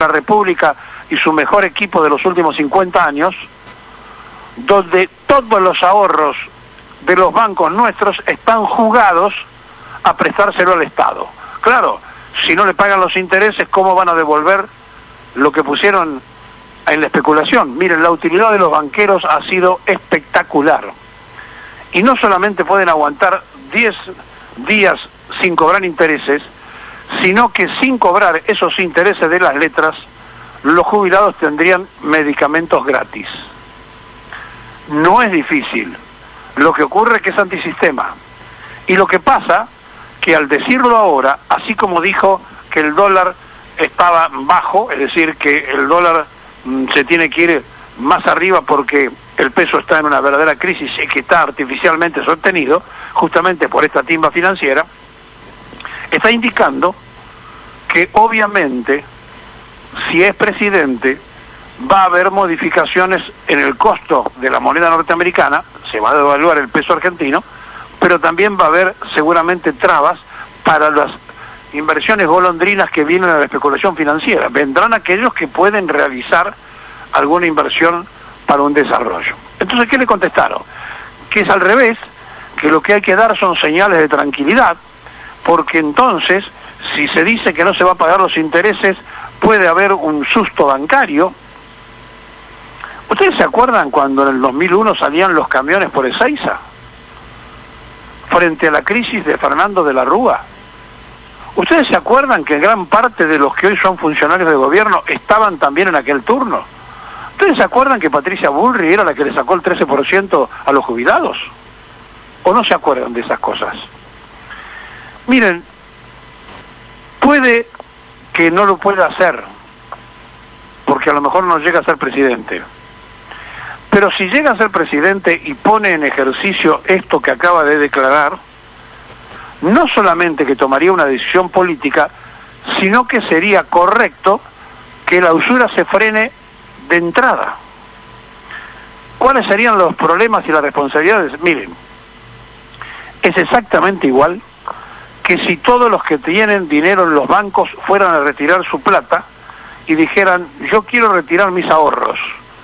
la República y su mejor equipo de los últimos 50 años, donde todos los ahorros de los bancos nuestros están jugados a prestárselo al Estado. Claro, si no le pagan los intereses, ¿cómo van a devolver lo que pusieron en la especulación? Miren, la utilidad de los banqueros ha sido espectacular. Y no solamente pueden aguantar 10 días sin cobrar intereses, sino que sin cobrar esos intereses de las letras, los jubilados tendrían medicamentos gratis. No es difícil. Lo que ocurre es que es antisistema. Y lo que pasa, que al decirlo ahora, así como dijo que el dólar estaba bajo, es decir, que el dólar se tiene que ir más arriba porque el peso está en una verdadera crisis y que está artificialmente sostenido, justamente por esta timba financiera, está indicando que obviamente, si es presidente, va a haber modificaciones en el costo de la moneda norteamericana, se va a devaluar el peso argentino, pero también va a haber seguramente trabas para las inversiones golondrinas que vienen a la especulación financiera. Vendrán aquellos que pueden realizar alguna inversión para un desarrollo. Entonces, ¿qué le contestaron? Que es al revés, que lo que hay que dar son señales de tranquilidad, porque entonces, si se dice que no se va a pagar los intereses, puede haber un susto bancario. ¿Ustedes se acuerdan cuando en el 2001 salían los camiones por Ezeiza? Frente a la crisis de Fernando de la Rúa. ¿Ustedes se acuerdan que gran parte de los que hoy son funcionarios de gobierno estaban también en aquel turno? ¿Ustedes se acuerdan que Patricia Bullrich era la que le sacó el 13% a los jubilados? ¿O no se acuerdan de esas cosas? Miren, puede que no lo pueda hacer, porque a lo mejor no llega a ser presidente. Pero si llega a ser presidente y pone en ejercicio esto que acaba de declarar, no solamente que tomaría una decisión política, sino que sería correcto que la usura se frene de entrada. ¿Cuáles serían los problemas y las responsabilidades? Miren, es exactamente igual que si todos los que tienen dinero en los bancos fueran a retirar su plata y dijeran, yo quiero retirar mis ahorros.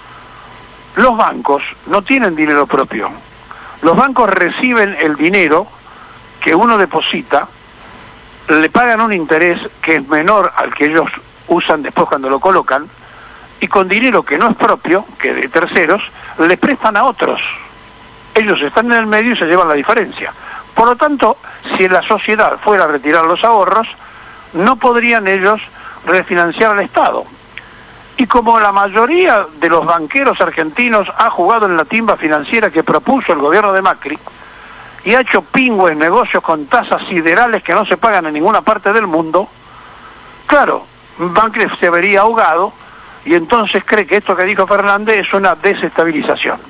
Los bancos no tienen dinero propio. Los bancos reciben el dinero que uno deposita, le pagan un interés que es menor al que ellos usan después cuando lo colocan, y con dinero que no es propio, que de terceros, le prestan a otros. Ellos están en el medio y se llevan la diferencia. Por lo tanto, si la sociedad fuera a retirar los ahorros, no podrían ellos refinanciar al Estado. Y como la mayoría de los banqueros argentinos ha jugado en la timba financiera que propuso el gobierno de Macri, y ha hecho pingües negocios con tasas siderales que no se pagan en ninguna parte del mundo, claro, Macri se vería ahogado, y entonces cree que esto que dijo Fernández es una desestabilización.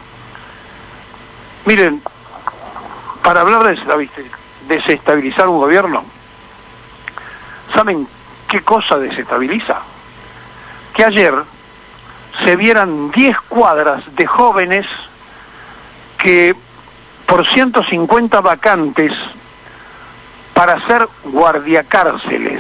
Miren, para hablar de desestabilizar un gobierno, ¿saben qué cosa desestabiliza? Que ayer se vieran 10 cuadras de jóvenes que por 150 vacantes para hacer guardiacárceles,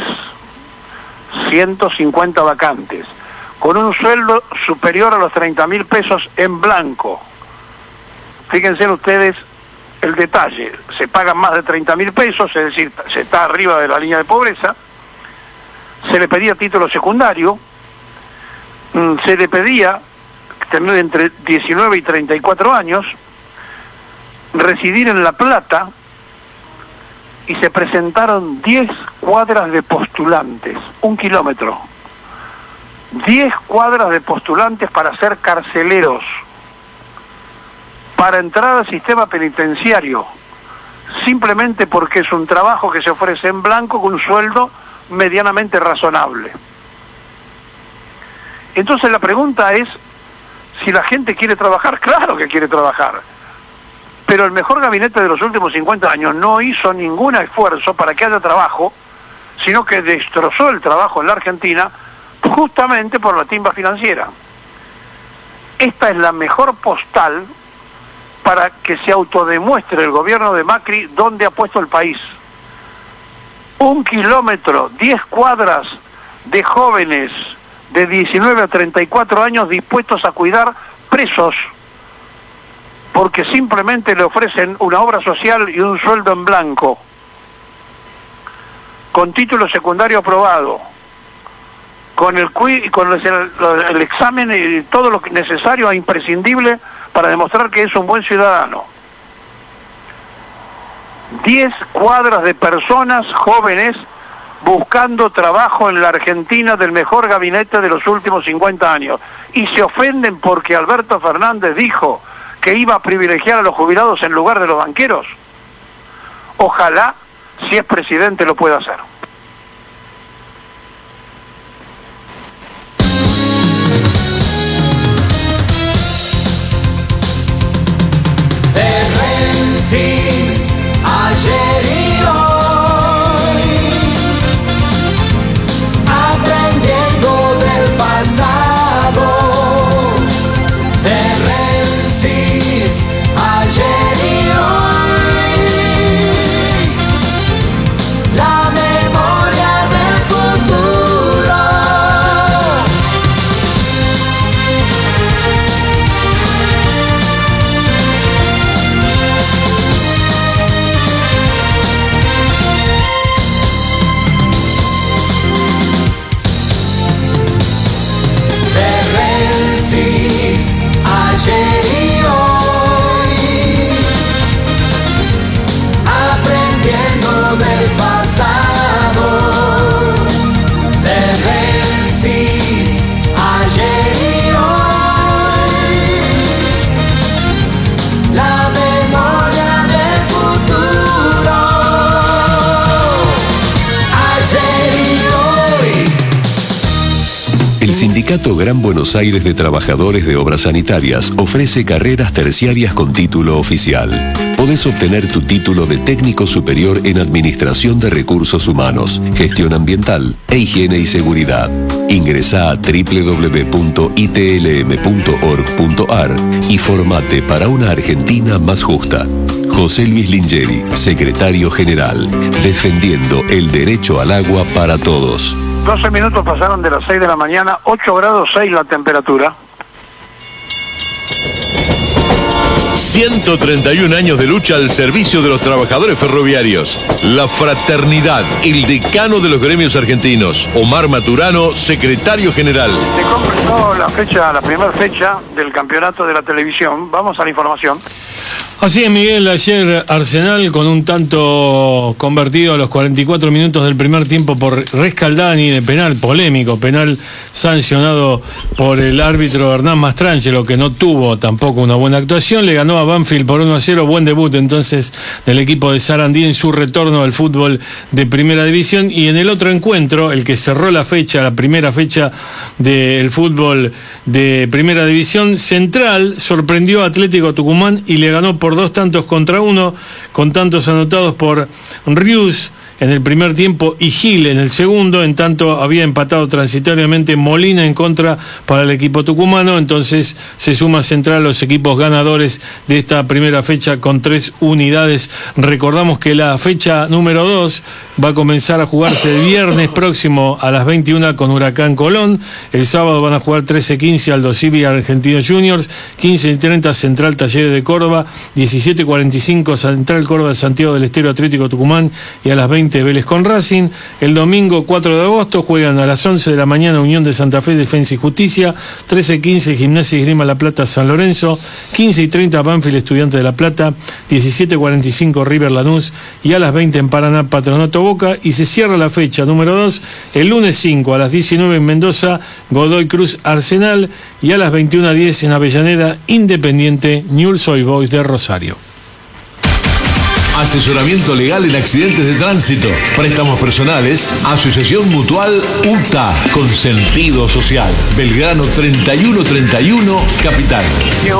150 vacantes, con un sueldo superior a los 30.000 pesos en blanco. Fíjense ustedes el detalle, se pagan más de 30.000 pesos, es decir, se está arriba de la línea de pobreza, se le pedía título secundario, se le pedía tener entre 19 y 34 años, residir en La Plata, y se presentaron 10 cuadras de postulantes, 1 kilómetro. 10 cuadras de postulantes para ser carceleros, para entrar al sistema penitenciario, simplemente porque es un trabajo que se ofrece en blanco con un sueldo medianamente razonable. Entonces la pregunta es, si la gente quiere trabajar, claro que quiere trabajar, pero el mejor gabinete de los últimos 50 años no hizo ningún esfuerzo para que haya trabajo, sino que destrozó el trabajo en la Argentina justamente por la timba financiera. Esta es la mejor postal para que se autodemuestre el gobierno de Macri dónde ha puesto el país. 1 kilómetro, 10 cuadras de jóvenes de 19 a 34 años dispuestos a cuidar presos, porque simplemente le ofrecen una obra social y un sueldo en blanco, con título secundario aprobado, con el examen y todo lo necesario e imprescindible para demostrar que es un buen ciudadano. 10 cuadras de personas jóvenes buscando trabajo en la Argentina del mejor gabinete de los últimos 50 años. Y se ofenden porque Alberto Fernández dijo que iba a privilegiar a los jubilados en lugar de los banqueros. Ojalá, si es presidente, lo pueda hacer. Ayer y hoy, aprendiendo del pasado, de Rensis, ayer y hoy, la memoria del futuro. Ayer y hoy, aprendiendo del pasado, de Rensis, ayer y hoy, la memoria del futuro, ayer y hoy. El Sindicato Gran Buenos Aires de Trabajadores de Obras Sanitarias ofrece carreras terciarias con título oficial. Podés obtener tu título de técnico superior en Administración de Recursos Humanos, Gestión Ambiental e Higiene y Seguridad. Ingresá a www.itlm.org.ar y formate para una Argentina más justa. José Luis Lingeri, Secretario General, defendiendo el derecho al agua para todos. 12 minutos pasaron de las 6 de la mañana, 8 grados 6 la temperatura. 131 años de lucha al servicio de los trabajadores ferroviarios. La fraternidad, el decano de los gremios argentinos. Omar Maturano, secretario general. Se completó la primera fecha del campeonato de la televisión. Vamos a la información. Así es, Miguel, ayer Arsenal con un tanto convertido a los 44 minutos del primer tiempo por Rescaldani de penal polémico, penal sancionado por el árbitro Hernán Mastrangelo, que no tuvo tampoco una buena actuación, le ganó a Banfield por 1-0, buen debut entonces del equipo de Sarandí en su retorno al fútbol de Primera División. Y en el otro encuentro, el que cerró la primera fecha del fútbol de Primera División, Central sorprendió a Atlético Tucumán y le ganó por 2-1, con tantos anotados por Rius en el primer tiempo y Gil en el segundo. En tanto había empatado transitoriamente Molina en contra para el equipo tucumano. Entonces se suma Central los equipos ganadores de esta primera fecha con 3 unidades. Recordamos que la fecha número 2 va a comenzar a jugarse el viernes próximo a las 21 con Huracán Colón. El sábado van a jugar 13:15 Aldo Civi Argentinos Juniors, 15:30 Central Talleres de Córdoba, 17:45 Central Córdoba Santiago del Estero Atlético Tucumán y a las 20 Vélez con Racing. El domingo 4 de agosto juegan a las 11 de la mañana Unión de Santa Fe, Defensa y Justicia, 13:15 Gimnasia y Esgrima La Plata San Lorenzo, 15:30 Banfield Estudiantes de La Plata, 17:45 River Lanús y a las 20 en Paraná Patronato Boca. Y se cierra la fecha número 2 el lunes 5 a las 19 en Mendoza Godoy Cruz Arsenal y a las 21:10 en Avellaneda Independiente Newell's Old Boys de Rosario. Asesoramiento legal en accidentes de tránsito, préstamos personales, Asociación Mutual UTA, con sentido social. Belgrano 3131, Capital. Diego.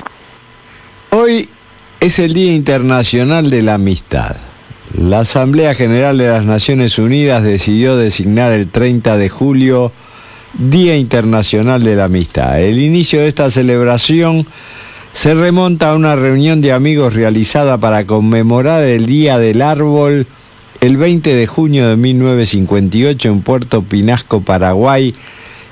Hoy es el Día Internacional de la Amistad. La Asamblea General de las Naciones Unidas decidió designar el 30 de julio Día Internacional de la Amistad. El inicio de esta celebración se remonta a una reunión de amigos realizada para conmemorar el Día del Árbol el 20 de junio de 1958 en Puerto Pinasco, Paraguay,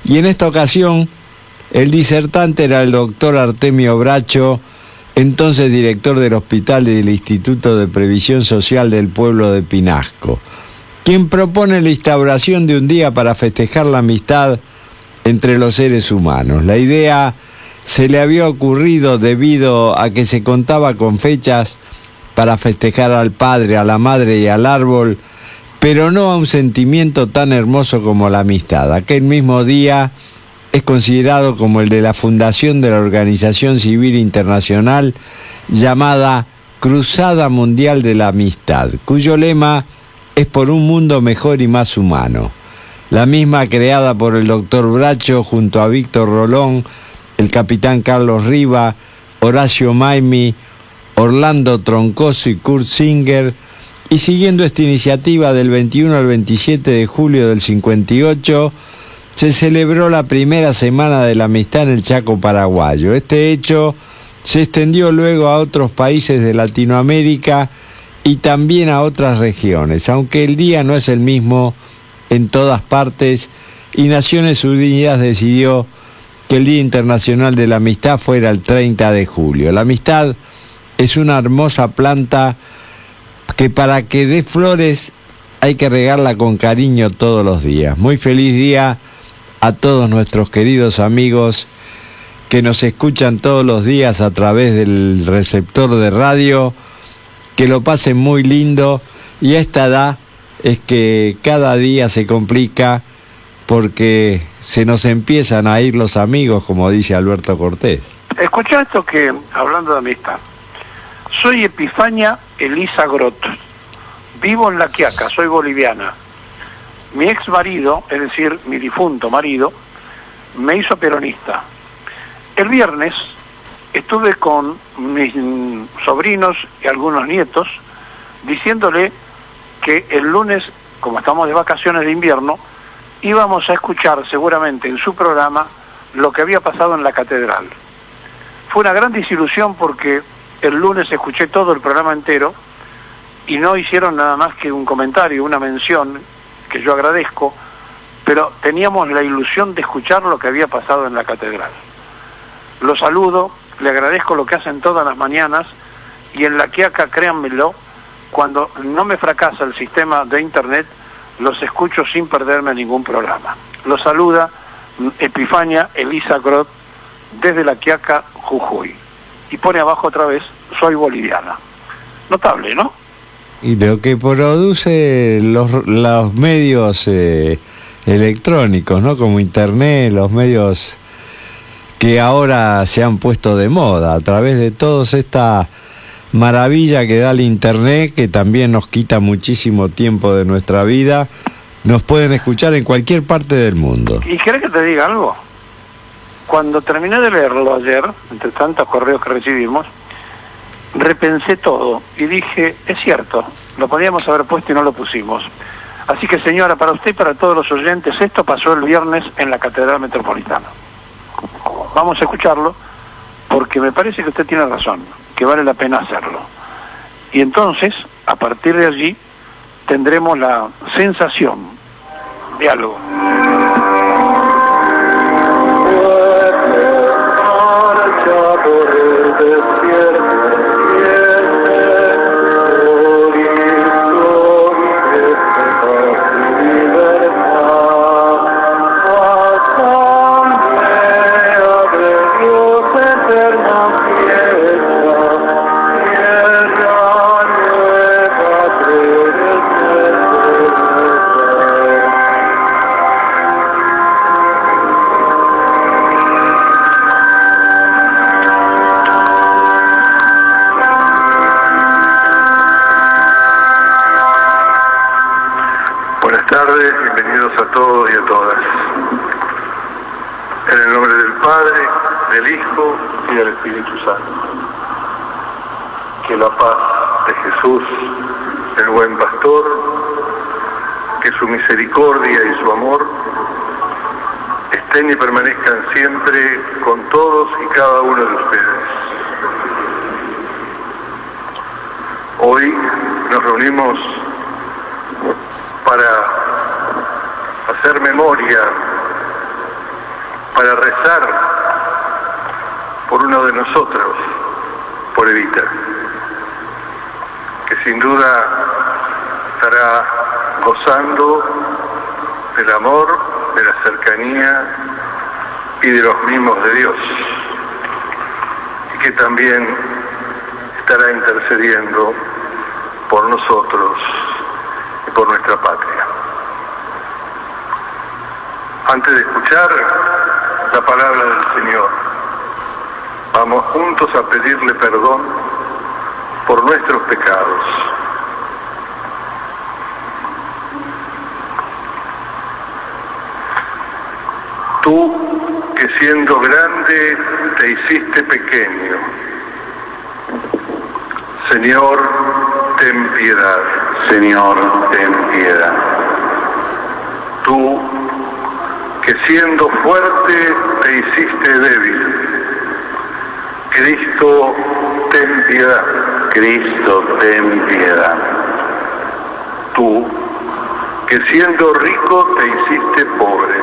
y en esta ocasión el disertante era el doctor Artemio Bracho, entonces director del Hospital y del Instituto de Previsión Social del pueblo de Pinasco, quien propone la instauración de un día para festejar la amistad entre los seres humanos. La idea se le había ocurrido debido a que se contaba con fechas para festejar al padre, a la madre y al árbol, pero no a un sentimiento tan hermoso como la amistad. Aquel mismo día es considerado como el de la fundación de la Organización Civil Internacional llamada Cruzada Mundial de la Amistad, cuyo lema es por un mundo mejor y más humano. La misma creada por el doctor Bracho junto a Víctor Rolón, el capitán Carlos Riva, Horacio Maimi, Orlando Troncoso y Kurt Singer, y siguiendo esta iniciativa del 21 al 27 de julio del 58, se celebró la primera semana de la amistad en el Chaco paraguayo. Este hecho se extendió luego a otros países de Latinoamérica y también a otras regiones, aunque el día no es el mismo en todas partes, y Naciones Unidas decidió que el Día Internacional de la Amistad fuera el 30 de julio. La amistad es una hermosa planta que para que dé flores hay que regarla con cariño todos los días. Muy feliz día a todos nuestros queridos amigos que nos escuchan todos los días a través del receptor de radio, que lo pasen muy lindo, y a esta edad es que cada día se complica porque se nos empiezan a ir los amigos, como dice Alberto Cortés. Escucha esto que, hablando de amistad, soy Epifania Elisa Grot, vivo en La Quiaca, soy boliviana. Mi ex marido, es decir, mi difunto marido, me hizo peronista. El viernes estuve con mis sobrinos y algunos nietos diciéndole que el lunes, como estamos de vacaciones de invierno, íbamos a escuchar seguramente en su programa lo que había pasado en la catedral. Fue una gran desilusión porque el lunes escuché todo el programa entero y no hicieron nada más que un comentario, una mención, que yo agradezco, pero teníamos la ilusión de escuchar lo que había pasado en la catedral. Los saludo, le agradezco lo que hacen todas las mañanas, y en La Quiaca, créanmelo, cuando no me fracasa el sistema de internet, los escucho sin perderme ningún programa. Los saluda Epifania Elisa Grot desde La Quiaca, Jujuy. Y pone abajo otra vez, soy boliviana. Notable, ¿no? Y lo que produce los medios electrónicos, ¿no? Como internet, los medios que ahora se han puesto de moda, a través de toda esta maravilla que da el internet, que también nos quita muchísimo tiempo de nuestra vida. Nos pueden escuchar en cualquier parte del mundo. ¿Y querés que te diga algo? Cuando terminé de leerlo ayer, entre tantos correos que recibimos, repensé todo y dije, es cierto, lo podíamos haber puesto y no lo pusimos. Así que, señora, para usted y para todos los oyentes, esto pasó el viernes en la Catedral Metropolitana. Vamos a escucharlo porque me parece que usted tiene razón, que vale la pena hacerlo. Y entonces, a partir de allí, tendremos la sensación de algo. Buenas tardes, bienvenidos a todos y a todas. En el nombre del Padre, del Hijo y del Espíritu Santo. Que la paz de Jesús, el buen pastor, que su misericordia y su amor estén y permanezcan siempre con todos y cada uno de ustedes. Hoy nos reunimos para hacer memoria para rezar por uno de nosotros, por Evita, que sin duda estará gozando del amor, de la cercanía y de los mimos de Dios, y que también estará intercediendo por nosotros y por nuestra patria. Antes de escuchar la palabra del Señor, vamos juntos a pedirle perdón por nuestros pecados. Tú, que siendo grande te hiciste pequeño, Señor, ten piedad. Señor, ten piedad. Tú, que siendo fuerte te hiciste débil, Cristo, ten piedad. Cristo, ten piedad. Tú, que siendo rico te hiciste pobre,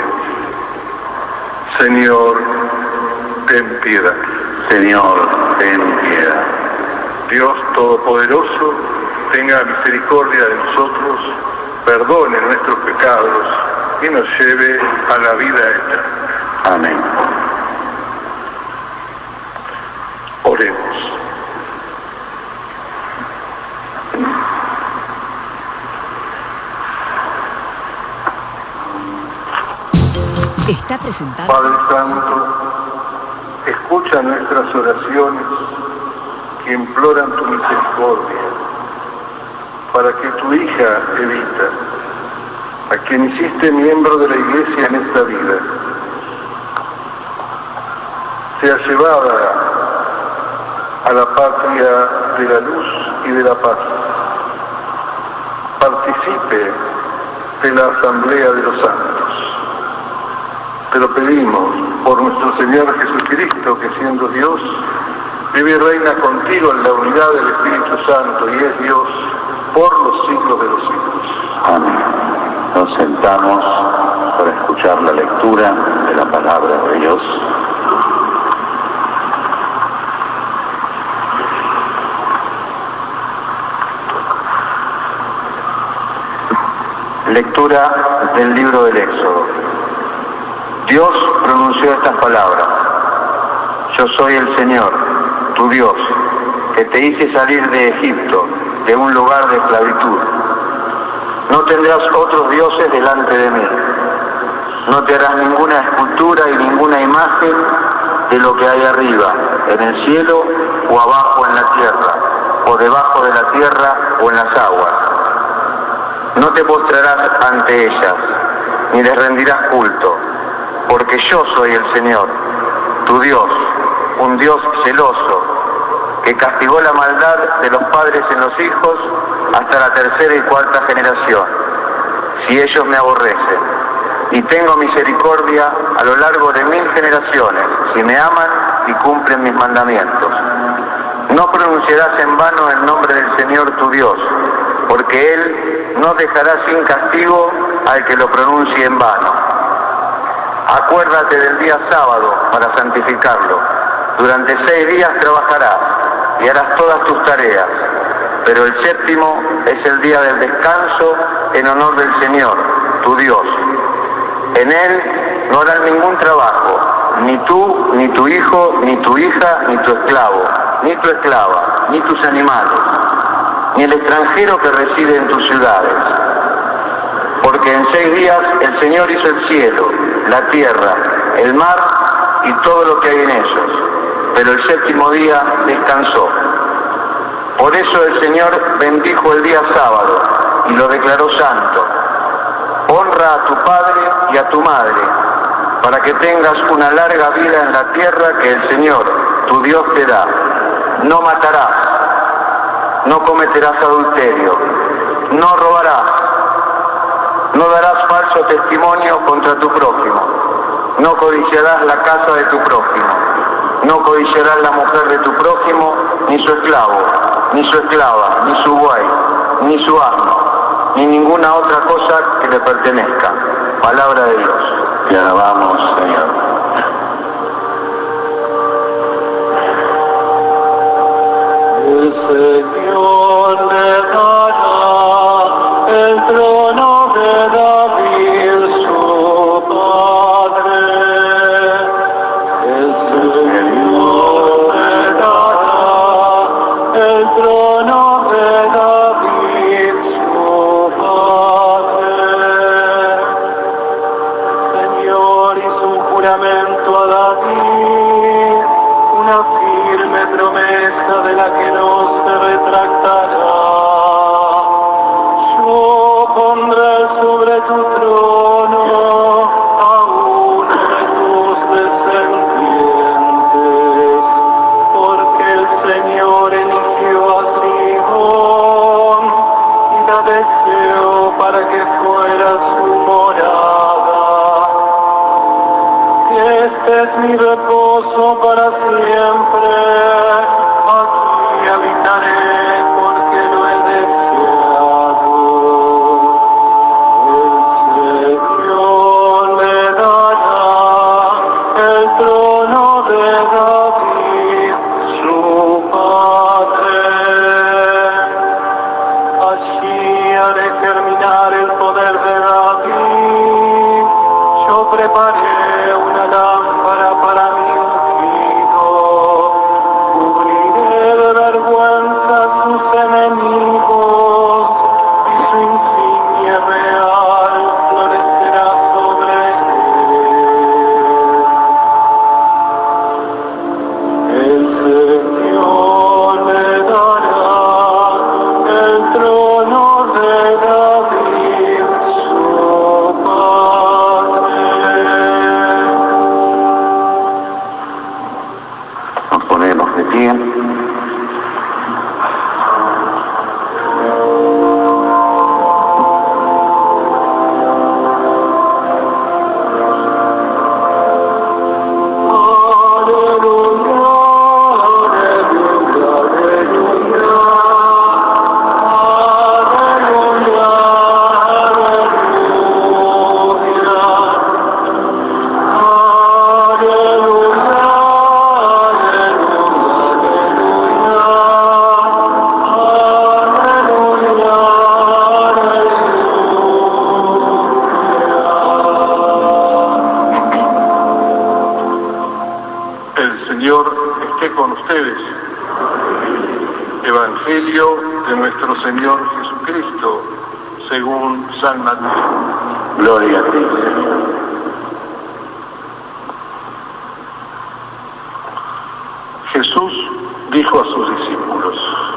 Señor, ten piedad. Señor, ten piedad. Dios Todopoderoso, tenga misericordia de nosotros, perdone nuestros pecados y nos lleve a la vida eterna. Amén. Oremos. Está presentado. Padre Santo, escucha nuestras oraciones que imploran tu misericordia, para que tu hija Evita, a quien hiciste miembro de la Iglesia en esta vida, sea llevada a la patria de la luz y de la paz. Participe de la Asamblea de los Santos. Te lo pedimos por nuestro Señor Jesucristo, que siendo Dios, vive y reina contigo en la unidad del Espíritu Santo y es Dios por los siglos de los siglos. Amén. Nos sentamos para escuchar la lectura de la palabra de Dios. Lectura del libro del Éxodo. Dios pronunció estas palabras: Yo soy el Señor, tu Dios, que te hice salir de Egipto, de un lugar de esclavitud. No tendrás otros dioses delante de mí. No te harás ninguna escultura y ninguna imagen de lo que hay arriba, en el cielo o abajo en la tierra, o debajo de la tierra o en las aguas. No te postrarás ante ellas, ni les rendirás culto, porque yo soy el Señor, tu Dios, un Dios celoso, que castigó la maldad de los padres en los hijos hasta la tercera y cuarta generación, si ellos me aborrecen. Y tengo misericordia a lo largo de 1000 generaciones, si me aman y cumplen mis mandamientos. No pronunciarás en vano el nombre del Señor tu Dios, porque Él no dejará sin castigo al que lo pronuncie en vano. Acuérdate del día sábado para santificarlo. Durante 6 días trabajarás y harás todas tus tareas, pero el séptimo es el día del descanso en honor del Señor, tu Dios. En él no harás ningún trabajo, ni tú, ni tu hijo, ni tu hija, ni tu esclavo, ni tu esclava, ni tus animales, ni el extranjero que reside en tus ciudades. Porque en 6 días el Señor hizo el cielo, la tierra, el mar y todo lo que hay en ellos, pero el séptimo día descansó. Por eso el Señor bendijo el día sábado y lo declaró santo. Honra a tu padre y a tu madre, para que tengas una larga vida en la tierra que el Señor, tu Dios, te da. No matarás, no cometerás adulterio, no robarás, no darás falso testimonio contra tu prójimo, no codiciarás la casa de tu prójimo, no codiciarás la mujer de tu prójimo, ni su esclavo, ni su esclava, ni su buey, ni su asno, ni ninguna otra cosa que le pertenezca. Palabra de Dios. Te alabamos, Señor. juramento a David, una firme promesa de la que no se retractará. Yo pondré sobre tu trono a uno de tus descendientes, porque el Señor eligió a Sihón y la deseó para que fuera su morada. Este es mi reposo para siempre, aquí habitaré porque lo he deseado. El Señor me dará el trono de David, su padre. Allí haré germinar el poder de David. Yo preparé una lámpara para mi ungido. Cubriré de vergüenza a sus enemigos y su insignia real florecerá sobre él. El Señor me dará el trono de David, su padre. Nos ponemos de pie. El Señor esté con ustedes. Evangelio de nuestro Señor Jesucristo, según San Mateo. Gloria a ti, Señor. Jesús dijo a sus discípulos: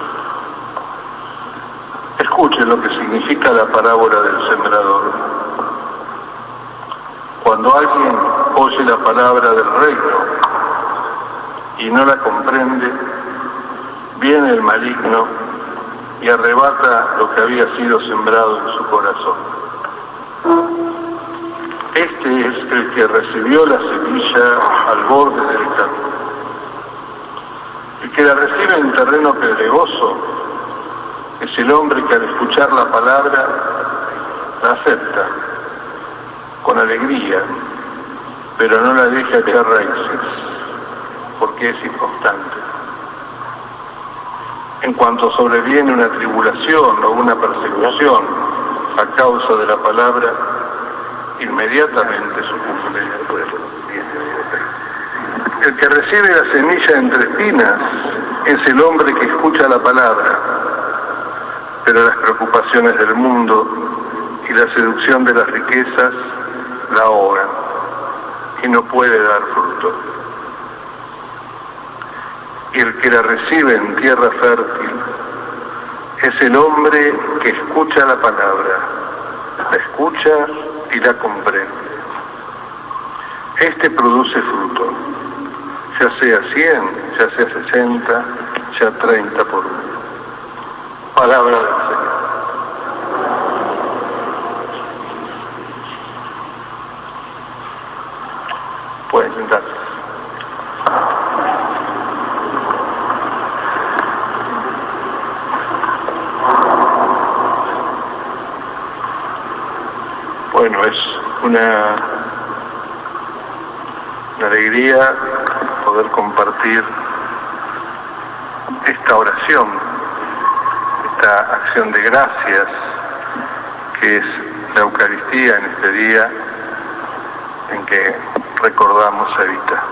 escuchen lo que significa la parábola del sembrador. Cuando alguien oye la palabra del reino y no la comprende, viene el maligno y arrebata lo que había sido sembrado en su corazón. Este es el que recibió la semilla al borde del camino. El que la recibe en terreno pedregoso es el hombre que al escuchar la palabra la acepta con alegría, pero no la deja echar raíces, porque es inconstante. En cuanto sobreviene una tribulación o una persecución a causa de la palabra, inmediatamente sucumbe. El que recibe la semilla entre espinas es el hombre que escucha la palabra, pero las preocupaciones del mundo y la seducción de las riquezas la ahogan y no puede dar fruto. Y el que la recibe en tierra fértil es el hombre que escucha la palabra, la escucha y la comprende. Este produce fruto, ya sea 100, ya sea 60, ya 30 por uno. Palabra del Señor. Pueden sentarse. Bueno, es una alegría poder compartir esta oración, esta acción de gracias que es la Eucaristía en este día en que recordamos a Evita.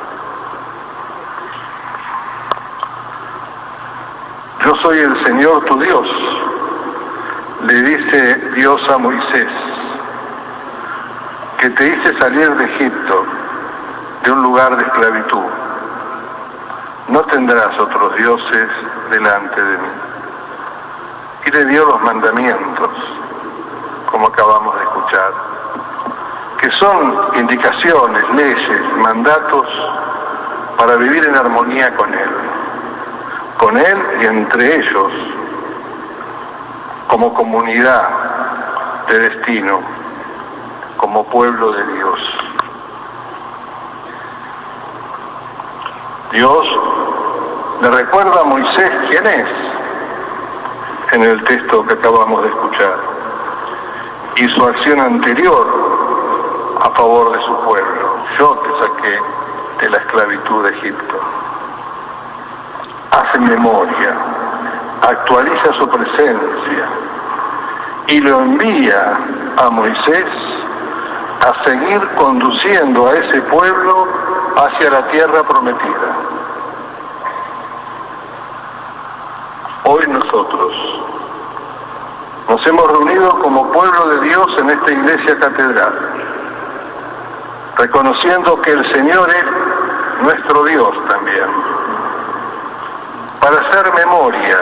Yo soy el Señor tu Dios, le dice Dios a Moisés, que te hice salir de Egipto. de un lugar de esclavitud. No tendrás otros dioses delante de mí. Y le dio los mandamientos, como acabamos de escuchar, que son indicaciones, leyes, mandatos para vivir en armonía con Él y entre ellos, como comunidad de destino, como pueblo de Dios. Dios le recuerda a Moisés quién es en el texto que acabamos de escuchar y su acción anterior a favor de su pueblo. Yo te saqué de la esclavitud de Egipto. Hace memoria, actualiza su presencia y lo envía a Moisés a seguir conduciendo a ese pueblo hacia la tierra prometida. Hoy nosotros nos hemos reunido como pueblo de Dios en esta iglesia catedral, reconociendo que el Señor es nuestro Dios también, para hacer memoria,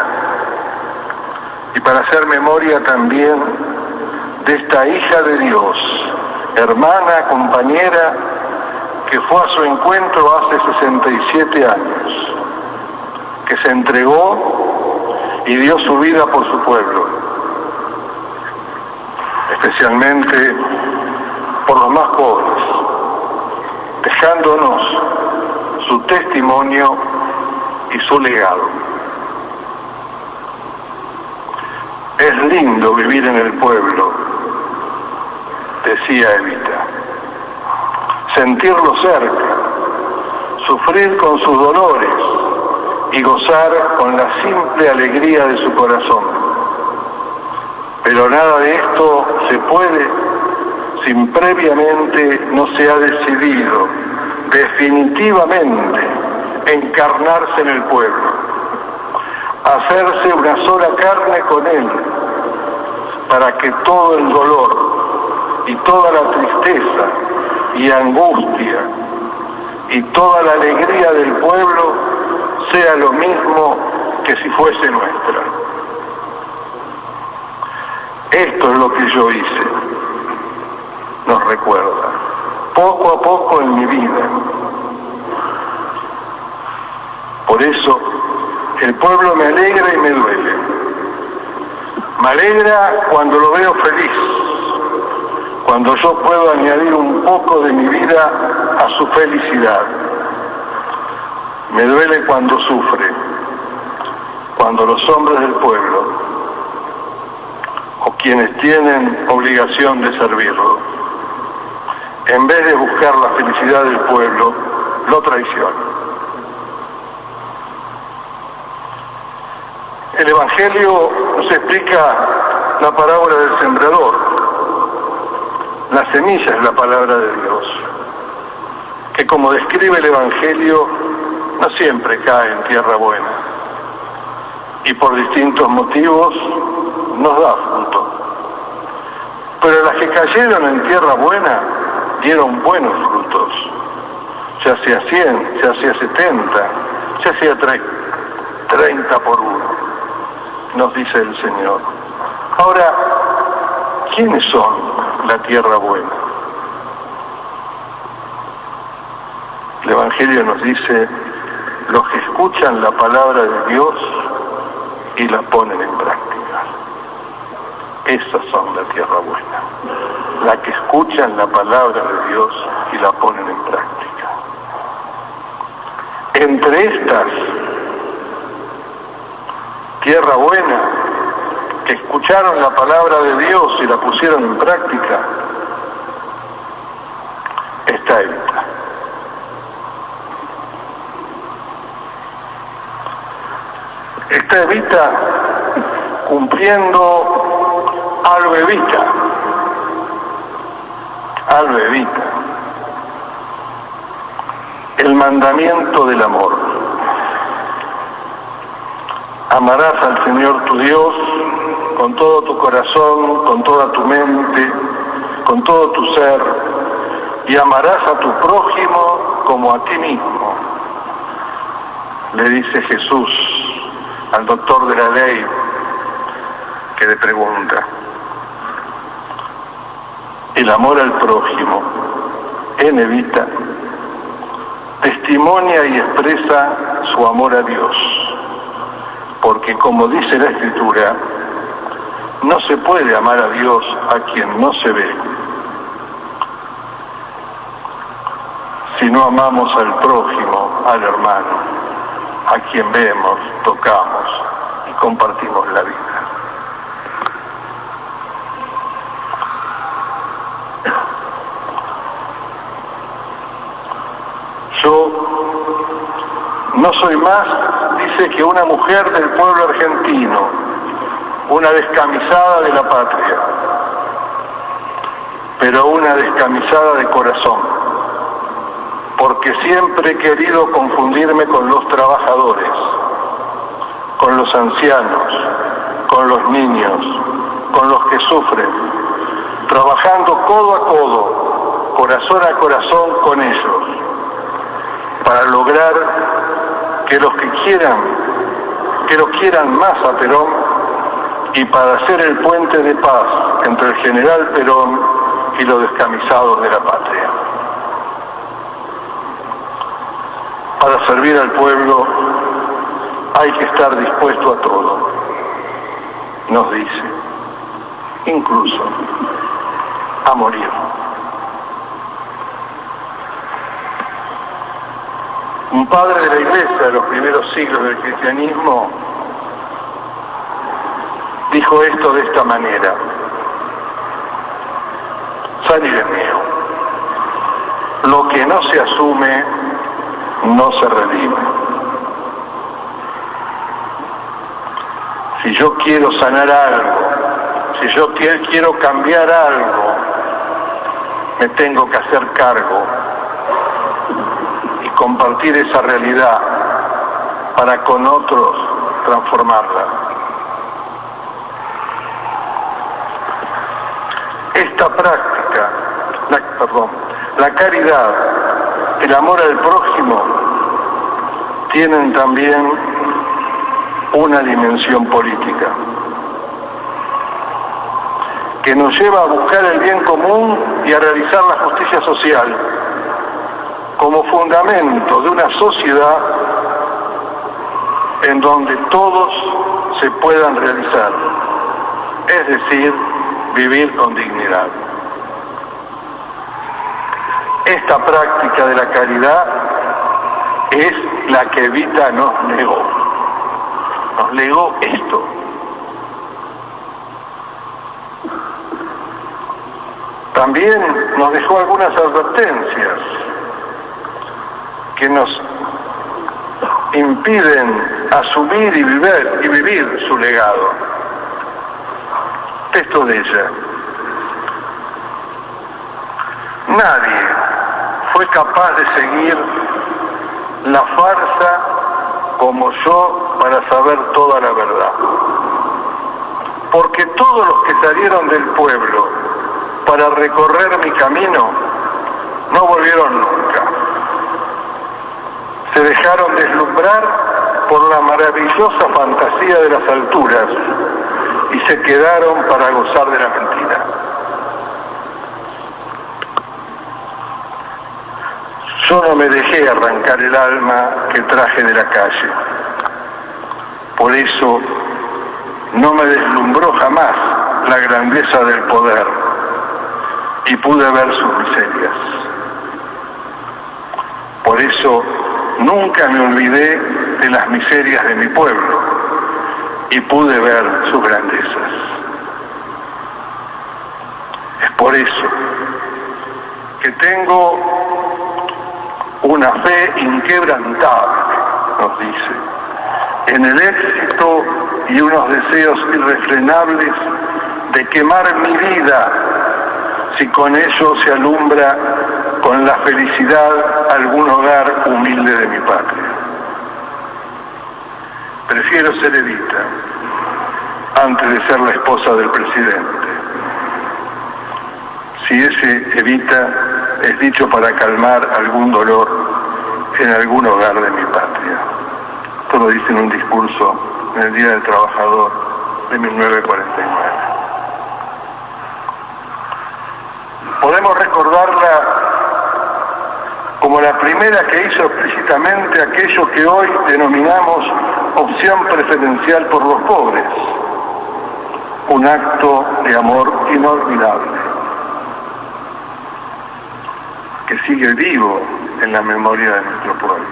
y para hacer memoria también de esta hija de Dios, hermana, compañera, que fue a su encuentro hace 67 años, que se entregó y dio su vida por su pueblo, especialmente por los más pobres, dejándonos su testimonio y su legado. Es lindo vivir en el pueblo, decía Evita, sentirlo cerca, sufrir con sus dolores y gozar con la simple alegría de su corazón. Pero nada de esto se puede si previamente no se ha decidido definitivamente encarnarse en el pueblo, hacerse una sola carne con Él, para que todo el dolor y toda la tristeza y angustia y toda la alegría del pueblo sea lo mismo que si fuese nuestra. Esto es lo que yo hice, nos recuerda, poco a poco en mi vida. Por eso, el pueblo me alegra y me duele. Me alegra cuando lo veo feliz, cuando yo puedo añadir un poco de mi vida a su felicidad. Me duele cuando sufre, cuando los hombres del pueblo, o quienes tienen obligación de servirlo, en vez de buscar la felicidad del pueblo, lo traicionan. El Evangelio nos explica la parábola del sembrador. La semilla es la palabra de Dios, que como describe el Evangelio, no siempre cae en tierra buena y por distintos motivos nos da fruto. Pero las que cayeron en tierra buena dieron buenos frutos, ya sea 100, ya sea 70, ya sea 30 por uno. Nos dice el Señor. Ahora, ¿quiénes son la tierra buena? El Evangelio nos dice, los que escuchan la palabra de Dios y la ponen en práctica. Esas son la tierra buena, la que escuchan la palabra de Dios y la ponen en práctica. Entre estas, tierra buena, que escucharon la palabra de Dios y la pusieron en práctica, está Evita. Está Evita cumpliendo algo Evita. El mandamiento del amor. Amarás al Señor tu Dios con todo tu corazón, con toda tu mente, con todo tu ser, y amarás a tu prójimo como a ti mismo, le dice Jesús al doctor de la ley que le pregunta. El amor al prójimo en Evita testimonia y expresa su amor a Dios, porque como dice la Escritura, no se puede amar a Dios a quien no se ve. Si no amamos al prójimo, al hermano, a quien vemos, tocamos y compartimos la vida. Yo no soy más, dice, que una mujer del pueblo argentino, una descamisada de la patria, pero una descamisada de corazón, porque siempre he querido confundirme con los trabajadores, con los ancianos, con los niños, con los que sufren, trabajando codo a codo, corazón a corazón con ellos, para lograr que los que lo quieran más a Perón y para hacer el puente de paz entre el general Perón y los descamisados de la patria. Para servir al pueblo hay que estar dispuesto a todo, nos dice, incluso a morir. Un padre de la Iglesia de los primeros siglos del cristianismo dijo esto de esta manera: San Ireneo, lo que no se asume no se redime. Si yo quiero sanar algo, si yo quiero cambiar algo, me tengo que hacer cargo y compartir esa realidad para con otros transformarla. Esta práctica, la caridad, el amor al prójimo, tienen también una dimensión política que nos lleva a buscar el bien común y a realizar la justicia social como fundamento de una sociedad en donde todos se puedan realizar, es decir, vivir con dignidad. Esta práctica de la caridad es la que Evita nos legó esto. También nos dejó algunas advertencias que nos impiden asumir y vivir su legado. Texto de ella: nadie fue capaz de seguir la farsa como yo para saber toda la verdad, porque todos los que salieron del pueblo para recorrer mi camino no volvieron nunca. Se dejaron deslumbrar por la maravillosa fantasía de las alturas y se quedaron para gozar de la mentira. Yo no me dejé arrancar el alma que traje de la calle. Por eso no me deslumbró jamás la grandeza del poder y pude ver sus miserias. Por eso nunca me olvidé de las miserias de mi pueblo y pude ver sus grandezas. Es por eso que tengo una fe inquebrantable, nos dice, en el éxito y unos deseos irrefrenables de quemar mi vida si con ello se alumbra con la felicidad algún hogar humilde de mi patria. Prefiero ser Evita antes de ser la esposa del presidente. Si ese Evita es dicho para calmar algún dolor, en algún hogar de mi patria. Esto lo dice en un discurso en el Día del Trabajador de 1949. Podemos recordarla como la primera que hizo explícitamente aquello que hoy denominamos opción preferencial por los pobres, un acto de amor inolvidable, que sigue vivo en la memoria de nuestro pueblo.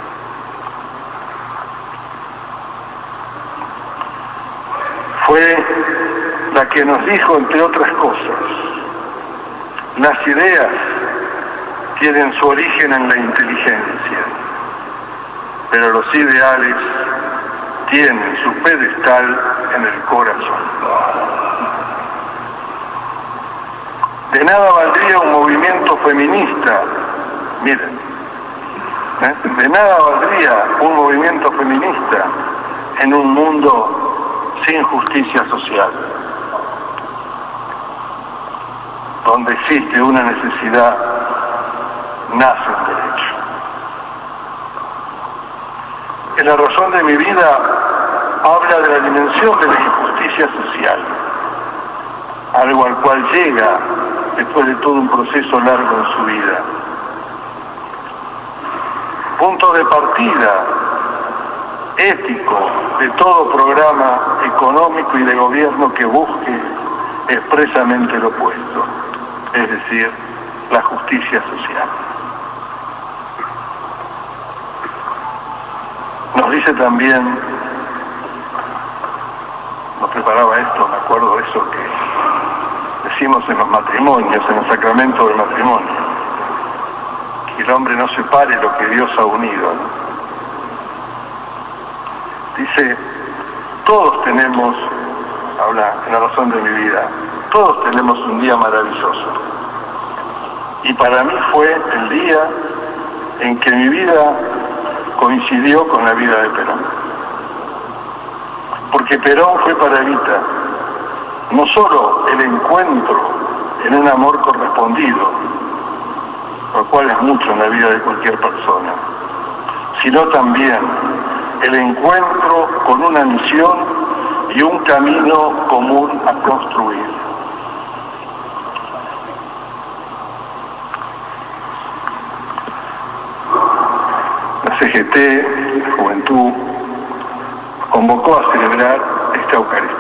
Fue la que nos dijo, entre otras cosas, las ideas tienen su origen en la inteligencia, pero los ideales tienen su pedestal en el corazón. De nada valdría un movimiento feminista, miren, de nada valdría un movimiento feminista en un mundo sin justicia social, donde existe una necesidad, nace un derecho. En La razón de mi vida habla de la dimensión de la injusticia social, algo al cual llega después de todo un proceso largo en su vida. Punto de partida ético de todo programa económico y de gobierno que busque expresamente lo opuesto, es decir, la justicia social. Nos dice también, nos preparaba esto, me acuerdo de eso que decimos en los matrimonios, en el sacramento del matrimonio, que el hombre no separe lo que Dios ha unido, ¿no? Dice, todos tenemos, habla en La razón de mi vida, todos tenemos un día maravilloso. Y para mí fue el día en que mi vida coincidió con la vida de Perón. Porque Perón fue para Evita no solo el encuentro en un amor correspondido, lo cual es mucho en la vida de cualquier persona, sino también el encuentro con una misión y un camino común a construir. La CGT, la Juventud, convocó a celebrar esta Eucaristía.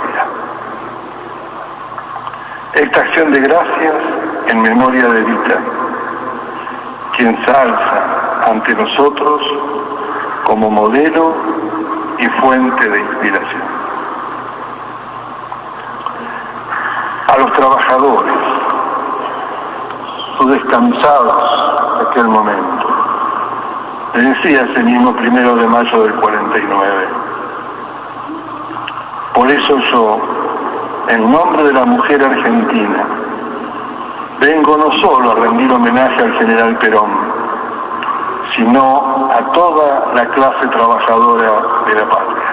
Esta acción de gracias en memoria de Evita, quien se alza ante nosotros como modelo y fuente de inspiración. A los trabajadores, sus descansados de aquel momento, le decía ese mismo 1 de mayo del 49. Por eso yo, en nombre de la mujer argentina, vengo no solo a rendir homenaje al general Perón, sino a toda la clase trabajadora de la patria.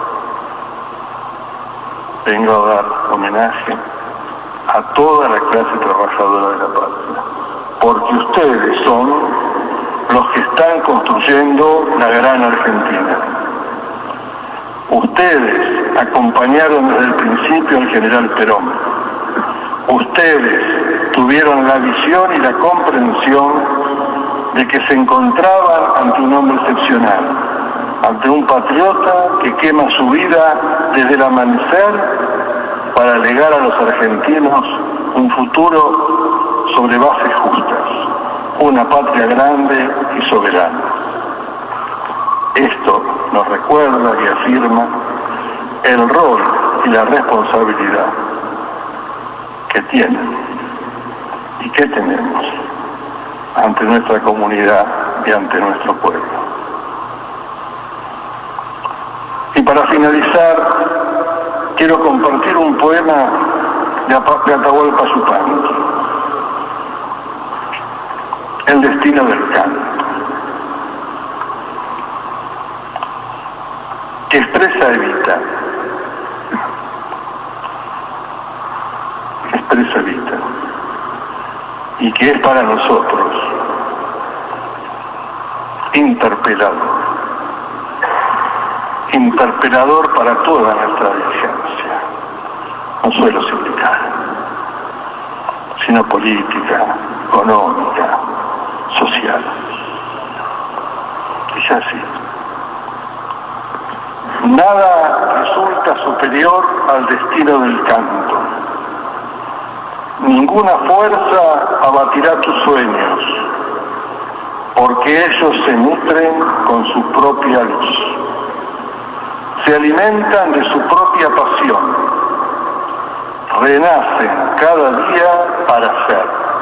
Vengo a dar homenaje a toda la clase trabajadora de la patria, porque ustedes son los que están construyendo la gran Argentina. Ustedes acompañaron desde el principio al general Perón. Ustedes tuvieron la visión y la comprensión de que se encontraban ante un hombre excepcional, ante un patriota que quema su vida desde el amanecer para legar a los argentinos un futuro sobre bases justas, una patria grande y soberana. Esto nos recuerda y afirma el rol y la responsabilidad que tienen y que tenemos ante nuestra comunidad y ante nuestro pueblo. Y para finalizar, quiero compartir un poema de Atahualpa Yupanqui, El destino del canto, que expresa Evita. Expresa Evita. Y que es para nosotros interpelador. Interpelador para toda nuestra dirigencia, no solo sindical, sino política, económica, social. Es así. Nada resulta superior al destino del canto. Ninguna fuerza abatirá tus sueños, porque ellos se nutren con su propia luz. Se alimentan de su propia pasión. Renacen cada día para ser.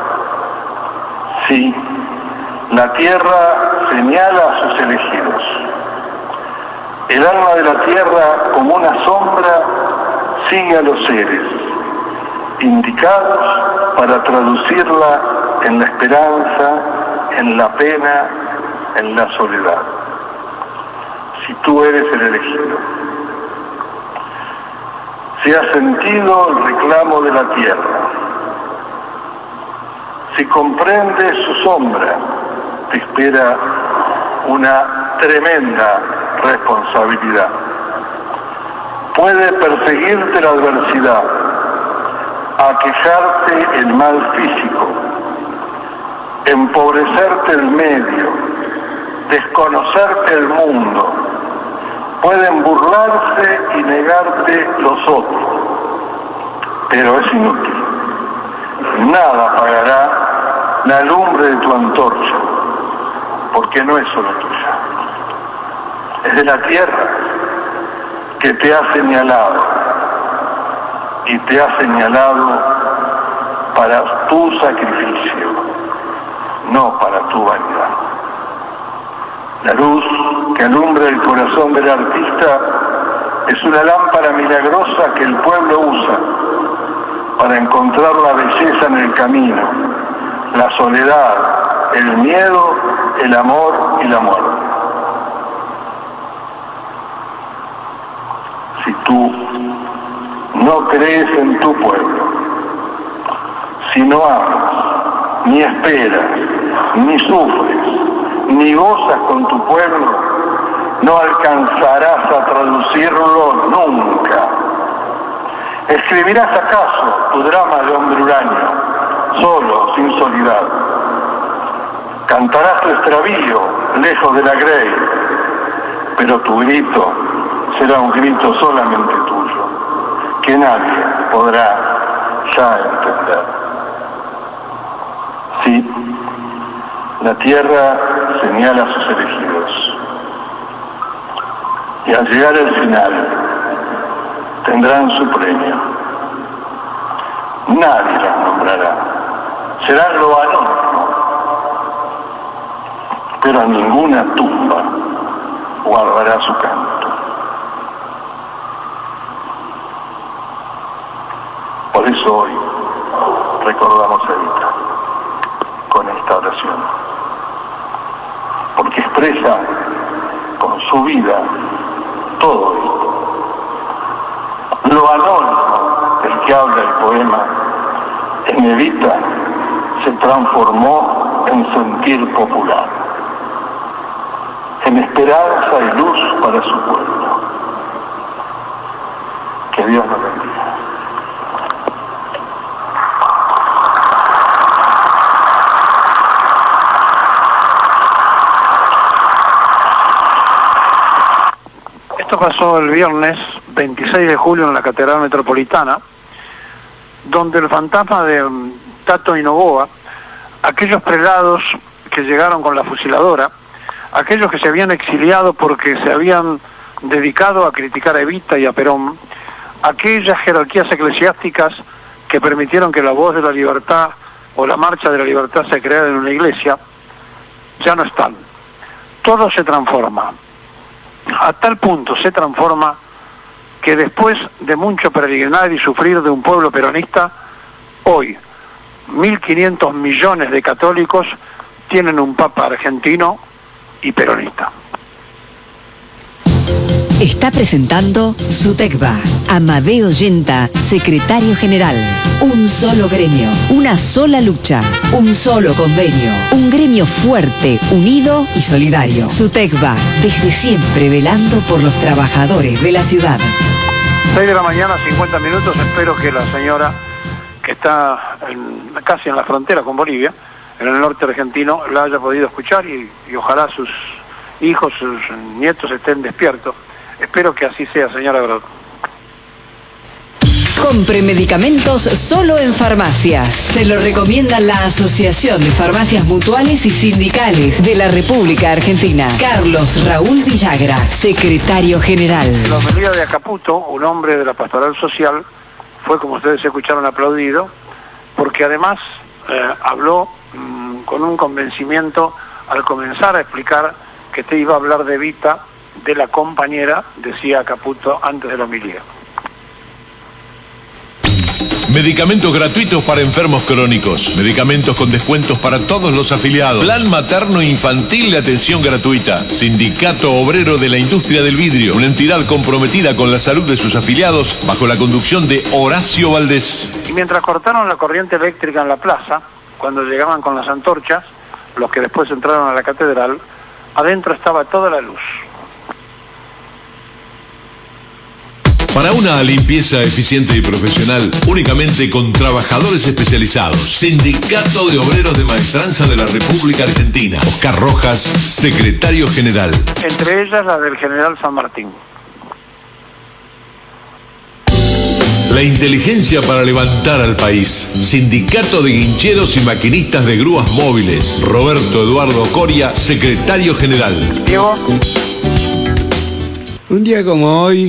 Sí, la tierra señala a sus elegidos. El alma de la tierra, como una sombra, sigue a los seres, indicados para traducirla en la esperanza, en la pena, en la soledad. Si tú eres el elegido, si has sentido el reclamo de la tierra, si comprendes su sombra, te espera una tremenda responsabilidad. Puede perseguirte la adversidad, aquejarte el mal físico, empobrecerte el medio, desconocerte el mundo. Pueden burlarse y negarte los otros, pero es inútil. Nada apagará la lumbre de tu antorcha, porque no es solo tuya. Es de la tierra que te ha señalado, y te ha señalado para tu sacrificio, no para tu vanidad. La luz que alumbra el corazón del artista es una lámpara milagrosa que el pueblo usa para encontrar la belleza en el camino, la soledad, el miedo, el amor y la muerte. Si tú no crees en tu pueblo, si no amas, ni esperas, ni sufres, ni gozas con tu pueblo, no alcanzarás a traducirlo nunca. ¿Escribirás acaso tu drama de hombre huraño, solo, sin soledad? Cantarás tu extravío, lejos de la grey, pero tu grito será un grito solamente tuyo, que nadie podrá ya entender. Sí, la tierra señala a sus elegidos, y al llegar al final tendrán su premio. Nadie las nombrará, serán lo anónimo, pero a ninguna tumba guardará su canto. Por eso hoy recordamos a Evita con esta oración, porque expresa con su vida todo esto. Lo anónimo del que habla el poema en Evita se transformó en sentir popular, en esperanza y luz para su pueblo. Que Dios nos bendiga. Esto pasó el viernes 26 de julio en la Catedral Metropolitana, donde el fantasma de Tato Inoboa, aquellos prelados que llegaron con la fusiladora, aquellos que se habían exiliado porque se habían dedicado a criticar a Evita y a Perón, aquellas jerarquías eclesiásticas que permitieron que la voz de la libertad o la marcha de la libertad se creara en una iglesia, ya no están. Todo se transforma. A tal punto se transforma que después de mucho peregrinar y sufrir de un pueblo peronista, hoy 1.500 millones de católicos tienen un papa argentino y peronista. está presentando SUTECBA. Amadeo Yenta, secretario general. Un solo gremio, una sola lucha, un solo convenio. Un gremio fuerte, unido y solidario. SUTECBA, desde siempre velando por los trabajadores de la ciudad. 6 de la mañana, 50 minutos. Espero que la señora que está casi en la frontera con Bolivia, en el norte argentino, la haya podido escuchar y ojalá sus hijos, sus nietos estén despiertos. Espero que así sea, señora Grot. Compre medicamentos solo en farmacias. Se lo recomienda la Asociación de Farmacias Mutuales y Sindicales de la República Argentina. Carlos Raúl Villagra, secretario general. La homilía de Acaputo, un hombre de la Pastoral Social, fue, como ustedes escucharon, aplaudido, porque además habló con un convencimiento al comenzar a explicar que te iba a hablar de Evita, de la compañera, decía Acaputo antes de la homilía. Medicamentos gratuitos para enfermos crónicos. Medicamentos con descuentos para todos los afiliados. Plan materno infantil de atención gratuita. Sindicato Obrero de la Industria del Vidrio. Una entidad comprometida con la salud de sus afiliados bajo la conducción de Horacio Valdés. Y mientras cortaron la corriente eléctrica en la plaza, cuando llegaban con las antorchas, los que después entraron a la catedral, adentro estaba toda la luz. Para una limpieza eficiente y profesional, únicamente con trabajadores especializados. Sindicato de Obreros de Maestranza de la República Argentina. Oscar Rojas, secretario general. Entre ellas la del general San Martín. La inteligencia para levantar al país. Sindicato de Guincheros y Maquinistas de Grúas Móviles. Roberto Eduardo Coria, secretario general. Diego. Un día como hoy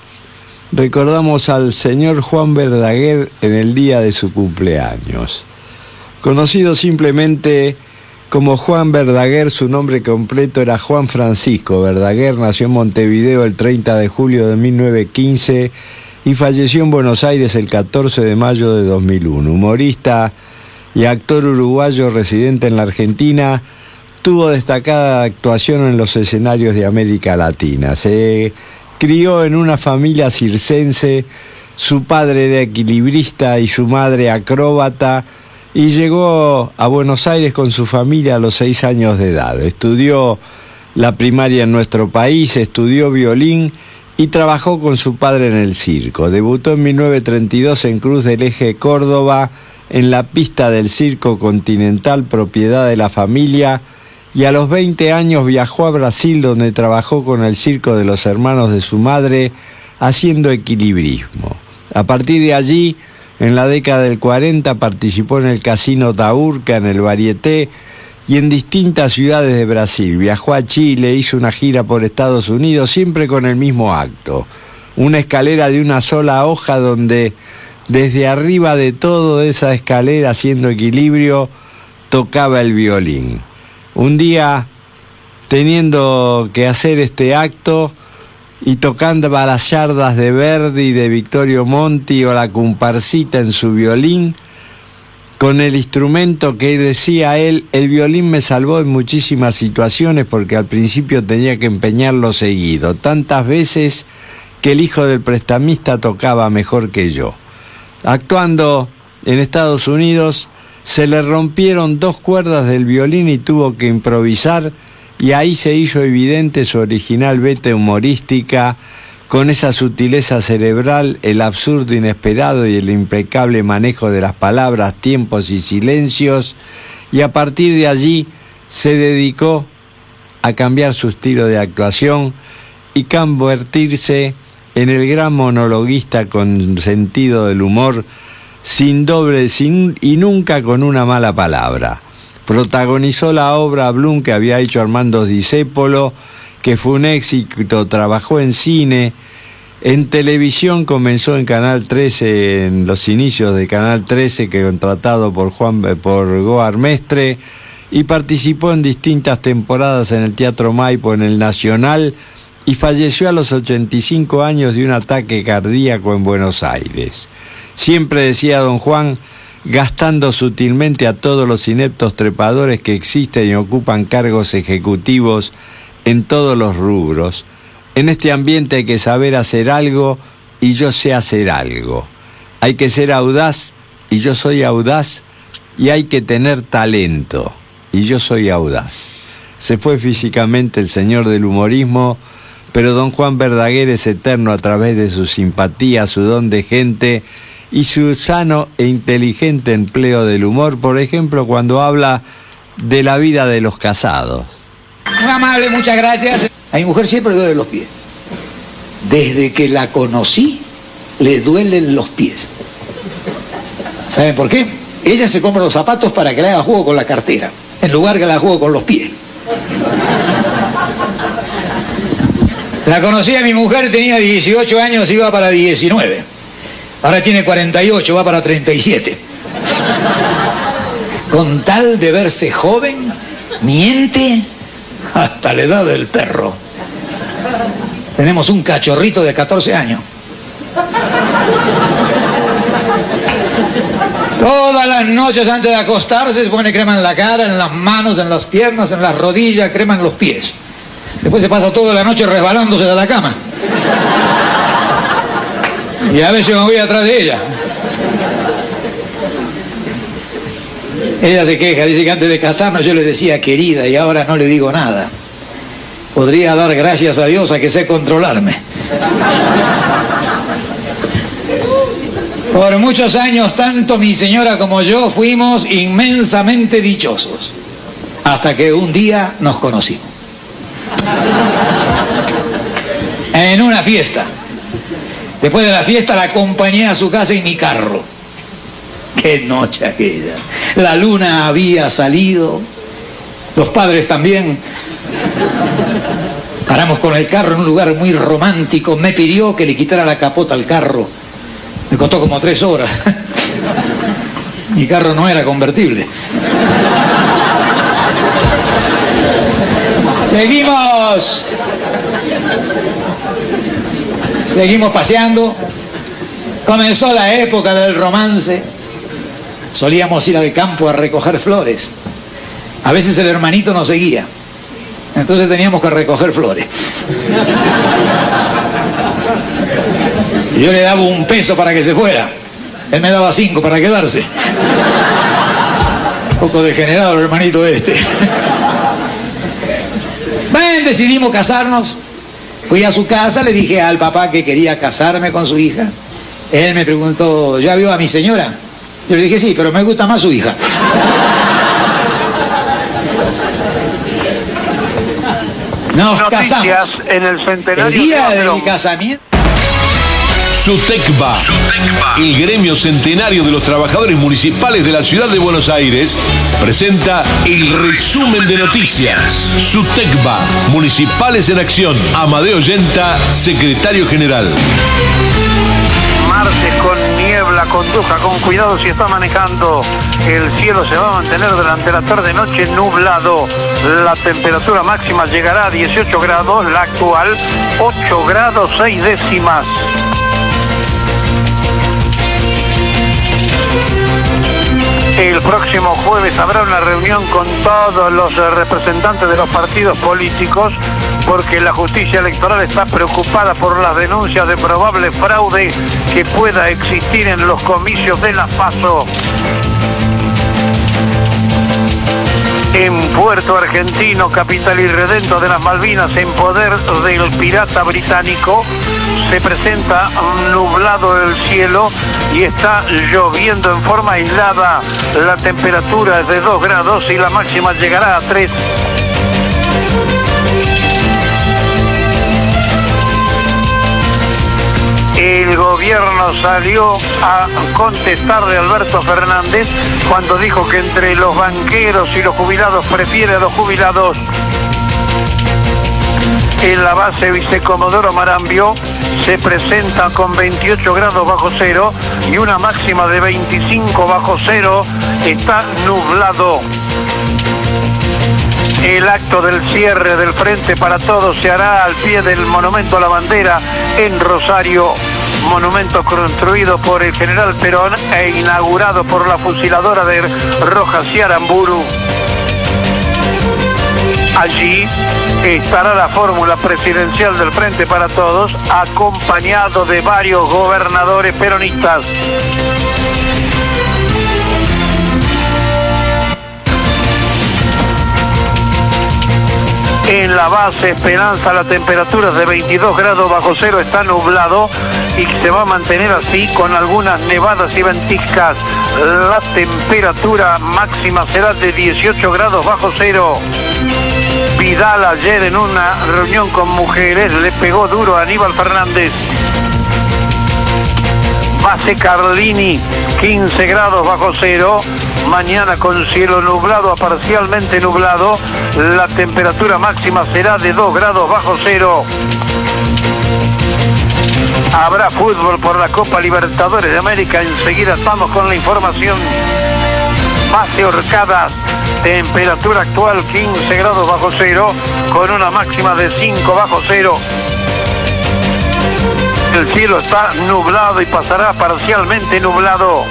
recordamos al señor Juan Verdaguer en el día de su cumpleaños. Conocido simplemente como Juan Verdaguer, su nombre completo era Juan Francisco Verdaguer. Nació en Montevideo el 30 de julio de 1915 y falleció en Buenos Aires el 14 de mayo de 2001. Humorista y actor uruguayo residente en la Argentina, tuvo destacada actuación en los escenarios de América Latina. Se crió en una familia circense, su padre era equilibrista y su madre acróbata, y llegó a Buenos Aires con su familia a los 6 años de edad. Estudió la primaria en nuestro país, estudió violín y trabajó con su padre en el circo. Debutó en 1932 en Cruz del Eje, Córdoba, en la pista del Circo Continental, propiedad de la familia, y a los 20 años viajó a Brasil, donde trabajó con el circo de los hermanos de su madre, haciendo equilibrismo. A partir de allí, en la década del 40, participó en el Casino Taurca, en el Varieté y en distintas ciudades de Brasil. Viajó a Chile, hizo una gira por Estados Unidos, siempre con el mismo acto. Una escalera de una sola hoja donde, desde arriba de toda esa escalera, haciendo equilibrio, tocaba el violín. Un día, teniendo que hacer este acto y tocando las yardas de Verdi, de Victorio Monti o la comparsita en su violín, con el instrumento que decía él, el violín me salvó en muchísimas situaciones porque al principio tenía que empeñarlo seguido, tantas veces que el hijo del prestamista tocaba mejor que yo. Actuando en Estados Unidos, se le rompieron 2 cuerdas del violín y tuvo que improvisar, y ahí se hizo evidente su original veta humorística, con esa sutileza cerebral, el absurdo inesperado y el impecable manejo de las palabras, tiempos y silencios, y a partir de allí se dedicó a cambiar su estilo de actuación y convertirse en el gran monologuista con sentido del humor, sin doble y nunca con una mala palabra. Protagonizó la obra Blum que había hecho Armando Discépolo, que fue un éxito. Trabajó en cine, en televisión comenzó en Canal 13, en los inicios de Canal 13, que contratado por Goar Mestre, y participó en distintas temporadas en el Teatro Maipo, en el Nacional, y falleció a los 85 años de un ataque cardíaco en Buenos Aires. Siempre decía don Juan, gastando sutilmente a todos los ineptos trepadores que existen y ocupan cargos ejecutivos en todos los rubros, En este ambiente hay que saber hacer algo y yo sé hacer algo. Hay que ser audaz y yo soy audaz, y hay que tener talento y yo soy audaz. Se fue físicamente el señor del humorismo, pero don Juan Verdaguer es eterno a través de su simpatía, su don de gente y su sano e inteligente empleo del humor, por ejemplo, cuando habla de la vida de los casados. Muy amable, muchas gracias. A mi mujer siempre le duelen los pies. Desde que la conocí, le duelen los pies. ¿Saben por qué? Ella se compra los zapatos para que le haga juego con la cartera, en lugar que le haga juego con los pies. La conocí a mi mujer, tenía 18 años, iba para 19. Ahora tiene 48, va para 37. Con tal de verse joven, miente hasta la edad del perro. Tenemos un cachorrito de 14 años. Todas las noches antes de acostarse se pone crema en la cara, en las manos, en las piernas, en las rodillas, crema en los pies. Después se pasa toda la noche resbalándose de la cama. Y a veces me voy atrás de ella. Ella se queja, dice que antes de casarnos yo le decía querida y ahora no le digo nada. Podría dar gracias a Dios a que sé controlarme. Por muchos años, tanto mi señora como yo fuimos inmensamente dichosos, hasta que un día nos conocimos. En una fiesta. Después de la fiesta la acompañé a su casa en mi carro. ¡Qué noche aquella! La luna había salido, los padres también. Paramos con el carro en un lugar muy romántico. Me pidió que le quitara la capota al carro. Me costó como 3 horas. Mi carro no era convertible. Seguimos paseando. Comenzó la época del romance. Solíamos ir al campo a recoger flores. A veces el hermanito nos seguía. Entonces teníamos que recoger flores. Yo le daba 1 peso para que se fuera. Él me daba 5 para quedarse. Un poco degenerado el hermanito este. Bueno, decidimos casarnos. Fui a su casa, le dije al papá que quería casarme con su hija. Él me preguntó, ¿ya vio a mi señora? Yo le dije, sí, pero me gusta más su hija. Nos casamos. En el centenario el día de mi casamiento. SUTECBA, el gremio centenario de los trabajadores municipales de la ciudad de Buenos Aires, presenta el resumen de noticias. SUTECBA, Municipales en Acción. Amadeo Yenta, secretario general. Martes con niebla, conduzca con cuidado si está manejando. El cielo se va a mantener durante la tarde-noche nublado. La temperatura máxima llegará a 18 grados, la actual 8 grados 6 décimas. El próximo jueves habrá una reunión con todos los representantes de los partidos políticos porque la justicia electoral está preocupada por las denuncias de probable fraude que pueda existir en los comicios de la PASO. En Puerto Argentino, capital irredento de las Malvinas, en poder del pirata británico, se presenta nublado el cielo y está lloviendo en forma aislada. La temperatura es de 2 grados y la máxima llegará a 3. El gobierno salió a contestarle a Alberto Fernández cuando dijo que entre los banqueros y los jubilados prefiere a los jubilados. En la base Vicecomodoro Marambio se presenta con 28 grados bajo cero y una máxima de 25 bajo cero. Está nublado. El acto del cierre del Frente para Todos se hará al pie del Monumento a la Bandera en Rosario, monumento construido por el general Perón e inaugurado por la fusiladora de Rojas y Aramburu. Allí estará la fórmula presidencial del Frente para Todos, acompañado de varios gobernadores peronistas. En la base Esperanza la temperatura es de 22 grados bajo cero, está nublado y se va a mantener así con algunas nevadas y ventiscas. La temperatura máxima será de 18 grados bajo cero. Vidal ayer en una reunión con mujeres le pegó duro a Aníbal Fernández. Base Carlini, 15 grados bajo cero. Mañana con cielo nublado a parcialmente nublado. La temperatura máxima será de 2 grados bajo cero. Habrá fútbol por la Copa Libertadores de América. Enseguida estamos con la información. Base Orcadas, temperatura actual 15 grados bajo cero, con una máxima de 5 bajo cero. El cielo está nublado y pasará parcialmente nublado.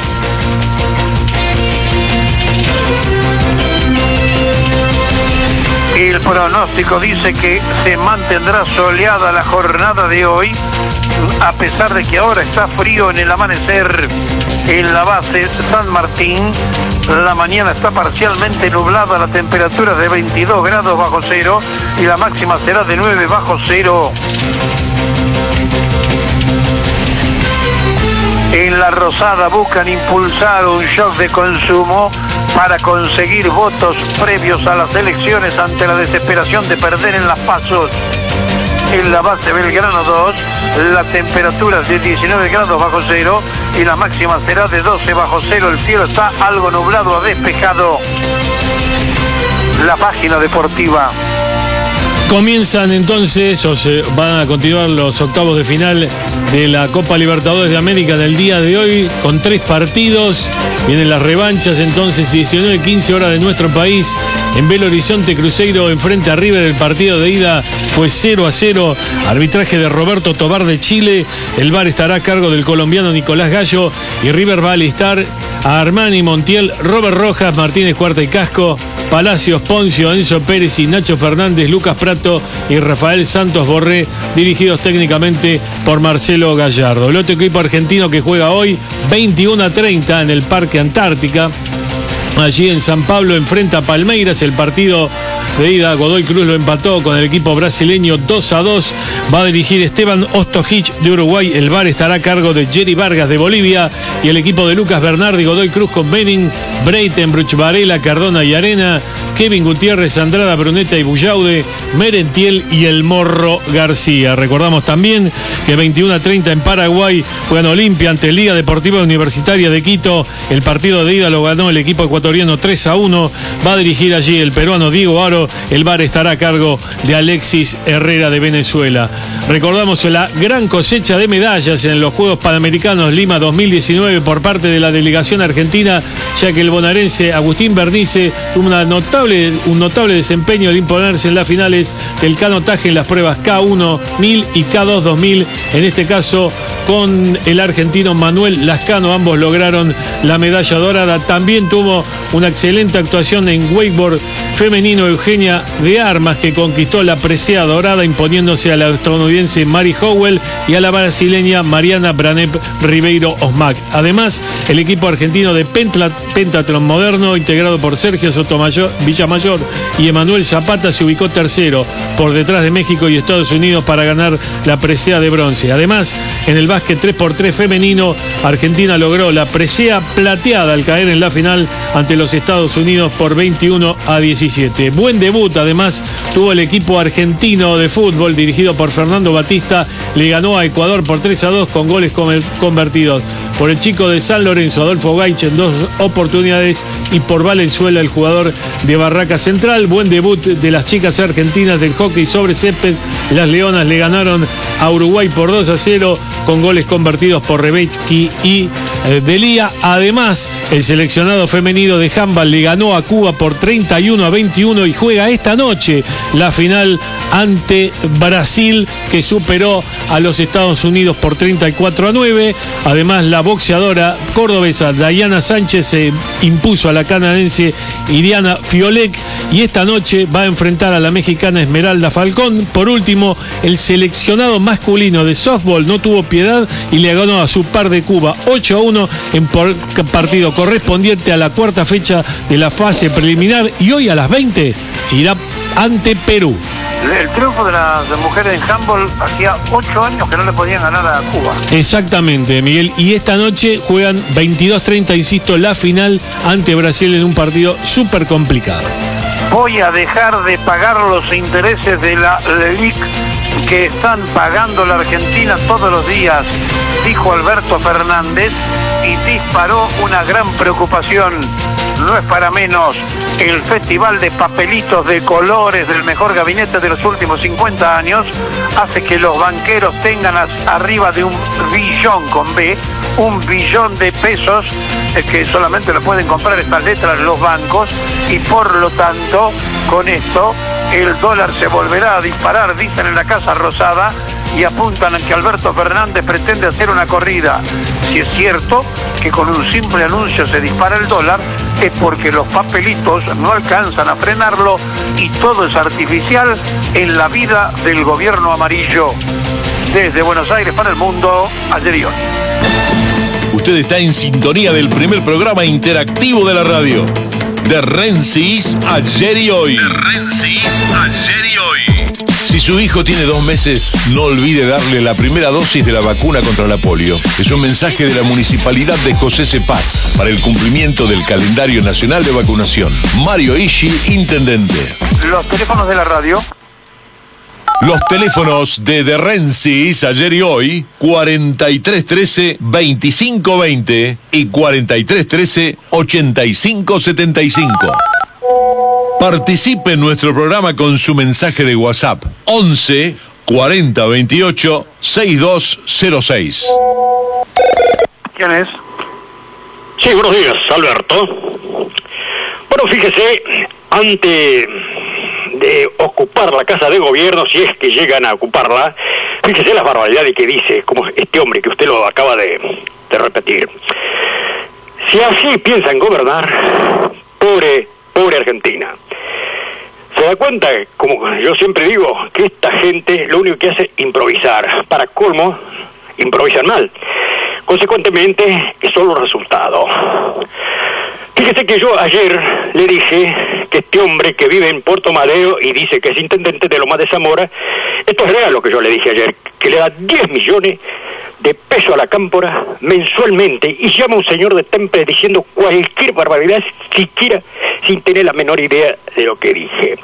El pronóstico dice que se mantendrá soleada la jornada de hoy, a pesar de que ahora está frío en el amanecer. En la base San Martín, la mañana está parcialmente nublada, la temperatura es de 22 grados bajo cero y la máxima será de 9 bajo cero. En La Rosada buscan impulsar un shock de consumo para conseguir votos previos a las elecciones ante la desesperación de perder en las PASO. En la base Belgrano 2, la temperatura es de 19 grados bajo cero y la máxima será de 12 bajo cero. El cielo está algo nublado a despejado. La página deportiva. Comienzan entonces, o se van a continuar los octavos de final de la Copa Libertadores de América del día de hoy, con 3 partidos. Vienen las revanchas entonces, 19:15 horas de nuestro país. En Belo Horizonte, Cruzeiro enfrente a River. El partido de ida fue 0-0. Arbitraje de Roberto Tobar de Chile. El VAR estará a cargo del colombiano Nicolás Gallo. Y River va a alistar a Armani, Montiel, Robert Rojas, Martínez Cuarta y Casco, Palacios, Poncio, Enzo Pérez y Nacho Fernández, Lucas Prato y Rafael Santos Borré, dirigidos técnicamente por Marcelo Gallardo. El otro equipo argentino que juega hoy, 21:30 en el Parque Antártica. Allí en San Pablo enfrenta a Palmeiras. El partido de ida, Godoy Cruz lo empató con el equipo brasileño 2-2. Va a dirigir Esteban Ostojic de Uruguay. El VAR estará a cargo de Jerry Vargas de Bolivia. Y el equipo de Lucas Bernardi, Godoy Cruz con Benning, Breitenbruch, Varela, Cardona y Arena, Kevin Gutiérrez, Andrada, Bruneta y Bullaude, Merentiel y el Morro García. Recordamos también que 21:30 en Paraguay juegan Olimpia ante Liga Deportiva Universitaria de Quito. El partido de ida lo ganó el equipo ecuatoriano 3-1. Va a dirigir allí el peruano Diego Aro. El VAR estará a cargo de Alexis Herrera de Venezuela. Recordamos la gran cosecha de medallas en los Juegos Panamericanos Lima 2019 por parte de la delegación argentina, ya que el bonaerense Agustín Bernice tuvo un notable desempeño al imponerse en las finales del canotaje en las pruebas K1 1000 y K2 2000. En este caso con el argentino Manuel Lascano, ambos lograron la medalla dorada. También tuvo una excelente actuación en wakeboard femenino Eugenia de Armas, que conquistó la presea dorada imponiéndose a la estadounidense Mary Howell y a la brasileña Mariana Branep Ribeiro Osmac. Además, el equipo argentino de pentatlón moderno, integrado por Sergio Sotomayor, Villamayor y Emanuel Zapata, se ubicó tercero por detrás de México y Estados Unidos para ganar la presea de bronce. Además, en el básquet 3x3 femenino, Argentina logró la presea plateada al caer en la final ante los Estados Unidos por 21-17. Buen debut, además, tuvo el equipo argentino de fútbol dirigido por Fernando Batista. Le ganó a Ecuador por 3-2 con goles convertidos por el chico de San Lorenzo, Adolfo Gaich, en 2 oportunidades, y por Valenzuela, el jugador de Barraca Central. Buen debut de las chicas argentinas del hockey sobre césped. Las Leonas le ganaron a Uruguay por 2-0 con goles convertidos por Rebecki y Delía. Además, el seleccionado femenino de handball le ganó a Cuba por 31-21 y juega esta noche la final ante Brasil, que superó a los Estados Unidos por 34-9. Además, la boxeadora cordobesa Dayana Sánchez se impuso a la canadiense Iriana Fiolek y esta noche va a enfrentar a la mexicana Esmeralda Falcón. Por último, el seleccionado masculino de softball no tuvo piedad y le ganó a su par de Cuba 8-1 en partido correspondiente a la cuarta fecha de la fase preliminar, y hoy a las 20 irá ante Perú. El triunfo de las mujeres en handball hacía 8 años que no le podían ganar a Cuba. Exactamente, Miguel. Y esta noche juegan 22:30, insisto, la final ante Brasil en un partido súper complicado. Voy a dejar de pagar los intereses de la LELIC que están pagando la Argentina todos los días, dijo Alberto Fernández, y disparó una gran preocupación. No es para menos, el festival de papelitos de colores del mejor gabinete de los últimos 50 años hace que los banqueros tengan arriba de 1 billón con B, 1 billón de pesos, que solamente lo pueden comprar estas letras los bancos, y por lo tanto, con esto, el dólar se volverá a disparar, dicen en la Casa Rosada, y apuntan a que Alberto Fernández pretende hacer una corrida. Si es cierto que con un simple anuncio se dispara el dólar, es porque los papelitos no alcanzan a frenarlo y todo es artificial en la vida del gobierno amarillo. Desde Buenos Aires para el mundo, ayer y hoy. Usted está en sintonía del primer programa interactivo de la radio. De Rensis, ayer y hoy. De Rensis, ayer y hoy. Si su hijo tiene 2 meses, no olvide darle la primera dosis de la vacuna contra la polio. Es un mensaje de la Municipalidad de José Cepaz para el cumplimiento del calendario nacional de vacunación. Mario Ishi, intendente. Los teléfonos de la radio. Los teléfonos de Rensis, ayer y hoy, 4313-2520 y 4313-8575. Participe en nuestro programa con su mensaje de WhatsApp 11 40 28 6206. ¿Quién es? Sí, buenos días, Alberto. Bueno, fíjese, antes de ocupar la Casa de Gobierno, si es que llegan a ocuparla, fíjese las barbaridades que dice, como este hombre que usted lo acaba de repetir. Si así piensan gobernar, pobre Argentina. Se da cuenta, como yo siempre digo, que esta gente lo único que hace es improvisar. Para colmo, improvisan mal. Consecuentemente, son los resultados. Fíjese que yo ayer le dije que este hombre que vive en Puerto Madero y dice que es intendente de Lomas de Zamora, esto es real lo que yo le dije ayer, que le da 10 millones de pesos a la cámpora mensualmente, y llama a un señor de Temple diciendo cualquier barbaridad, siquiera sin tener la menor idea de lo que dije.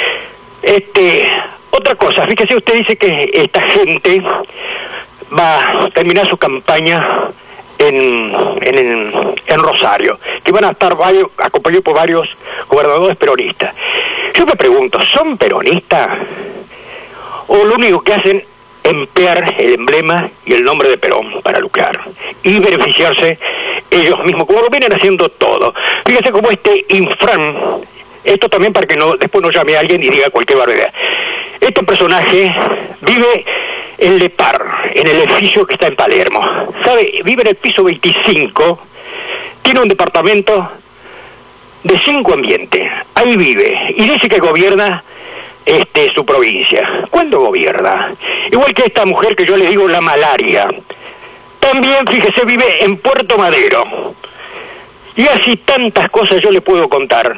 Otra cosa, fíjese, usted dice que esta gente va a terminar su campaña en Rosario, que van a estar acompañados por varios gobernadores peronistas. Yo me pregunto, ¿son peronistas? ¿O lo único que hacen emplear el emblema y el nombre de Perón para lucrar y beneficiarse ellos mismos, como lo vienen haciendo todo? Fíjese cómo este infran, esto también para que después no llame a alguien y diga cualquier barbaridad. Este personaje vive en Le Par, en el edificio que está en Palermo. ¿Sabe? Vive en el piso 25, tiene un departamento de 5 ambientes, ahí vive, y dice que gobierna su provincia. ¿Cuándo gobierna? Igual que esta mujer que yo le digo la malaria. También, fíjese, vive en Puerto Madero. Y así tantas cosas yo le puedo contar,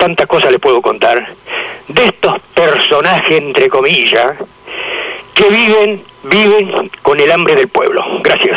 de estos personajes, entre comillas, que viven con el hambre del pueblo. Gracias.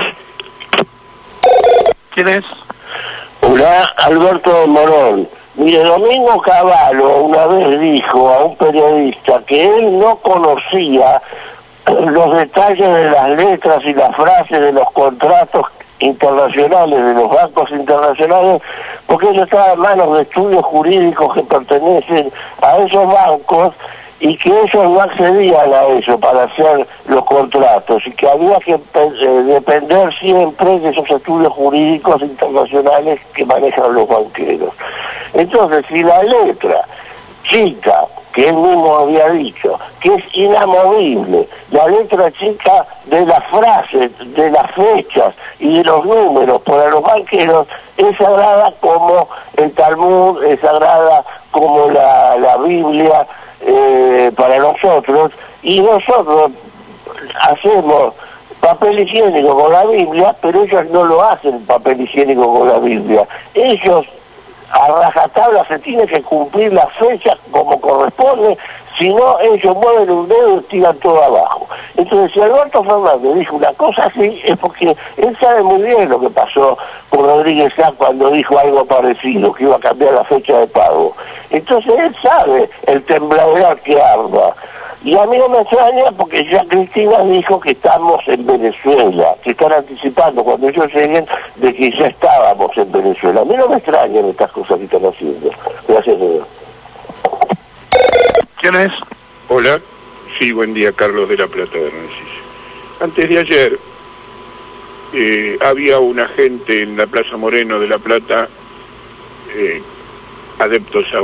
¿Quién es? Hola, Alberto de Morón. Mire, Domingo Cavallo una vez dijo a un periodista que él no conocía los detalles de las letras y las frases de los contratos internacionales, de los bancos internacionales, porque eso está en manos de estudios jurídicos que pertenecen a esos bancos, y que ellos no accedían a eso para hacer los contratos y que había que depender siempre de esos estudios jurídicos internacionales que manejan los banqueros. Entonces, si la letra chica, que él mismo había dicho, que es inamovible, la letra chica de las frases, de las fechas y de los números para los banqueros, es sagrada como el Talmud, es sagrada como la Biblia para nosotros, y nosotros hacemos papel higiénico con la Biblia, pero ellos no lo hacen papel higiénico con la Biblia. Ellos a rajatabla se tiene que cumplir la fecha como corresponde, si no ellos mueven un dedo y tiran todo abajo. Entonces, si Alberto Fernández dijo una cosa así, es porque él sabe muy bien lo que pasó con Rodríguez Sá cuando dijo algo parecido, que iba a cambiar la fecha de pago. Entonces él sabe el tembladeral que arma. Y a mí no me extraña porque ya Cristina dijo que estamos en Venezuela, que están anticipando cuando ellos lleguen de que ya estábamos en Venezuela. A mí no me extrañan estas cosas que están haciendo. Gracias, señor. ¿Quién es? Hola, sí, buen día, Carlos de La Plata de Rensis. Antes de ayer había una gente en la Plaza Moreno de La Plata, adeptos a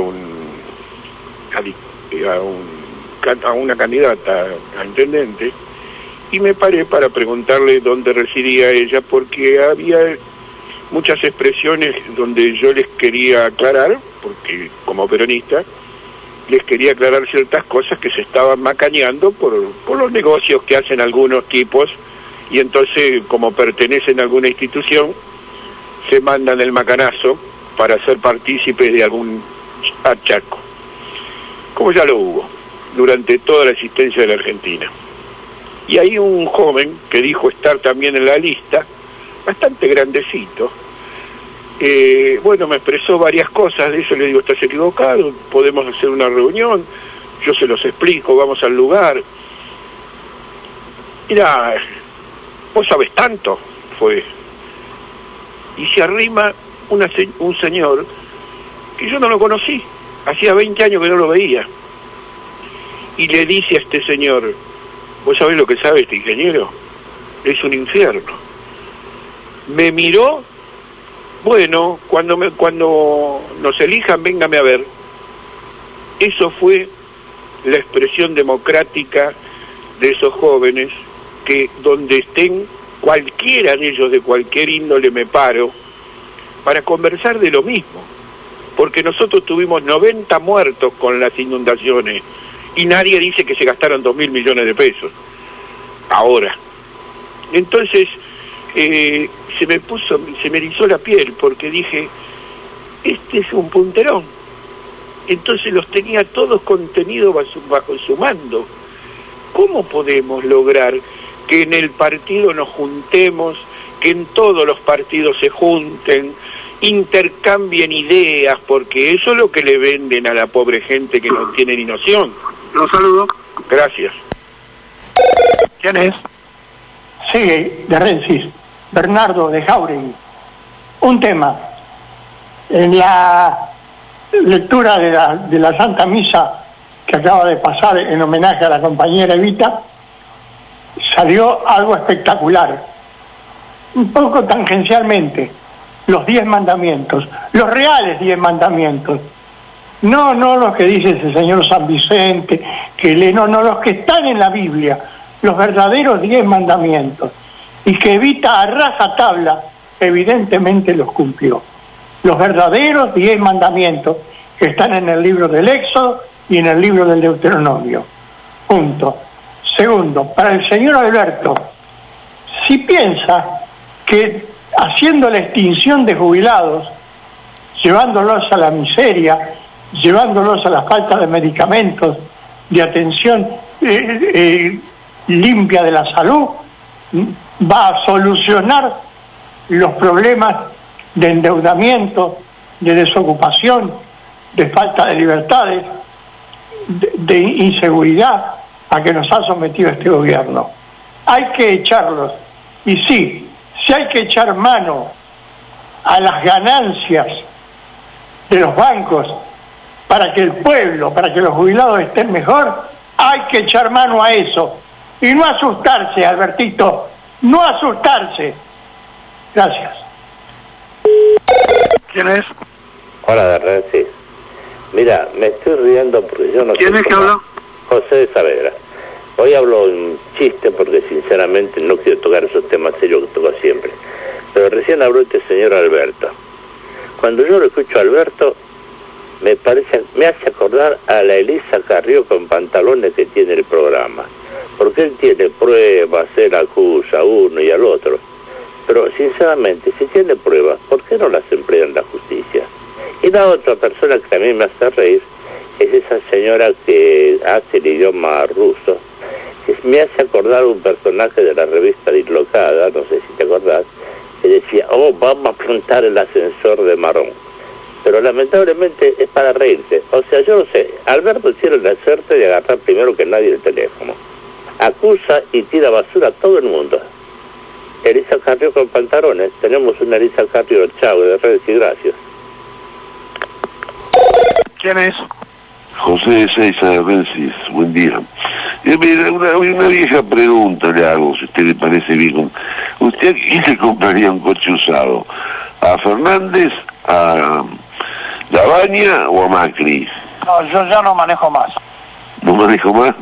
una candidata a intendente, y me paré para preguntarle dónde residía ella, porque había muchas expresiones donde yo les quería aclarar, porque como peronista, les quería aclarar ciertas cosas que se estaban macaneando por los negocios que hacen algunos tipos, y entonces, como pertenecen a alguna institución, se mandan el macanazo para ser partícipes de algún achaco, como ya lo hubo durante toda la existencia de la Argentina. Y hay un joven que dijo estar también en la lista, bastante grandecito. Bueno, me expresó varias cosas de eso, le digo, estás equivocado, podemos hacer una reunión, yo se los explico, vamos al lugar. Mira, vos sabés tanto, fue. Y se arrima un señor que yo no lo conocí, hacía 20 años que no lo veía. Y le dice a este señor, ¿vos sabés lo que sabe este ingeniero? Es un infierno. Me miró, bueno, cuando nos elijan, véngame a ver. Eso fue la expresión democrática de esos jóvenes que donde estén, cualquiera de ellos de cualquier índole me paro, para conversar de lo mismo. Porque nosotros tuvimos 90 muertos con las inundaciones, y nadie dice que se gastaron 2.000 millones de pesos. Ahora. Entonces, se me erizó la piel, porque dije, este es un punterón. Entonces los tenía todos contenidos bajo su mando. ¿Cómo podemos lograr que en el partido nos juntemos, que en todos los partidos se junten, intercambien ideas, porque eso es lo que le venden a la pobre gente que no tiene ni noción? Los saludo. Gracias. ¿Quién es? Sí, de Rensis, Bernardo de Jauregui. Un tema. En la lectura de la Santa Misa que acaba de pasar en homenaje a la compañera Evita, salió algo espectacular. Un poco tangencialmente, los 10 mandamientos, los reales 10 mandamientos. No los que dice ese señor San Vicente, no, los que están en la Biblia, los verdaderos 10 mandamientos, y que Evita a rajatabla evidentemente los cumplió. Los verdaderos 10 mandamientos que están en el libro del Éxodo y en el libro del Deuteronomio. Punto. Segundo, para el señor Alberto, si piensa que haciendo la extinción de jubilados, llevándolos a la miseria, llevándolos a la falta de medicamentos, de atención limpia de la salud, va a solucionar los problemas de endeudamiento, de desocupación, de falta de libertades, de inseguridad a que nos ha sometido este gobierno. Hay que echarlos. Y sí, si hay que echar mano a las ganancias de los bancos para que el pueblo, para que los jubilados estén mejor, hay que echar mano a eso. Y no asustarse, Albertito, no asustarse. Gracias. ¿Quién es? Hola, de Rensis. Mira, me estoy riendo porque yo no... ¿Quién es que habla? José de Saavedra. Hoy hablo un chiste porque sinceramente no quiero tocar esos temas serios que toco siempre. Pero recién habló este señor Alberto. Cuando yo lo escucho a Alberto, me hace acordar a la Elisa Carrió con pantalones que tiene el programa. Porque él tiene pruebas, él acusa a uno y al otro. Pero sinceramente, si tiene pruebas, ¿por qué no las emplea en la justicia? Y la otra persona que a mí me hace reír es esa señora que hace el idioma ruso, que me hace acordar un personaje de la revista Dislocada, no sé si te acordás, que decía, vamos a plantar el ascensor de Marón. Pero lamentablemente es para reírse. O sea, yo no sé, Alberto tiene la suerte de agarrar primero que nadie el teléfono. Acusa y tira basura a todo el mundo. Elisa Carrió con pantalones, tenemos una Elisa Carrió, chao, de redes y gracias. ¿Quién es? José de Seiza de Rensis, buen día. Una vieja pregunta le hago, si a usted le parece bien. ¿Usted a quién le compraría un coche usado? ¿A Fernández, a Labaña o a Macri? No, yo ya no manejo más. ¿No manejo más?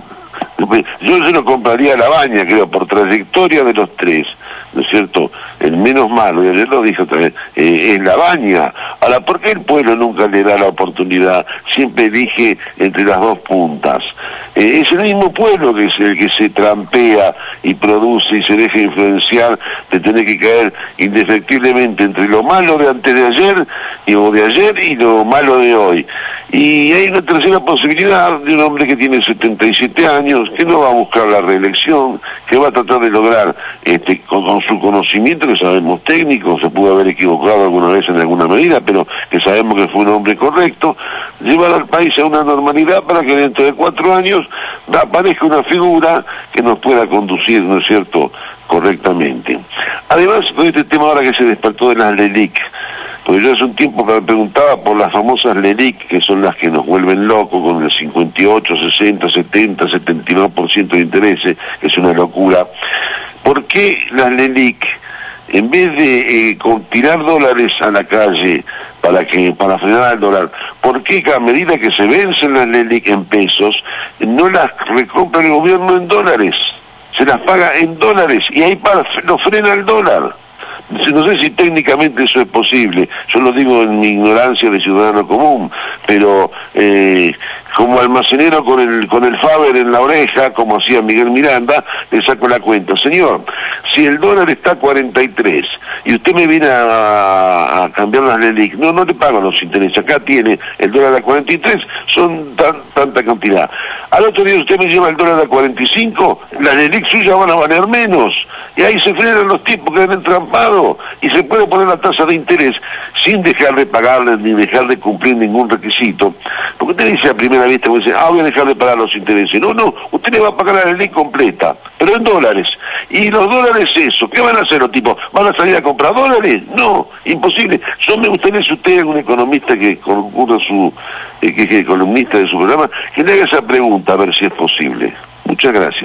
Yo se lo compraría a Labaña, creo, por trayectoria de los tres, ¿no es cierto? El menos malo, y ayer lo dije otra vez, es Labaña. Ahora, ¿por qué el pueblo nunca le da la oportunidad? Siempre elige entre las dos puntas. Es el mismo pueblo que es el que se trampea y produce y se deja influenciar de tener que caer indefectiblemente entre lo malo de antes de ayer o de ayer y lo malo de hoy. Y hay una tercera posibilidad de un hombre que tiene 77 años, que no va a buscar la reelección, que va a tratar de lograr, con su conocimiento, que sabemos técnico, se pudo haber equivocado alguna vez en alguna medida, pero que sabemos que fue un hombre correcto, llevar al país a una normalidad para que dentro de 4 años aparezca una figura que nos pueda conducir, ¿no es cierto?, correctamente. Además, con este tema ahora que se despertó de las LELIC, porque yo hace un tiempo que me preguntaba por las famosas LELIC, que son las que nos vuelven locos con el 58, 60, 70, 79% de intereses, que es una locura. ¿Por qué las LELIC, en vez de tirar dólares a la calle para frenar el dólar, por qué a medida que se vencen las LELIC en pesos, no las recompra el gobierno en dólares? Se las paga en dólares y ahí lo frena el dólar. No sé si técnicamente eso es posible, yo lo digo en mi ignorancia de ciudadano común, pero como almacenero con el Faber en la oreja, como hacía Miguel Miranda, le saco la cuenta. Señor, si el dólar está a 43 y usted me viene a cambiar las LELIC, no le pago los intereses, acá tiene el dólar a 43, son tanta cantidad. Al otro día usted me lleva el dólar a 45, las LELIC suyas van a valer menos, y ahí se frenan los tipos que han entrampado, y se puede poner la tasa de interés sin dejar de pagarles ni dejar de cumplir ningún requisito. Porque usted dice a primera vista, voy a dejar de pagar los intereses. No, usted le va a pagar la ley completa, pero en dólares. Y los dólares eso, ¿qué van a hacer los tipos? ¿Van a salir a comprar dólares? No, imposible. Yo me gustaría, si usted es un economista que concurra que es columnista de su programa, que le haga esa pregunta a ver si es posible. Muchas gracias.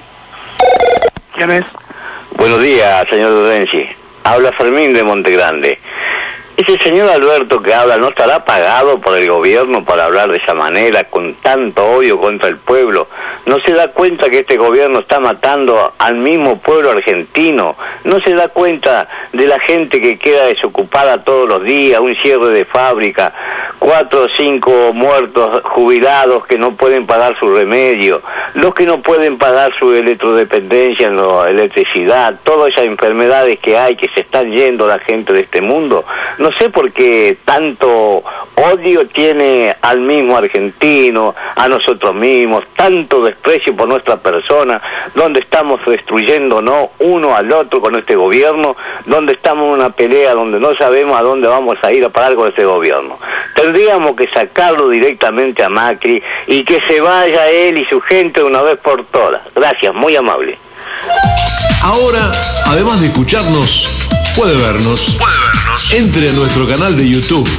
¿Quién es? Buenos días, señor Lorenzi. Habla Fermín de Montegrande. Ese señor Alberto que habla, ¿no estará pagado por el gobierno para hablar de esa manera, con tanto odio contra el pueblo? ¿No se da cuenta que este gobierno está matando al mismo pueblo argentino? ¿No se da cuenta de la gente que queda desocupada todos los días, un cierre de fábrica, 4 o 5 muertos jubilados que no pueden pagar su remedio, los que no pueden pagar su electrodependencia en la electricidad, todas esas enfermedades que hay, que se están yendo la gente de este mundo? No sé por qué tanto odio tiene al mismo argentino, a nosotros mismos, tanto desprecio por nuestra persona, donde estamos destruyéndonos uno al otro con este gobierno, donde estamos en una pelea donde no sabemos a dónde vamos a ir a parar con este gobierno. Tendríamos que sacarlo directamente a Macri y que se vaya él y su gente de una vez por todas. Gracias, muy amable. Ahora, además de escucharnos, puede vernos. Entre a nuestro canal de YouTube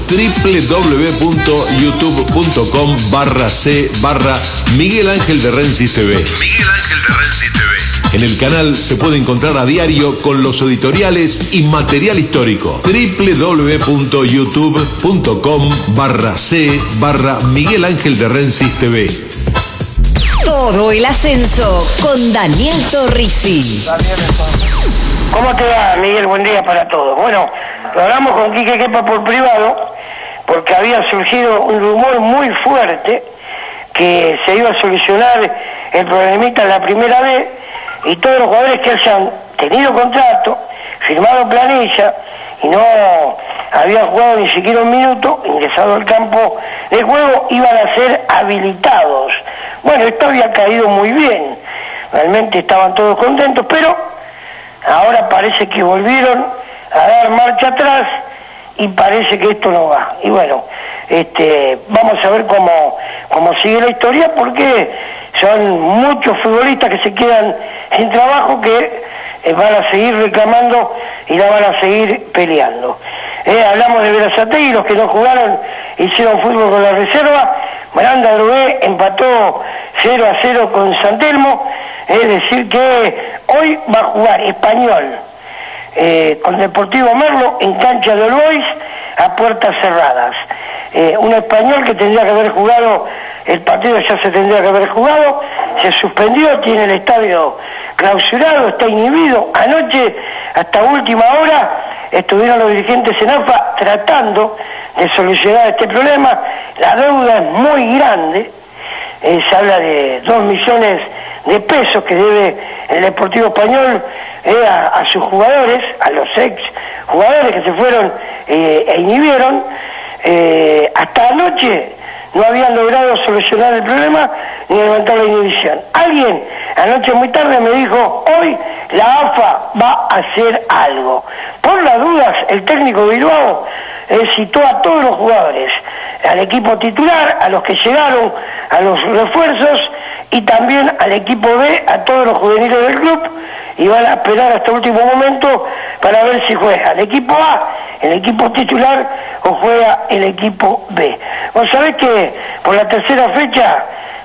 www.youtube.com/c/Miguel Ángel de Rensis TV. En el canal se puede encontrar a diario con los editoriales y material histórico. www.youtube.com/c/Miguel Ángel de Rensis TV. Todo el ascenso con Daniel Torrisi. ¿Cómo te va, Miguel? Buen día para todos. Bueno, lo hablamos con Quique Kepa por privado, porque había surgido un rumor muy fuerte que se iba a solucionar el problemita en la primera vez, y todos los jugadores que hayan tenido contrato, firmado planilla y no habían jugado ni siquiera un minuto, ingresado al campo de juego, iban a ser habilitados. Bueno, esto había caído muy bien, realmente estaban todos contentos, pero ahora parece que volvieron a dar marcha atrás y parece que esto no va. Y bueno, vamos a ver cómo sigue la historia, porque son muchos futbolistas que se quedan sin trabajo, que van a seguir reclamando y la van a seguir peleando. Hablamos de Berazategui, los que no jugaron hicieron fútbol con la reserva. Miranda Drogué empató 0-0 con San Telmo, es decir que hoy va a jugar Español con Deportivo Merlo en cancha de All Boys a puertas cerradas. Un Español que tendría que haber jugado, el partido ya se tendría que haber jugado, se suspendió, tiene el estadio clausurado, está inhibido. Anoche, hasta última hora, estuvieron los dirigentes en AFA tratando de solucionar este problema. La deuda es muy grande, se habla de 2 millones de pesos que debe el Deportivo Español a sus jugadores, a los ex jugadores que se fueron e inhibieron. Hasta anoche no habían logrado solucionar el problema ni levantar la inhibición. Alguien anoche muy tarde me dijo, hoy la AFA va a hacer algo. Por las dudas, el técnico Bilbao citó a todos los jugadores, al equipo titular, a los que llegaron, a los refuerzos, y también al equipo B, a todos los juveniles del club, y van a esperar hasta el último momento para ver si juega el equipo A, el equipo titular, o juega el equipo B. Vos sabés que por la tercera fecha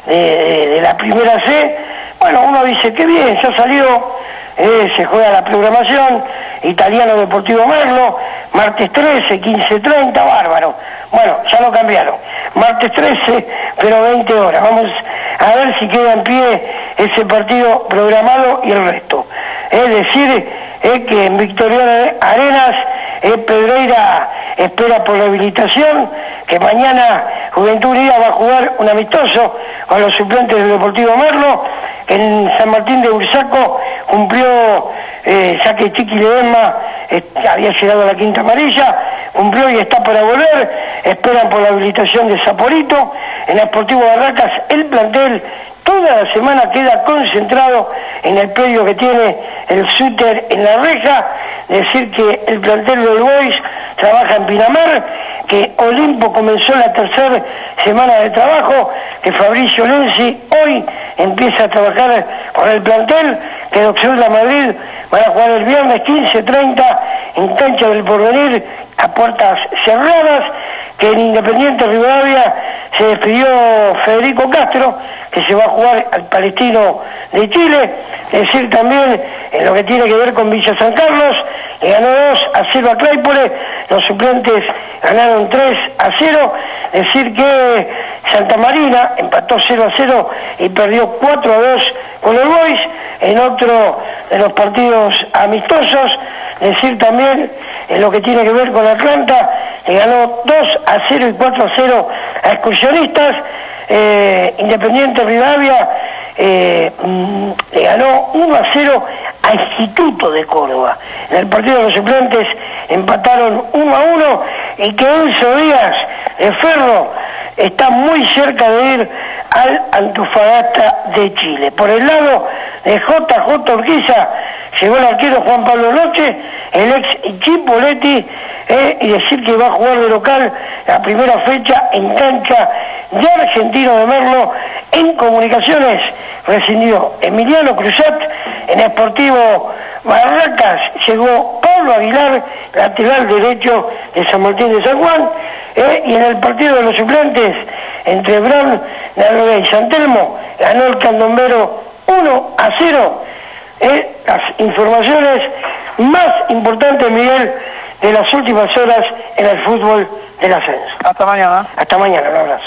de la primera C, bueno, uno dice, qué bien, ya salió, se juega la programación, Italiano Deportivo Merlo, martes 13, 15:30, bárbaro. Bueno, ya lo cambiaron, martes 13, pero 20 horas. Vamos a ver si queda en pie ese partido programado y el resto. Es decir, que en Victoriano Arenas, Pedreira espera por la habilitación, que mañana Juventud Unida va a jugar un amistoso con los suplentes del Deportivo Merlo. En San Martín de Bursaco cumplió, ya que Chiqui Ledesma había llegado a la quinta amarilla, cumplió y está para volver. Esperan por la habilitación de Saporito. En el Sportivo Barracas, el plantel toda la semana queda concentrado en el predio que tiene el Súter en La Reja. Decir que el plantel del Boys trabaja en Pinamar, que Olimpo comenzó la tercera semana de trabajo, que Fabricio Lenzi hoy empieza a trabajar con el plantel, que Doctor La Madrid van a jugar el viernes 15:30 en cancha del Porvenir a puertas cerradas, que en Independiente Rivadavia se despidió Federico Castro, que se va a jugar al Palestino de Chile. Es decir, también en lo que tiene que ver con Villa San Carlos, le ganó 2-0 a Claypole, los suplentes ganaron 3-0, es decir que Santa Marina empató 0-0 y perdió 4-2 con el Boys. En otro de los partidos amistosos, es decir también en lo que tiene que ver con Atlanta, le ganó 2-0 y 4-0 a Excursionistas. Independiente Rivadavia le ganó 1-0 a Instituto de Córdoba. En el partido de los suplentes empataron 1-1, y que Enzo Díaz de Ferro está muy cerca de ir al Antofagasta de Chile. Por el lado de JJ Urquiza llegó el arquero Juan Pablo Noche, el ex Chipoletti, y decir que va a jugar de local la primera fecha en cancha de Argentino de Merlo. En Comunicaciones rescindió Emiliano Cruzat, en Sportivo Barracas llegó Pablo Pablo Aguilar, lateral derecho de San Martín de San Juan, y en el partido de los suplentes entre Brown, Naroga y San Telmo, ganó el Candombero 1-0. Las informaciones más importantes, Miguel, de las últimas horas en el fútbol del ascenso. Hasta mañana. Hasta mañana, un abrazo.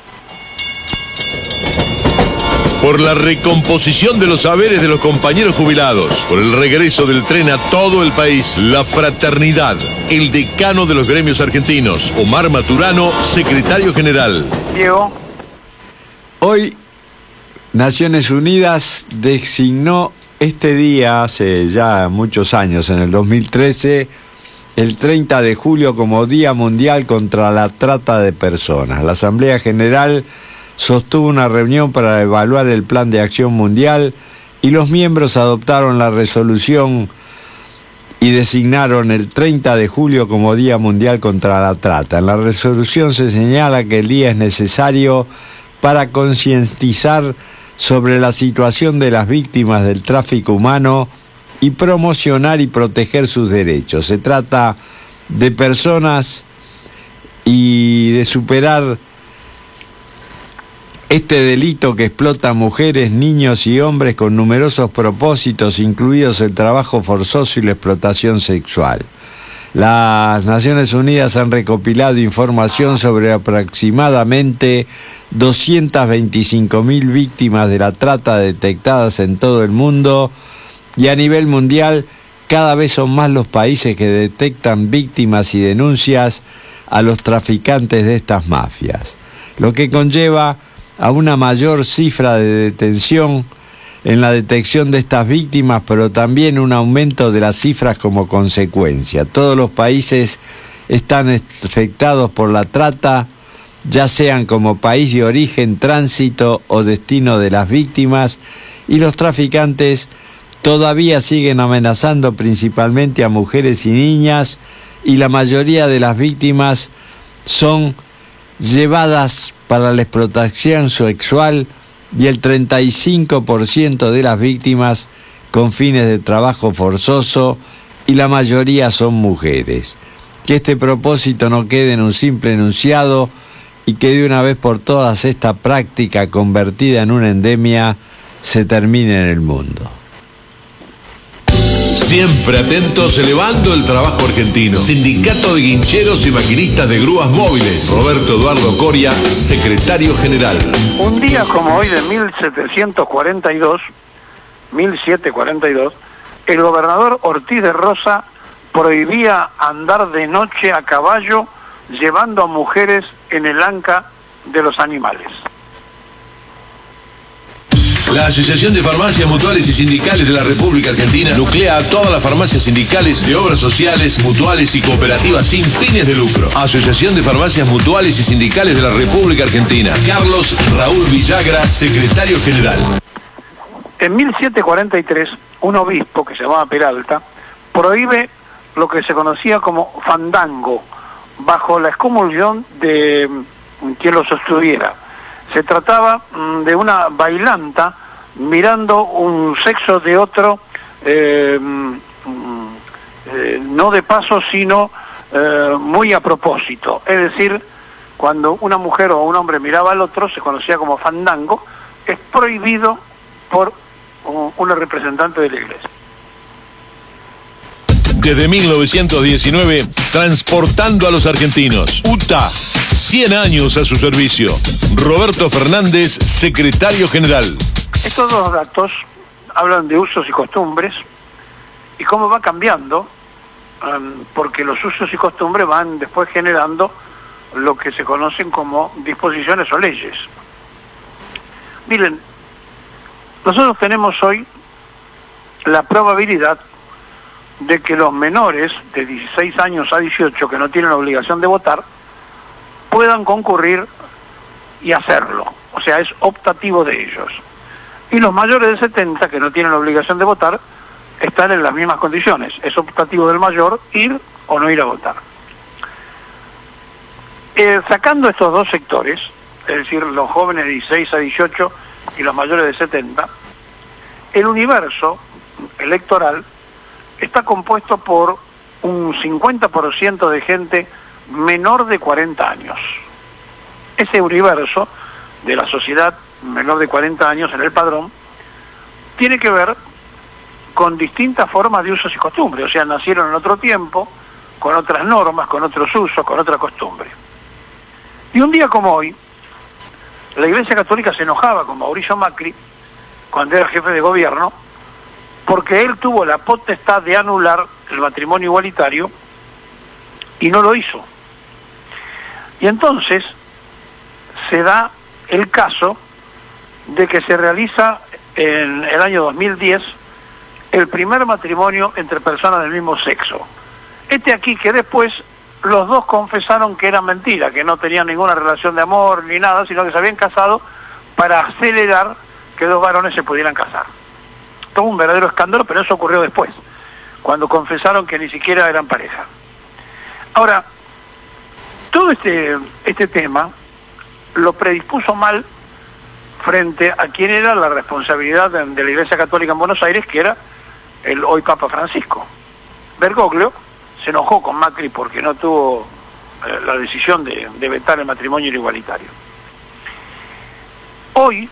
Por la recomposición de los saberes de los compañeros jubilados, por el regreso del tren a todo el país, la fraternidad, el decano de los gremios argentinos, Omar Maturano, secretario general. Diego. Hoy Naciones Unidas designó este día, hace ya muchos años, en el 2013, el 30 de julio como Día Mundial contra la Trata de Personas. La Asamblea General sostuvo una reunión para evaluar el Plan de Acción Mundial y los miembros adoptaron la resolución y designaron el 30 de julio como Día Mundial contra la Trata. En la resolución se señala que el día es necesario para concientizar sobre la situación de las víctimas del tráfico humano y promocionar y proteger sus derechos. Se trata de personas y de superar este delito que explota a mujeres, niños y hombres con numerosos propósitos, incluidos el trabajo forzoso y la explotación sexual. Las Naciones Unidas han recopilado información sobre aproximadamente 225.000 víctimas de la trata detectadas en todo el mundo, y a nivel mundial cada vez son más los países que detectan víctimas y denuncias a los traficantes de estas mafias, lo que conlleva a una mayor cifra de detención en la detección de estas víctimas, pero también un aumento de las cifras como consecuencia. Todos los países están afectados por la trata, ya sean como país de origen, tránsito o destino de las víctimas, y los traficantes todavía siguen amenazando principalmente a mujeres y niñas, y la mayoría de las víctimas son llevadas para la explotación sexual, y el 35% de las víctimas con fines de trabajo forzoso, y la mayoría son mujeres. Que este propósito no quede en un simple enunciado y que de una vez por todas esta práctica convertida en una endemia se termine en el mundo. Siempre atentos, elevando el trabajo argentino. Sindicato de Guincheros y Maquinistas de Grúas Móviles. Roberto Eduardo Coria, secretario general. Un día como hoy de 1742, el gobernador Ortiz de Rosa prohibía andar de noche a caballo llevando a mujeres en el anca de los animales. La Asociación de Farmacias Mutuales y Sindicales de la República Argentina nuclea a todas las farmacias sindicales de obras sociales, mutuales y cooperativas sin fines de lucro. Asociación de Farmacias Mutuales y Sindicales de la República Argentina. Carlos Raúl Villagra, secretario general. En 1743, un obispo que se llamaba Peralta prohíbe lo que se conocía como fandango, bajo la excomulsión de quien lo sostuviera. Se trataba de una bailanta mirando un sexo de otro, no de paso, sino muy a propósito. Es decir, cuando una mujer o un hombre miraba al otro, se conocía como fandango. Es prohibido por una representante de la Iglesia. Desde 1919, transportando a los argentinos. UTA, 100 años a su servicio. Roberto Fernández, secretario general. Estos dos datos hablan de usos y costumbres y cómo va cambiando, porque los usos y costumbres van después generando lo que se conocen como disposiciones o leyes. Miren, nosotros tenemos hoy la probabilidad de que los menores de 16 años a 18 que no tienen la obligación de votar puedan concurrir y hacerlo, o sea, es optativo de ellos. Y los mayores de 70 que no tienen la obligación de votar están en las mismas condiciones, es optativo del mayor ir o no ir a votar. Sacando estos dos sectores, es decir, los jóvenes de 16 a 18 y los mayores de 70, el universo electoral está compuesto por un 50% de gente menor de 40 años. Ese universo de la sociedad menor de 40 años en el padrón tiene que ver con distintas formas de usos y costumbres, o sea, nacieron en otro tiempo, con otras normas, con otros usos, con otra costumbre. Y un día como hoy, la Iglesia Católica se enojaba con Mauricio Macri, cuando era jefe de gobierno, porque él tuvo la potestad de anular el matrimonio igualitario y no lo hizo. Y entonces se da el caso de que se realiza en el año 2010 el primer matrimonio entre personas del mismo sexo. Aquí que después los dos confesaron que era mentira, que no tenían ninguna relación de amor ni nada, sino que se habían casado para acelerar que dos varones se pudieran casar. Todo un verdadero escándalo, pero eso ocurrió después, cuando confesaron que ni siquiera eran pareja. Ahora, todo este tema lo predispuso mal frente a quien era la responsabilidad de la Iglesia Católica en Buenos Aires, que era el hoy Papa Francisco. Bergoglio se enojó con Macri porque no tuvo la decisión de vetar el matrimonio igualitario. Hoy,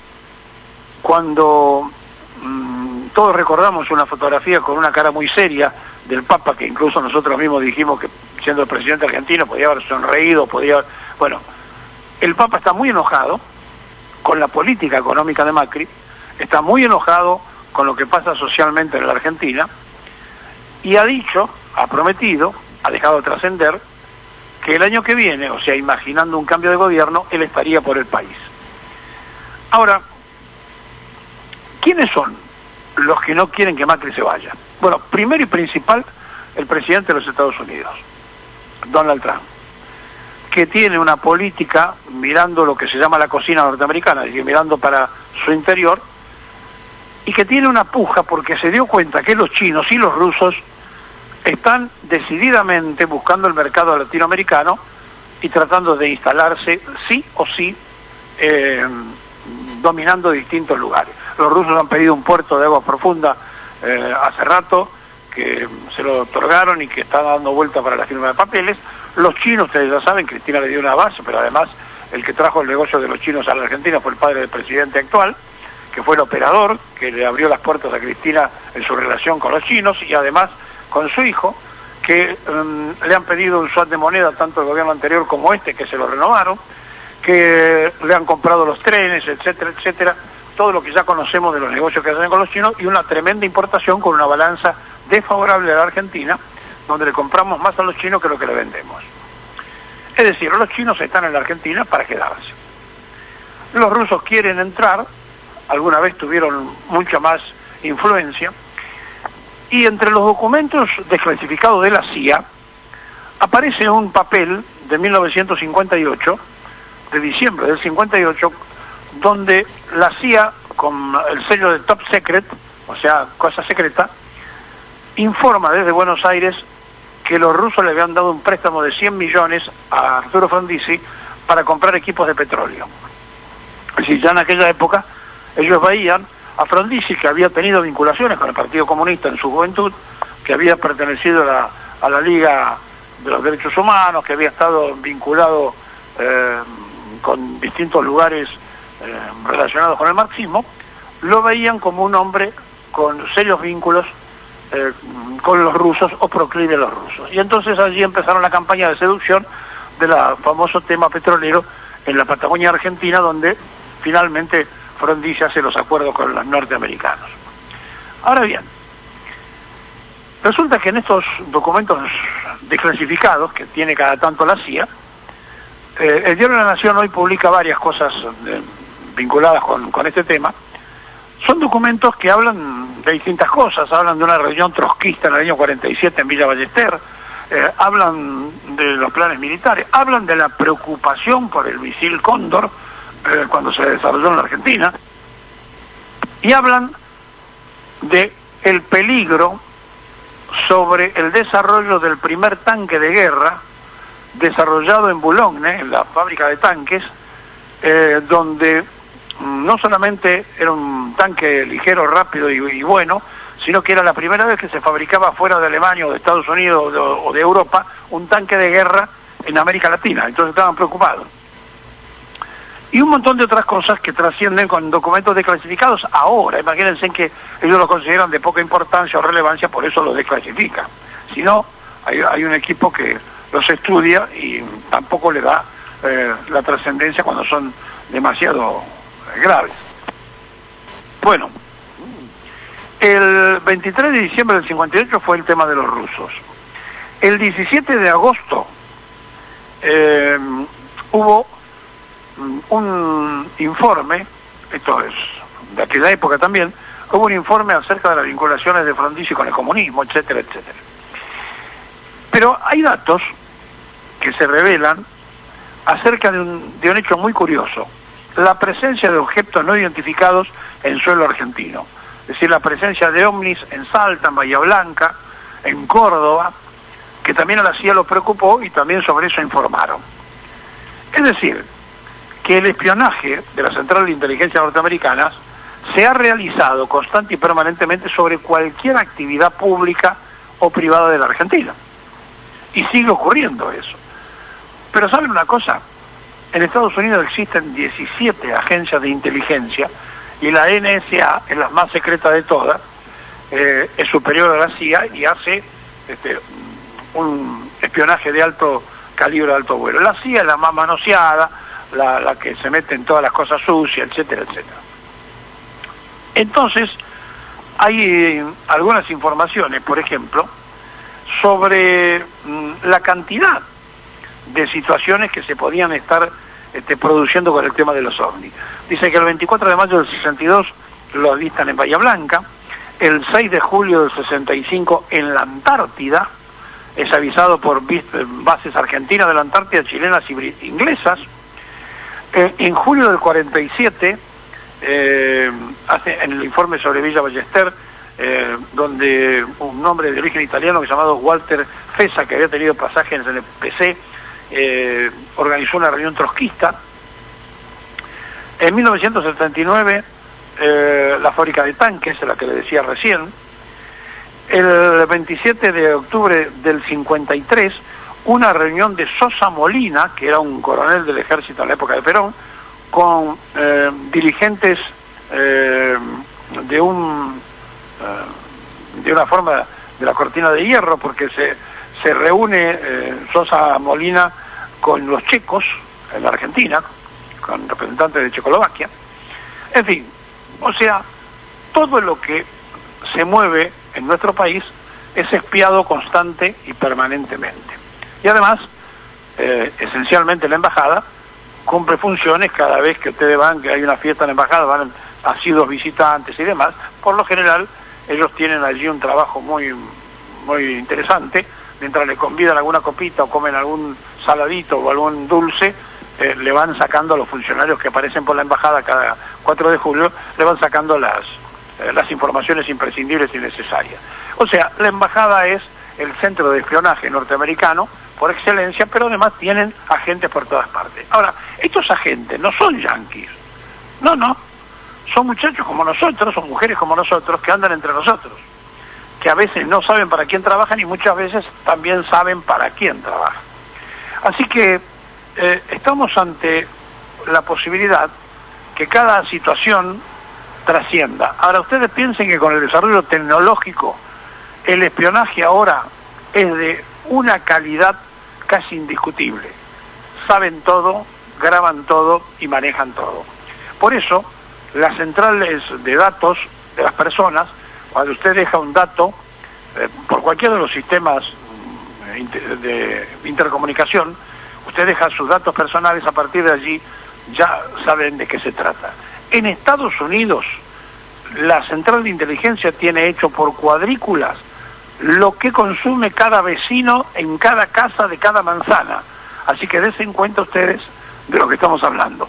cuando todos recordamos una fotografía con una cara muy seria del Papa, que incluso nosotros mismos dijimos que siendo el presidente argentino podía haber sonreído, bueno, el Papa está muy enojado con la política económica de Macri, está muy enojado con lo que pasa socialmente en la Argentina, y ha prometido, ha dejado trascender, que el año que viene, o sea, imaginando un cambio de gobierno, él estaría por el país. Ahora, ¿quiénes son los que no quieren que Macri se vaya? Bueno, primero y principal, el presidente de los Estados Unidos, Donald Trump, que tiene una política mirando lo que se llama la cocina norteamericana, es decir, mirando para su interior, y que tiene una puja porque se dio cuenta que los chinos y los rusos están decididamente buscando el mercado latinoamericano y tratando de instalarse sí o sí, dominando distintos lugares. Los rusos han pedido un puerto de agua profunda hace rato, que se lo otorgaron y que está dando vuelta para la firma de papeles. Los chinos, ustedes ya saben, Cristina le dio una base, pero además el que trajo el negocio de los chinos a la Argentina fue el padre del presidente actual, que fue el operador que le abrió las puertas a Cristina en su relación con los chinos, y además con su hijo, que le han pedido un swap de moneda tanto el gobierno anterior como que se lo renovaron, que le han comprado los trenes, etcétera, etcétera, todo lo que ya conocemos de los negocios que hacen con los chinos, y una tremenda importación con una balanza desfavorable a la Argentina, donde le compramos más a los chinos que lo que le vendemos. Es decir, los chinos están en la Argentina para quedarse. Los rusos quieren entrar, alguna vez tuvieron mucha más influencia, y entre los documentos desclasificados de la CIA aparece un papel de 1958, de diciembre del 58, donde la CIA, con el sello de Top Secret, o sea, cosa secreta, informa desde Buenos Aires que los rusos le habían dado un préstamo de 100 millones a Arturo Frondizi para comprar equipos de petróleo. Es decir, ya en aquella época ellos veían a Frondizi, que había tenido vinculaciones con el Partido Comunista en su juventud, que había pertenecido a la Liga de los Derechos Humanos, que había estado vinculado con distintos lugares relacionados con el marxismo, lo veían como un hombre con serios vínculos con los rusos o proclive a los rusos. Y entonces allí empezaron la campaña de seducción del famoso tema petrolero en la Patagonia Argentina, donde finalmente Frondizi hace los acuerdos con los norteamericanos. Ahora bien, resulta que en estos documentos desclasificados que tiene cada tanto la CIA, el diario de la Nación hoy publica varias cosas vinculadas con este tema. Son documentos que hablan de distintas cosas, hablan de una reunión trotskista en el año 47 en Villa Ballester, hablan de los planes militares, hablan de la preocupación por el misil Cóndor cuando se desarrolló en la Argentina, y hablan de el peligro sobre el desarrollo del primer tanque de guerra desarrollado en Boulogne, en la fábrica de tanques, donde no solamente era un tanque ligero, rápido y bueno, sino que era la primera vez que se fabricaba fuera de Alemania o de Estados Unidos o de Europa un tanque de guerra en América Latina, entonces estaban preocupados. Y un montón de otras cosas que trascienden con documentos desclasificados ahora. Imagínense que ellos lo consideran de poca importancia o relevancia, por eso los desclasifican. Si no, hay un equipo que los estudia y tampoco le da la trascendencia cuando son demasiado graves. Bueno, el 23 de diciembre del 58 fue el tema de los rusos. El 17 de agosto hubo un informe, esto es de aquella época también, hubo un informe acerca de las vinculaciones de Frondizi con el comunismo, etcétera, etcétera. Pero hay datos que se revelan acerca de un hecho muy curioso: la presencia de objetos no identificados en suelo argentino. Es decir, la presencia de ovnis en Salta, en Bahía Blanca, en Córdoba, que también a la CIA lo preocupó y también sobre eso informaron. Es decir, que el espionaje de la Central de Inteligencia norteamericanas se ha realizado constante y permanentemente sobre cualquier actividad pública o privada de la Argentina. Y sigue ocurriendo eso. Pero ¿saben una cosa? En Estados Unidos existen 17 agencias de inteligencia y la NSA, es la más secreta de todas, es superior a la CIA y hace un espionaje de alto calibre, de alto vuelo. La CIA es la más manoseada, la que se mete en todas las cosas sucias, etcétera, etcétera. Entonces, hay algunas informaciones, por ejemplo, sobre la cantidad de situaciones que se podían estar produciendo con el tema de los ovnis. Dice que el 24 de mayo del 62 lo avistan en Bahía Blanca, el 6 de julio del 65 en la Antártida, es avisado por bases argentinas de la Antártida, chilenas y inglesas. En julio del 47, en el informe sobre Villa Ballester, donde un hombre de origen italiano llamado Walter Fesa, que había tenido pasajes en el PC, organizó una reunión trotskista. En 1979, la fábrica de tanques, la que le decía recién. El 27 de octubre del 53, una reunión de Sosa Molina, que era un coronel del ejército en la época de Perón, con dirigentes de una forma de la cortina de hierro, porque se reúne Sosa Molina con los checos en la Argentina, con representantes de Checoslovaquia. En fin, o sea, todo lo que se mueve en nuestro país es espiado constante y permanentemente. Y además, esencialmente la embajada cumple funciones cada vez que ustedes van, que hay una fiesta en la embajada, van asiduos visitantes y demás. Por lo general, ellos tienen allí un trabajo muy, muy interesante. Mientras le convidan alguna copita o comen algún saladito o algún dulce, le van sacando a los funcionarios que aparecen por la embajada cada 4 de julio, le van sacando las informaciones imprescindibles y necesarias. O sea, la embajada es el centro de espionaje norteamericano por excelencia, pero además tienen agentes por todas partes. Ahora, estos agentes no son yanquis, no, son muchachos como nosotros, son mujeres como nosotros, que andan entre nosotros, que a veces no saben para quién trabajan y muchas veces también saben para quién trabajan. Así que estamos ante la posibilidad que cada situación trascienda. Ahora, ustedes piensen que con el desarrollo tecnológico, el espionaje ahora es de una calidad casi indiscutible. Saben todo, graban todo y manejan todo. Por eso, las centrales de datos de las personas, cuando usted deja un dato por cualquiera de los sistemas de intercomunicación, usted deja sus datos personales, a partir de allí ya saben de qué se trata. En Estados Unidos, la central de inteligencia tiene hecho por cuadrículas lo que consume cada vecino en cada casa de cada manzana. Así que dense en cuenta ustedes de lo que estamos hablando.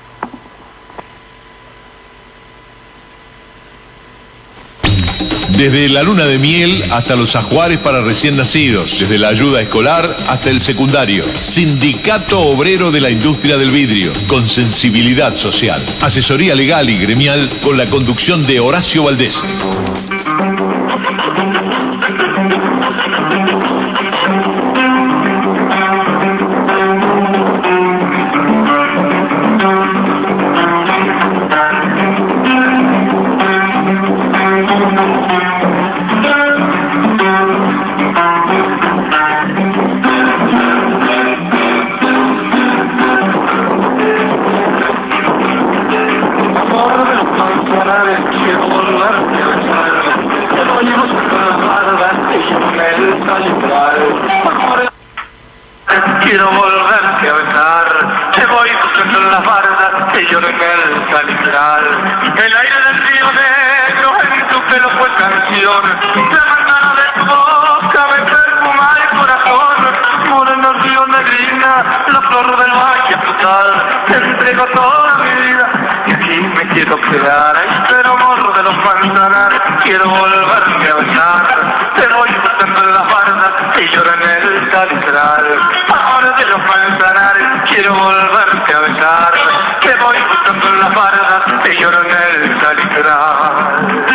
Desde la luna de miel hasta los ajuares para recién nacidos, desde la ayuda escolar hasta el secundario. Sindicato Obrero de la Industria del Vidrio, con sensibilidad social. Asesoría legal y gremial con la conducción de Horacio Valdés. Quiero volverte a besar, te voy buscando en las bardas, te lloro en el calibral. El aire del río negro en tu pelo fue canción, la manzana de tu boca me perfuma el corazón. Morena río negrina, la flor del valle frutal, te entrego toda mi vida y aquí me quiero quedar. Ay, pero morro de los manzanares, quiero volverte a besar, te voy buscando en las bardas, te lloro en el calibral. De los manzanares, quiero volverte a besar, te voy buscando en las bardas, te lloro en el calibral.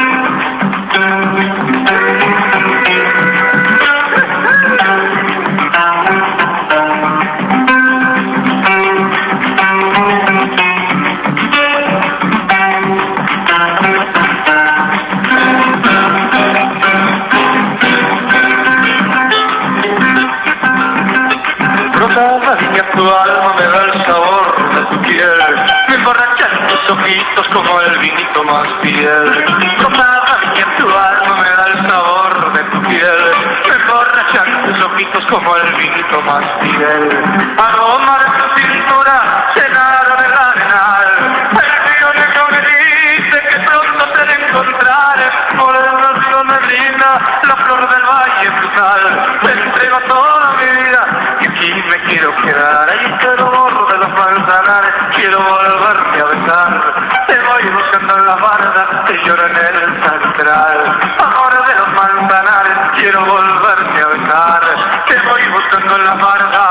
Tu alma me da el sabor de tu piel, me emborrachan tus ojitos como el vinito más fiel. Rosada niña, tu alma me da el sabor de tu piel, me emborrachan tus ojitos como el vinito más fiel. Aroma de tu cintura, llenado del arenal, el río negro me dice que pronto te de encontrar. Morena río negrina, la flor del valle frutal, te entrego toda mi vida y aquí me quiero quedar. Ahí te lo borro de los manzanares, quiero volverte a besar, te voy buscando en las bardas, te lloro en el central. Amor de los manzanares, quiero volverte a besar, te voy buscando en las bardas,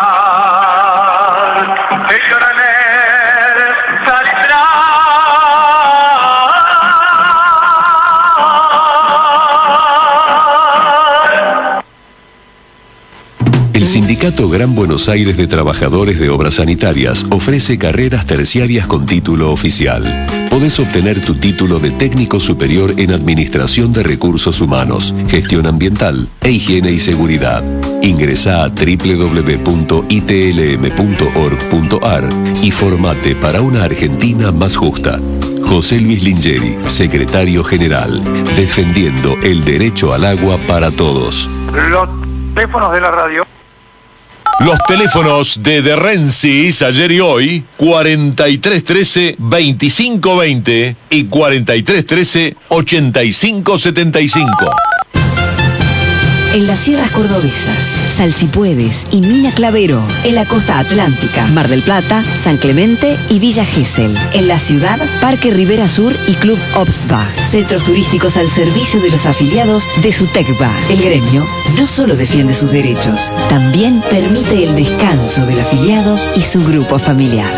te lloro en el central. El Sindicato Gran Buenos Aires de Trabajadores de Obras Sanitarias ofrece carreras terciarias con título oficial. Podés obtener tu título de técnico superior en Administración de Recursos Humanos, Gestión Ambiental e Higiene y Seguridad. Ingresá a www.itlm.org.ar y formate para una Argentina más justa. José Luis Lingeri, Secretario General, defendiendo el derecho al agua para todos. Los teléfonos de la radio. Los teléfonos de Rensis ayer y hoy, 4313-2520 y 4313-8575. En las sierras cordobesas, Salsipuedes y Mina Clavero. En la costa atlántica, Mar del Plata, San Clemente y Villa Gesell. En la ciudad, Parque Rivera Sur y Club Obsba. Centros turísticos al servicio de los afiliados de SUTECBA. El gremio no solo defiende sus derechos, también permite el descanso del afiliado y su grupo familiar.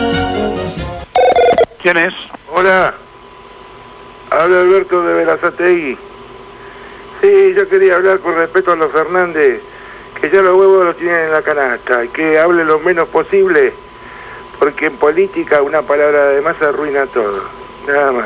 ¿Quién es? Hola, habla Alberto de Berazategui. Sí, yo quería hablar con respecto a los Fernández, que ya los huevos los tienen en la canasta, y que hable lo menos posible, porque en política una palabra de más arruina todo, nada más.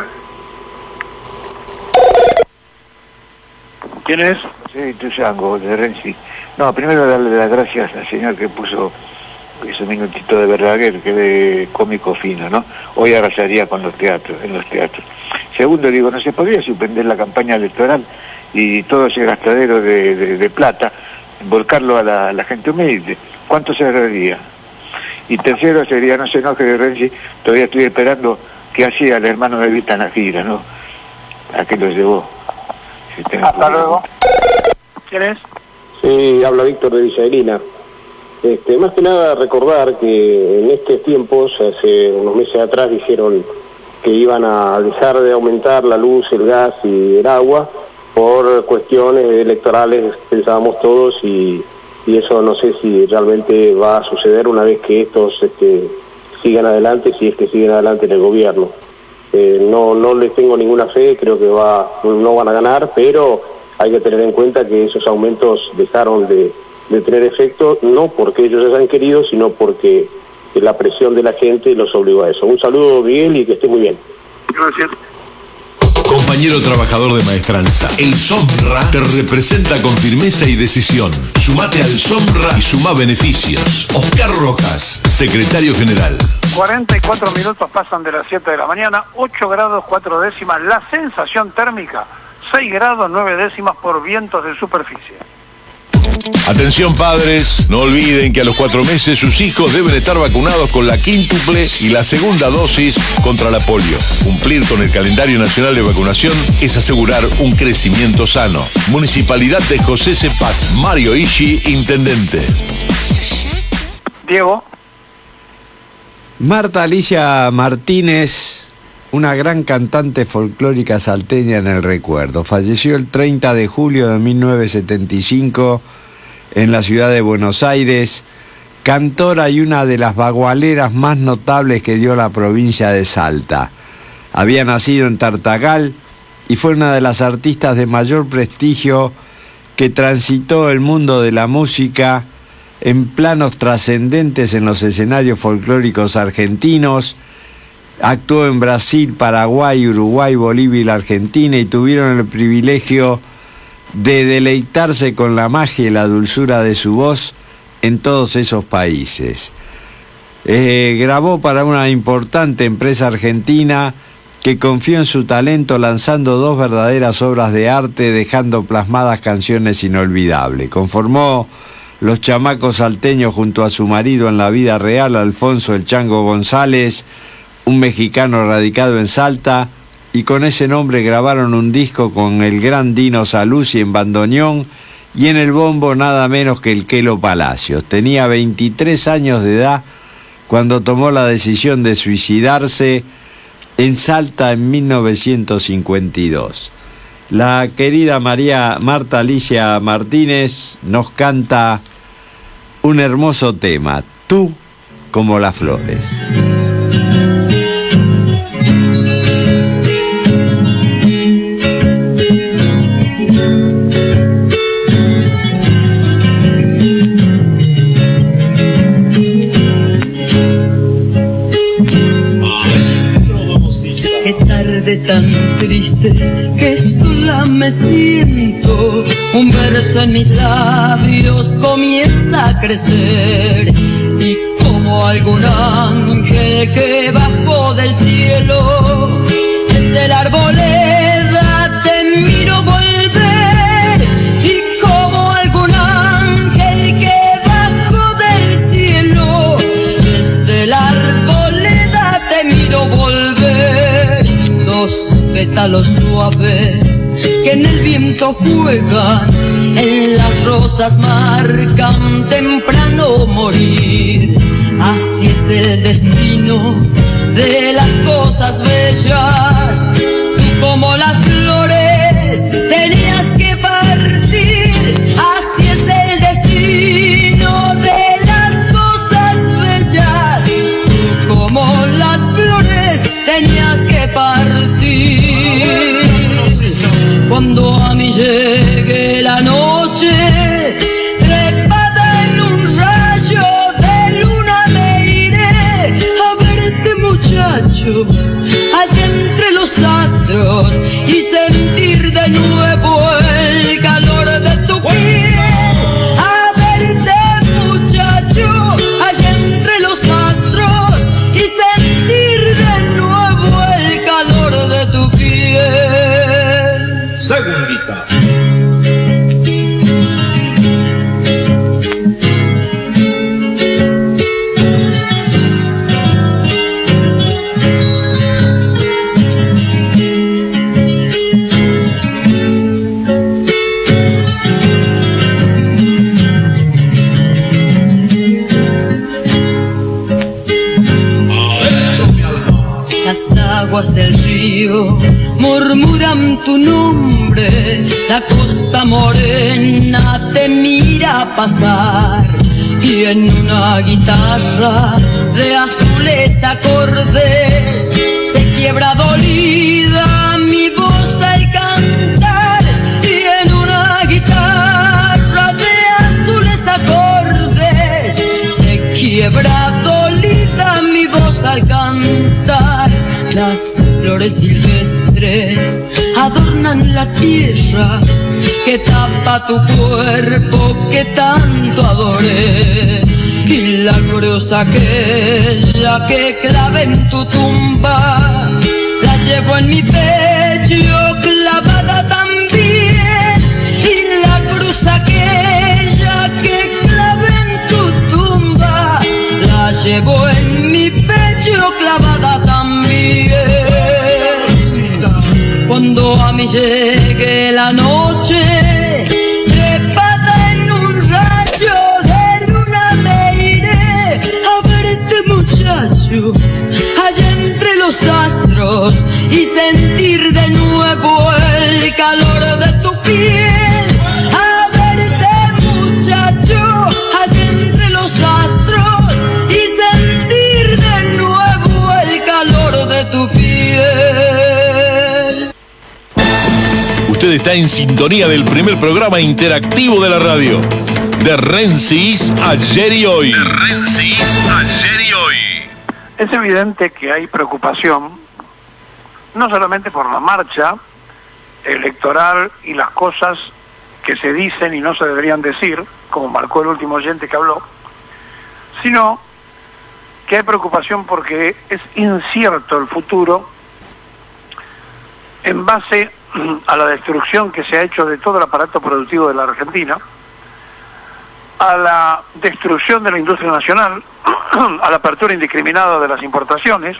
¿Quién es? Sí, Tuyango, de Renzi. No, primero darle las gracias al señor que puso ese minutito de Verdaguer, que de cómico fino, ¿no? Hoy arrasaría con los teatros, en los teatros. Segundo, digo, ¿no se podría suspender la campaña electoral y todo ese gastadero de plata, volcarlo a la gente humilde? ¿Cuánto se ahorraría? Y tercero sería, no se enoje de Renzi, todavía estoy esperando que hacía el hermano de Vita en la gira, ¿no? ¿A qué lo llevó? Hasta luego. ¿Quién es? Sí, habla Víctor de Villa Elina. Más que nada recordar que en estos tiempos, hace unos meses atrás, dijeron que iban a dejar de aumentar la luz, el gas y el agua por cuestiones electorales, pensábamos todos, y eso no sé si realmente va a suceder una vez que estos sigan adelante, si es que siguen adelante en el gobierno. No les tengo ninguna fe, creo que no van a ganar, pero hay que tener en cuenta que esos aumentos dejaron de tener efecto, no porque ellos hayan querido, sino porque la presión de la gente los obligó a eso. Un saludo, Miguel, y que esté muy bien. Gracias. Compañero trabajador de Maestranza, el SOMRA te representa con firmeza y decisión. Sumate al SOMRA y sumá beneficios. Oscar Rojas, secretario general. 44 minutos pasan de las 7 de la mañana, 8 grados 4 décimas, la sensación térmica 6 grados 9 décimas por vientos de superficie. Atención padres, no olviden que a los 4 meses sus hijos deben estar vacunados con la quíntuple y la segunda dosis contra la polio. Cumplir con el calendario nacional de vacunación es asegurar un crecimiento sano. Municipalidad de José C. Paz, Mario Ishi, intendente. Diego. Marta Alicia Martínez, una gran cantante folclórica salteña en el recuerdo. Falleció el 30 de julio de 1975 en la ciudad de Buenos Aires, cantora y una de las bagualeras más notables que dio la provincia de Salta. Había nacido en Tartagal y fue una de las artistas de mayor prestigio que transitó el mundo de la música en planos trascendentes en los escenarios folclóricos argentinos. Actuó en Brasil, Paraguay, Uruguay, Bolivia y la Argentina, y tuvieron el privilegio de deleitarse con la magia y la dulzura de su voz en todos esos países. Grabó para una importante empresa argentina que confió en su talento, lanzando 2 verdaderas obras de arte, dejando plasmadas canciones inolvidables. Conformó Los Chamacos Salteños junto a su marido en la vida real, Alfonso El Chango González, un mexicano radicado en Salta, y con ese nombre grabaron un disco con el gran Dino Saluzzi en bandoneón y en el bombo nada menos que el Quelo Palacios. Tenía 23 años de edad cuando tomó la decisión de suicidarse en Salta en 1952. La querida Marta Alicia Martínez nos canta un hermoso tema, Tú como las flores. Tan triste que sola me siento, un verso en mis labios comienza a crecer, y como algún ángel que bajó del cielo, desde la arboleda te miro volver, y como algún ángel que bajó del cielo, desde la arboleda te miro volver. Dos pétalos suaves que en el viento juegan, en las rosas marcan temprano morir. Así es el destino de las cosas bellas. Tú como las flores tenías que partir. Así es el destino de las cosas bellas. Tú como las flores tenías que partir. Cuando a mí llegue la noche, trepada en un rayo de luna, me iré a verte, muchacho, allá entre los astros, y sentir de nuevo el calor de tu piel. A verte, muchacho, allá entre los astros, y sentir de nuevo el calor de tu piel. Segundita. Aguas del río murmuran tu nombre, la costa morena te mira pasar, y en una guitarra de azules acordes se quiebra dolida mi voz al cantar, y en una flores silvestres adornan la tierra que tapa tu cuerpo que tanto adoré. Y la cruz aquella que clavé en tu tumba la llevo en mi pecho clavada también. Y la cruz aquella que clavé en tu tumba la llevo en mi pecho clavada también. Cuando a mí llegue la noche, trepada en un rayo de luna, me iré a verte, muchacho, allá entre los astros, y sentir de nuevo el calor de tu piel. A verte, muchacho, allá entre los astros, y sentir de nuevo el calor de tu piel. Usted está en sintonía del primer programa interactivo de la radio. De Rensis, ayer y hoy. De Rensis, ayer y hoy. Es evidente que hay preocupación, no solamente por la marcha electoral y las cosas que se dicen y no se deberían decir, como marcó el último oyente que habló, sino que hay preocupación porque es incierto el futuro en base a la destrucción que se ha hecho de todo el aparato productivo de la Argentina, a la destrucción de la industria nacional, a la apertura indiscriminada de las importaciones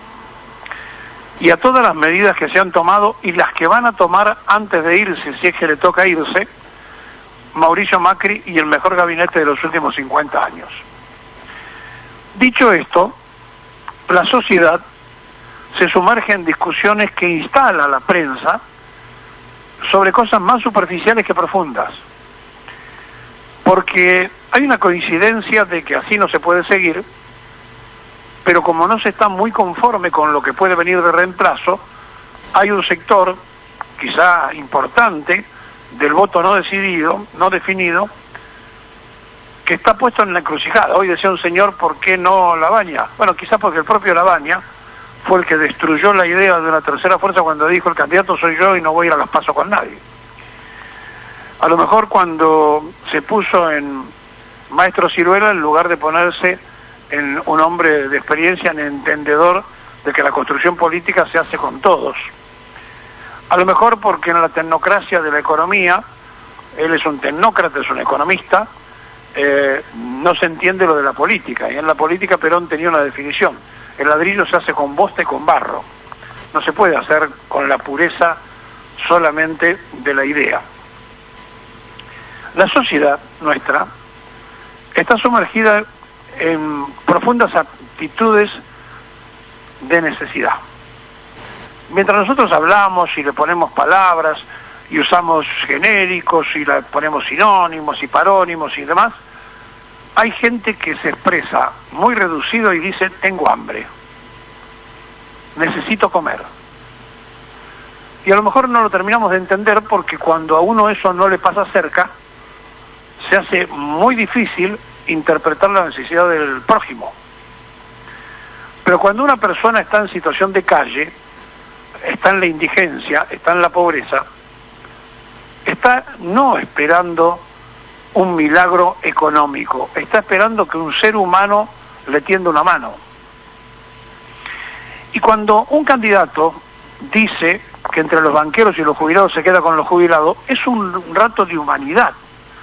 y a todas las medidas que se han tomado y las que van a tomar antes de irse, si es que le toca irse, Mauricio Macri y el mejor gabinete de los últimos 50 años. Dicho esto, la sociedad se sumerge en discusiones que instala la prensa sobre cosas más superficiales que profundas. Porque hay una coincidencia de que así no se puede seguir, pero como no se está muy conforme con lo que puede venir de reemplazo, hay un sector, quizá importante, del voto no decidido, no definido, que está puesto en la encrucijada. Hoy decía un señor, ¿por qué no Labaña? Bueno, quizá porque el propio Labaña fue el que destruyó la idea de una tercera fuerza cuando dijo el candidato soy yo y no voy a ir a las PASO con nadie. A lo mejor cuando se puso en Maestro Ciruela, en lugar de ponerse en un hombre de experiencia, en entendedor de que la construcción política se hace con todos. A lo mejor porque en la tecnocracia de la economía, él es un tecnócrata, es un economista, no se entiende lo de la política, y en la política Perón tenía una definición: el ladrillo se hace con bosta y con barro, no se puede hacer con la pureza solamente de la idea. La sociedad nuestra está sumergida en profundas actitudes de necesidad. Mientras nosotros hablamos y le ponemos palabras y usamos genéricos y le ponemos sinónimos y parónimos y demás, hay gente que se expresa muy reducido y dice tengo hambre, necesito comer. Y a lo mejor no lo terminamos de entender porque cuando a uno eso no le pasa cerca, se hace muy difícil interpretar la necesidad del prójimo. Pero cuando una persona está en situación de calle, está en la indigencia, está en la pobreza, está no esperando un milagro económico, está esperando que un ser humano le tienda una mano. Y cuando un candidato dice que entre los banqueros y los jubilados se queda con los jubilados, es un rato de humanidad.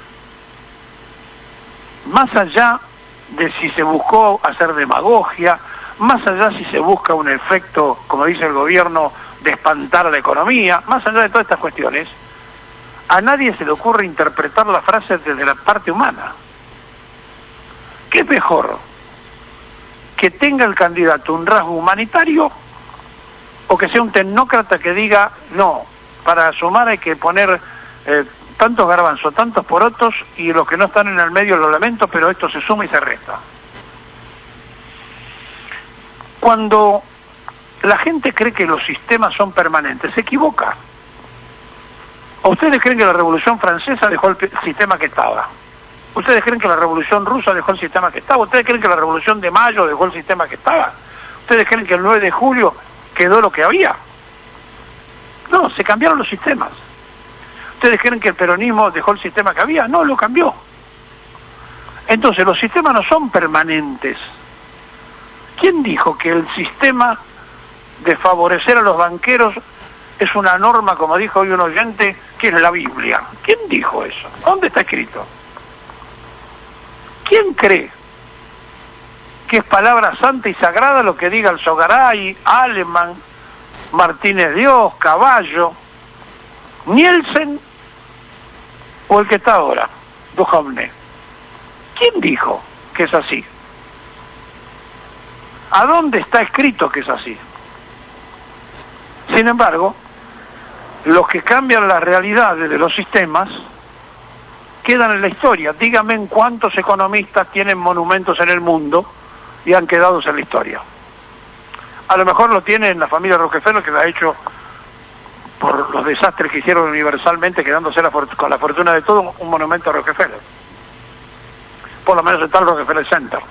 Más allá de si se buscó hacer demagogia, más allá si se busca un efecto, como dice el gobierno, de espantar a la economía, más allá de todas estas cuestiones, a nadie se le ocurre interpretar la frase desde la parte humana. ¿Qué es mejor? ¿Que tenga el candidato un rasgo humanitario o que sea un tecnócrata que diga, no, para sumar hay que poner tantos garbanzos, tantos porotos, y los que no están en el medio lo lamento, pero esto se suma y se resta? Cuando la gente cree que los sistemas son permanentes, se equivoca. ¿O ustedes creen que la Revolución Francesa dejó el sistema que estaba? ¿Ustedes creen que la Revolución Rusa dejó el sistema que estaba? ¿Ustedes creen que la Revolución de Mayo dejó el sistema que estaba? ¿Ustedes creen que el 9 de julio quedó lo que había? No, se cambiaron los sistemas. ¿Ustedes creen que el peronismo dejó el sistema que había? No, lo cambió. Entonces, los sistemas no son permanentes. ¿Quién dijo que el sistema de favorecer a los banqueros es una norma, como dijo hoy un oyente, que es la Biblia? ¿Quién dijo eso? ¿Dónde está escrito? ¿Quién cree que es palabra santa y sagrada lo que diga el Sogaray, Aleman, Martínez Dios, Caballo, Nielsen o el que está ahora, Duhovne? ¿Quién dijo que es así? ¿A dónde está escrito que es así? Sin embargo, los que cambian las realidades de los sistemas quedan en la historia. Díganme en cuántos economistas tienen monumentos en el mundo y han quedado en la historia. A lo mejor lo tiene en la familia Rockefeller, que lo ha hecho por los desastres que hicieron universalmente, quedándose con la fortuna de todo un monumento a Rockefeller. Por lo menos está el Rockefeller Center.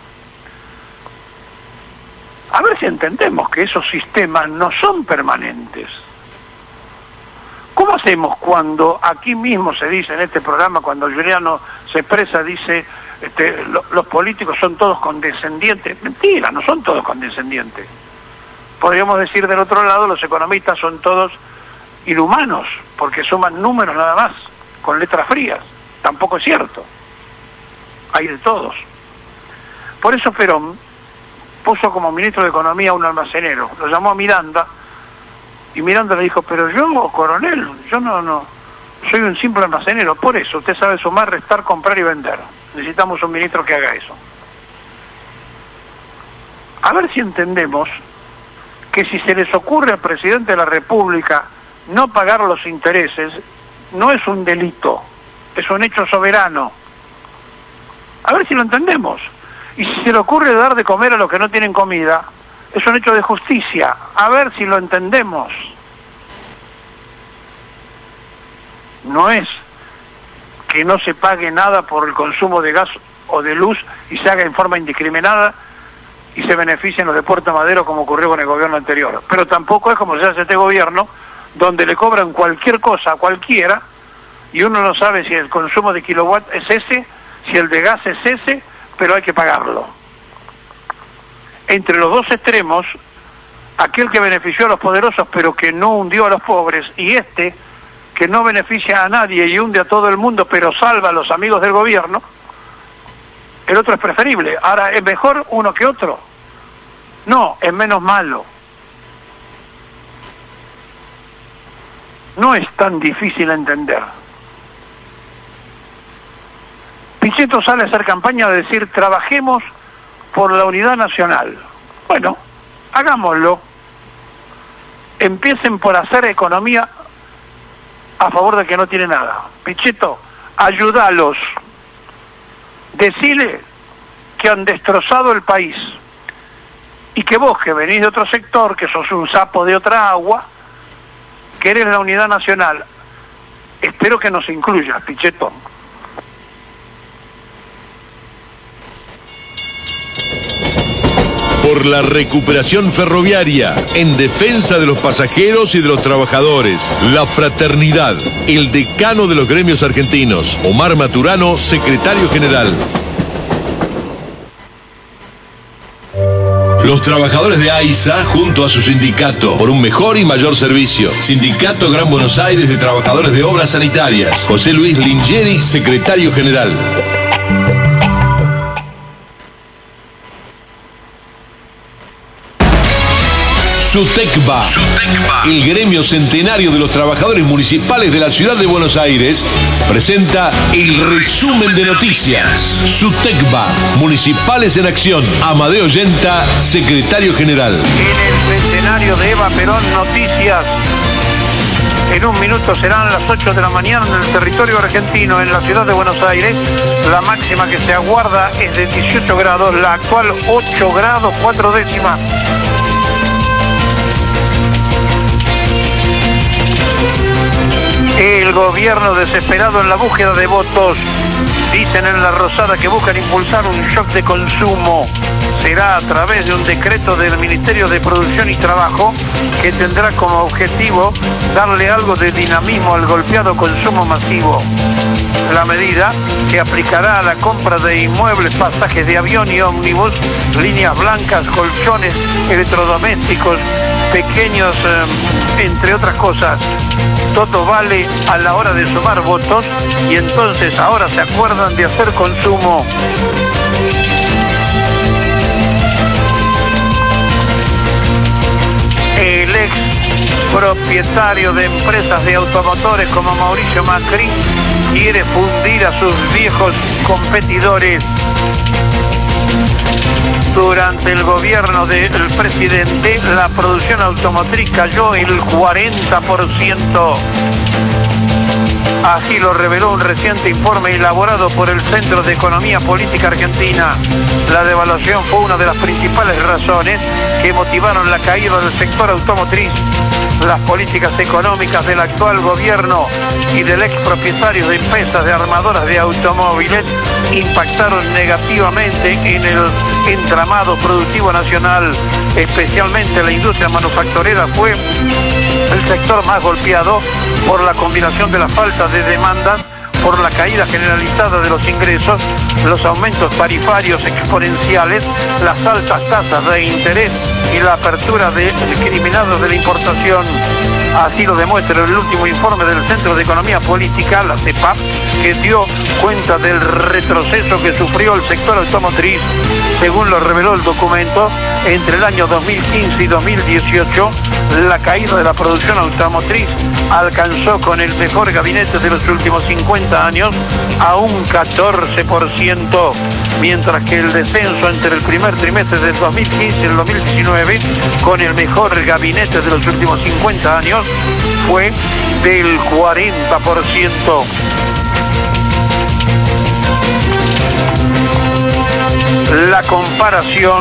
A ver si entendemos que esos sistemas no son permanentes. ¿Cómo hacemos cuando aquí mismo se dice en este programa, cuando Giuliano se expresa, dice los políticos son todos condescendientes? Mentira, no son todos condescendientes. Podríamos decir del otro lado, los economistas son todos inhumanos, porque suman números nada más, con letras frías. Tampoco es cierto. Hay de todos. Por eso Perón puso como ministro de Economía a un almacenero, lo llamó a Miranda, y Miranda le dijo, pero yo, coronel, yo no soy un simple almacenero. Por eso usted sabe sumar, restar, comprar y vender. Necesitamos un ministro que haga eso. A ver si entendemos que si se les ocurre al presidente de la República no pagar los intereses, no es un delito, es un hecho soberano. A ver si lo entendemos. Y si se le ocurre dar de comer a los que no tienen comida, es un hecho de justicia. A ver si lo entendemos. No es que no se pague nada por el consumo de gas o de luz y se haga en forma indiscriminada y se beneficien los de Puerto Madero como ocurrió con el gobierno anterior. Pero tampoco es como se hace este gobierno, donde le cobran cualquier cosa a cualquiera y uno no sabe si el consumo de kilowatt es ese, si el de gas es ese, pero hay que pagarlo. Entre los dos extremos, aquel que benefició a los poderosos pero que no hundió a los pobres, y este que no beneficia a nadie y hunde a todo el mundo pero salva a los amigos del gobierno, el otro es preferible. Ahora, ¿es mejor uno que otro? No, es menos malo. No es tan difícil entender. Pichetto sale a hacer campaña de decir, trabajemos por la unidad nacional. Bueno, hagámoslo. Empiecen por hacer economía a favor de que no tiene nada. Pichetto, ayúdalos. Decile que han destrozado el país y que vos, que venís de otro sector, que sos un sapo de otra agua, querés la unidad nacional. Espero que nos incluyas, Pichetto. Por la recuperación ferroviaria, en defensa de los pasajeros y de los trabajadores. La Fraternidad, el decano de los gremios argentinos. Omar Maturano, secretario general. Los trabajadores de AISA, junto a su sindicato, por un mejor y mayor servicio. Sindicato Gran Buenos Aires de Trabajadores de Obras Sanitarias. José Luis Lingieri, secretario general. SUTECBA, el gremio centenario de los trabajadores municipales de la ciudad de Buenos Aires, presenta el resumen de noticias. SUTECBA, Municipales en Acción. Amadeo Yenta, secretario general. En el centenario de Eva Perón, noticias. En un minuto serán las 8 de la mañana en el territorio argentino, en la ciudad de Buenos Aires. La máxima que se aguarda es de 18 grados, la actual 8 grados 4 décimas. El gobierno desesperado en la búsqueda de votos. Dicen en La Rosada que buscan impulsar un shock de consumo. será a través de un decreto del Ministerio de Producción y Trabajo que tendrá como objetivo darle algo de dinamismo al golpeado consumo masivo. La medida, que aplicará a la compra de inmuebles, pasajes de avión y ómnibus, líneas blancas, colchones, electrodomésticos, pequeños, entre otras cosas. Todo vale a la hora de sumar votos y entonces ahora se acuerdan de hacer consumo. El ex propietario de empresas de automotores como Mauricio Macri quiere fundir a sus viejos competidores. Durante el gobierno del presidente, la producción automotriz cayó el 40%. Así lo reveló un reciente informe elaborado por el Centro de Economía Política Argentina. La devaluación fue una de las principales razones que motivaron la caída del sector automotriz. Las políticas económicas del actual gobierno y del expropietario de empresas de armadoras de automóviles impactaron negativamente en el entramado productivo nacional. Especialmente la industria manufacturera fue el sector más golpeado por la combinación de la falta de demandas, por la caída generalizada de los ingresos, los aumentos tarifarios exponenciales, las altas tasas de interés y la apertura de discriminados de la importación. Así lo demuestra el último informe del Centro de Economía Política, la CEPAP, que dio cuenta del retroceso que sufrió el sector automotriz. Según lo reveló el documento, entre el año 2015 y 2018, la caída de la producción automotriz alcanzó con el mejor gabinete de los últimos 50 años a un 14%, mientras que el descenso entre el primer trimestre del 2015 y el 2019, con el mejor gabinete de los últimos 50 años, fue del 40%. La comparación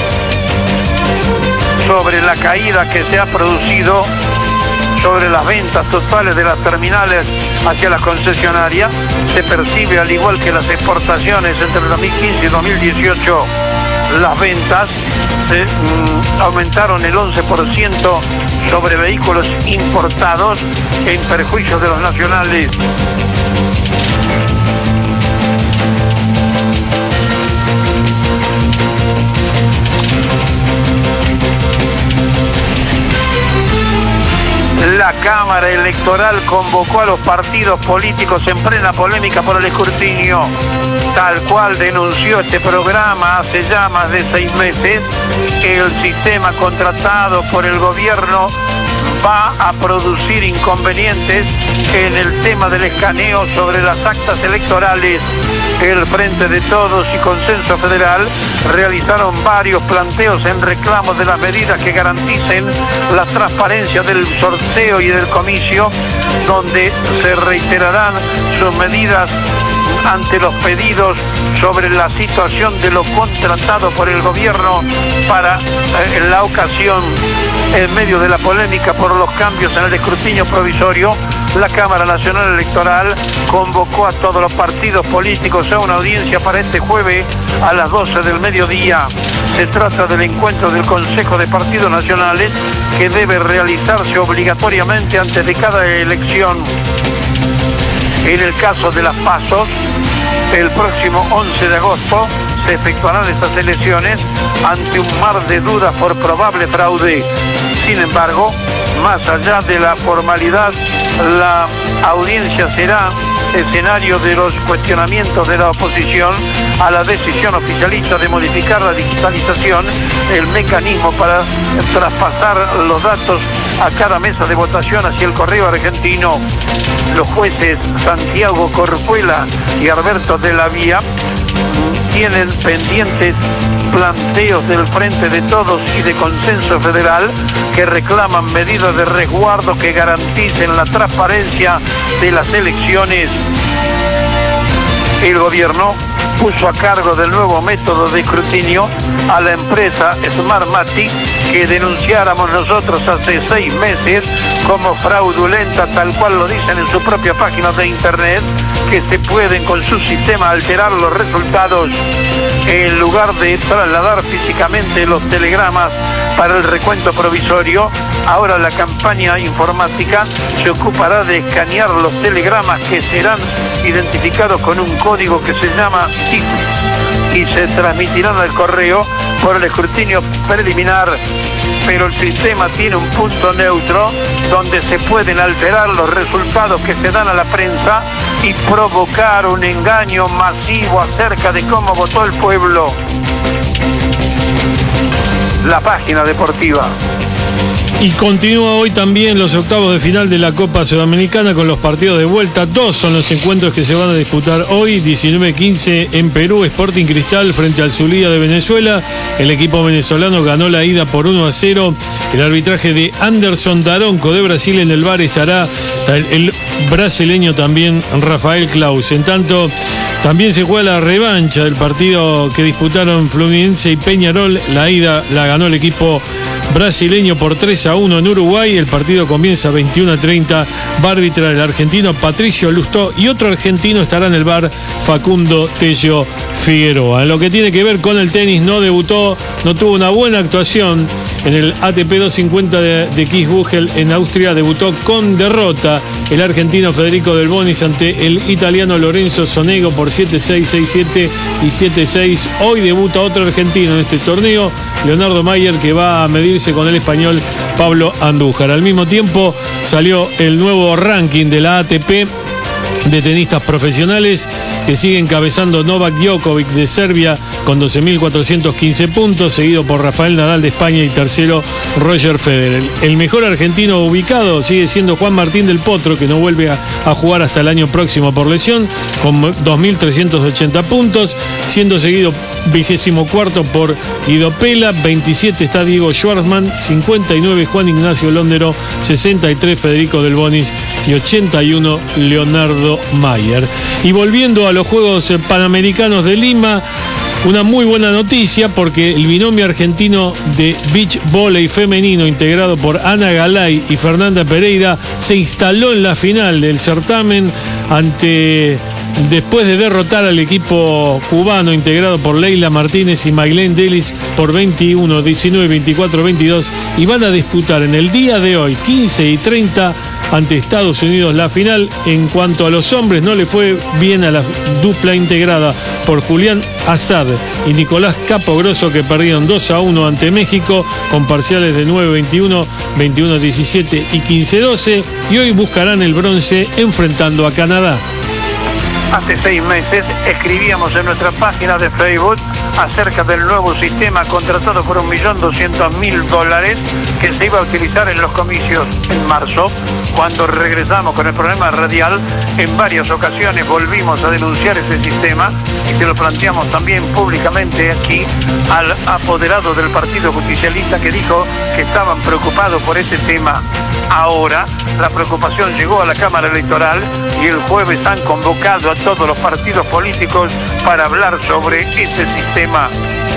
sobre la caída que se ha producido sobre las ventas totales de las terminales hacia las concesionarias se percibe, al igual que las exportaciones entre el 2015 y 2018. Las ventas aumentaron el 11% sobre vehículos importados en perjuicio de los nacionales. La Cámara Electoral convocó a los partidos políticos en plena polémica por el escrutinio. Tal cual denunció este programa hace ya más de 6 meses, el sistema contratado por el gobierno va a producir inconvenientes en el tema del escaneo sobre las actas electorales. El Frente de Todos y Consenso Federal realizaron varios planteos en reclamo de las medidas que garanticen la transparencia del sorteo y del comicio, donde se reiterarán sus medidas ante los pedidos sobre la situación de lo contratado por el gobierno para la ocasión. En medio de la polémica por los cambios en el escrutinio provisorio, la Cámara Nacional Electoral convocó a todos los partidos políticos a una audiencia para este jueves a las 12 del mediodía. Se trata del encuentro del Consejo de Partidos Nacionales que debe realizarse obligatoriamente antes de cada elección. En el caso de las PASO, el próximo 11 de agosto se efectuarán estas elecciones ante un mar de dudas por probable fraude. Sin embargo, más allá de la formalidad, la audiencia será escenario de los cuestionamientos de la oposición a la decisión oficialista de modificar la digitalización, el mecanismo para traspasar los datos a cada mesa de votación hacia el correo argentino. Los jueces Santiago Corpuela y Alberto de la Vía tienen pendientes planteos del Frente de Todos y de Consenso Federal que reclaman medidas de resguardo que garanticen la transparencia de las elecciones. El gobierno puso a cargo del nuevo método de escrutinio a la empresa Smartmatic, que denunciáramos nosotros hace 6 meses como fraudulenta, tal cual lo dicen en su propia página de internet, que se pueden con su sistema alterar los resultados en lugar de trasladar físicamente los telegramas para el recuento provisorio. Ahora la campaña informática se ocupará de escanear los telegramas que serán identificados con un código que se llama TIC y se transmitirán al correo por el escrutinio preliminar. Pero el sistema tiene un punto neutro donde se pueden alterar los resultados que se dan a la prensa y provocar un engaño masivo acerca de cómo votó el pueblo. La página deportiva. Y continúa hoy también los octavos de final de la Copa Sudamericana con los partidos de vuelta. 2 son los encuentros que se van a disputar hoy. 19-15 en Perú, Sporting Cristal frente al Zulia de Venezuela. El equipo venezolano ganó la ida por 1-0. El arbitraje de Anderson Daronco de Brasil. En el VAR estará el brasileño también Rafael Claus. En tanto, también se juega la revancha del partido que disputaron Fluminense y Peñarol. La ida la ganó el equipo brasileño por 3-1 en Uruguay. El partido comienza 21:30. Va a arbitrar el argentino Patricio Lustó y otro argentino estará en el VAR, Facundo Tello Figueroa. En lo que tiene que ver con el tenis, no debutó, no tuvo una buena actuación en el ATP 250 de Kitzbühel en Austria. Debutó con derrota el argentino Federico Del Bonis ante el italiano Lorenzo Sonego por 7-6, 6-7 y 7-6. Hoy debuta otro argentino en este torneo, Leonardo Mayer, que va a medirse con el español Pablo Andújar. Al mismo tiempo salió el nuevo ranking de la ATP de tenistas profesionales, que sigue encabezando Novak Djokovic de Serbia con 12.415 puntos, seguido por Rafael Nadal de España y tercero Roger Federer. El mejor argentino ubicado sigue siendo Juan Martín del Potro, que no vuelve a jugar hasta el año próximo por lesión, con 2.380 puntos, siendo seguido 24º por Guido Pella, 27 está Diego Schwartzman, 59 Juan Ignacio Londero, 63 Federico Del Bonis y 81 Leonardo Mayer. Y volviendo a los Juegos Panamericanos de Lima, una muy buena noticia, porque el binomio argentino de beach volley femenino integrado por Ana Galay y Fernanda Pereira se instaló en la final del certamen después de derrotar al equipo cubano integrado por Leila Martínez y Maylene Delis por 21, 19, 24, 22, y van a disputar en el día de hoy 15:30 ante Estados Unidos la final. En cuanto a los hombres, no le fue bien a la dupla integrada por Julián Azad y Nicolás Capogrosso, que perdieron 2-1 ante México con parciales de 9-21, 21-17 y 15-12, y hoy buscarán el bronce enfrentando a Canadá. Hace 6 meses escribíamos en nuestra página de Facebook acerca del nuevo sistema contratado por $1.200.000 que se iba a utilizar en los comicios en marzo. Cuando regresamos con el programa radial, en varias ocasiones volvimos a denunciar ese sistema y se lo planteamos también públicamente aquí al apoderado del Partido Justicialista, que dijo que estaban preocupados por ese tema. Ahora la preocupación llegó a la Cámara Electoral y el jueves han convocado a todos los partidos políticos para hablar sobre ese sistema.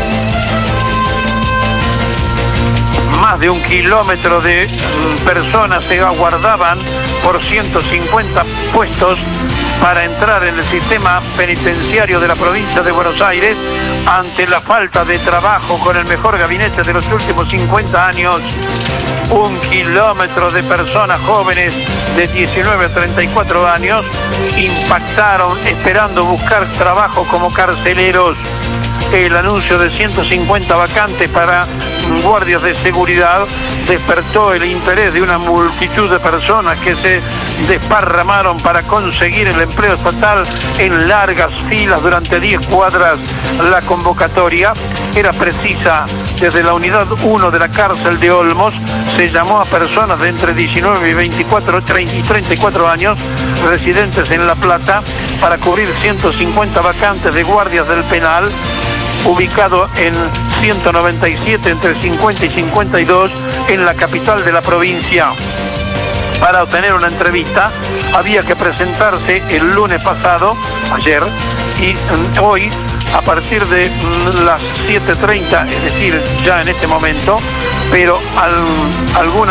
Más de 1 kilómetro de personas se aguardaban por 150 puestos para entrar en el sistema penitenciario de la provincia de Buenos Aires ante la falta de trabajo con el mejor gabinete de los últimos 50 años. 1 kilómetro de personas jóvenes de 19 a 34 años impactaron esperando buscar trabajo como carceleros. El anuncio de 150 vacantes para guardias de seguridad despertó el interés de una multitud de personas que se desparramaron para conseguir el empleo estatal en largas filas durante 10 cuadras. La convocatoria era precisa. Desde la unidad 1 de la cárcel de Olmos se llamó a personas de entre 19 y 24, 30 y 34 años residentes en La Plata para cubrir 150 vacantes de guardias del penal, ubicado en 197 entre 50 y 52 en la capital de la provincia. Para obtener una entrevista había que presentarse el lunes pasado, ayer, y hoy a partir de las 7:30, es decir, ya en este momento, pero algunas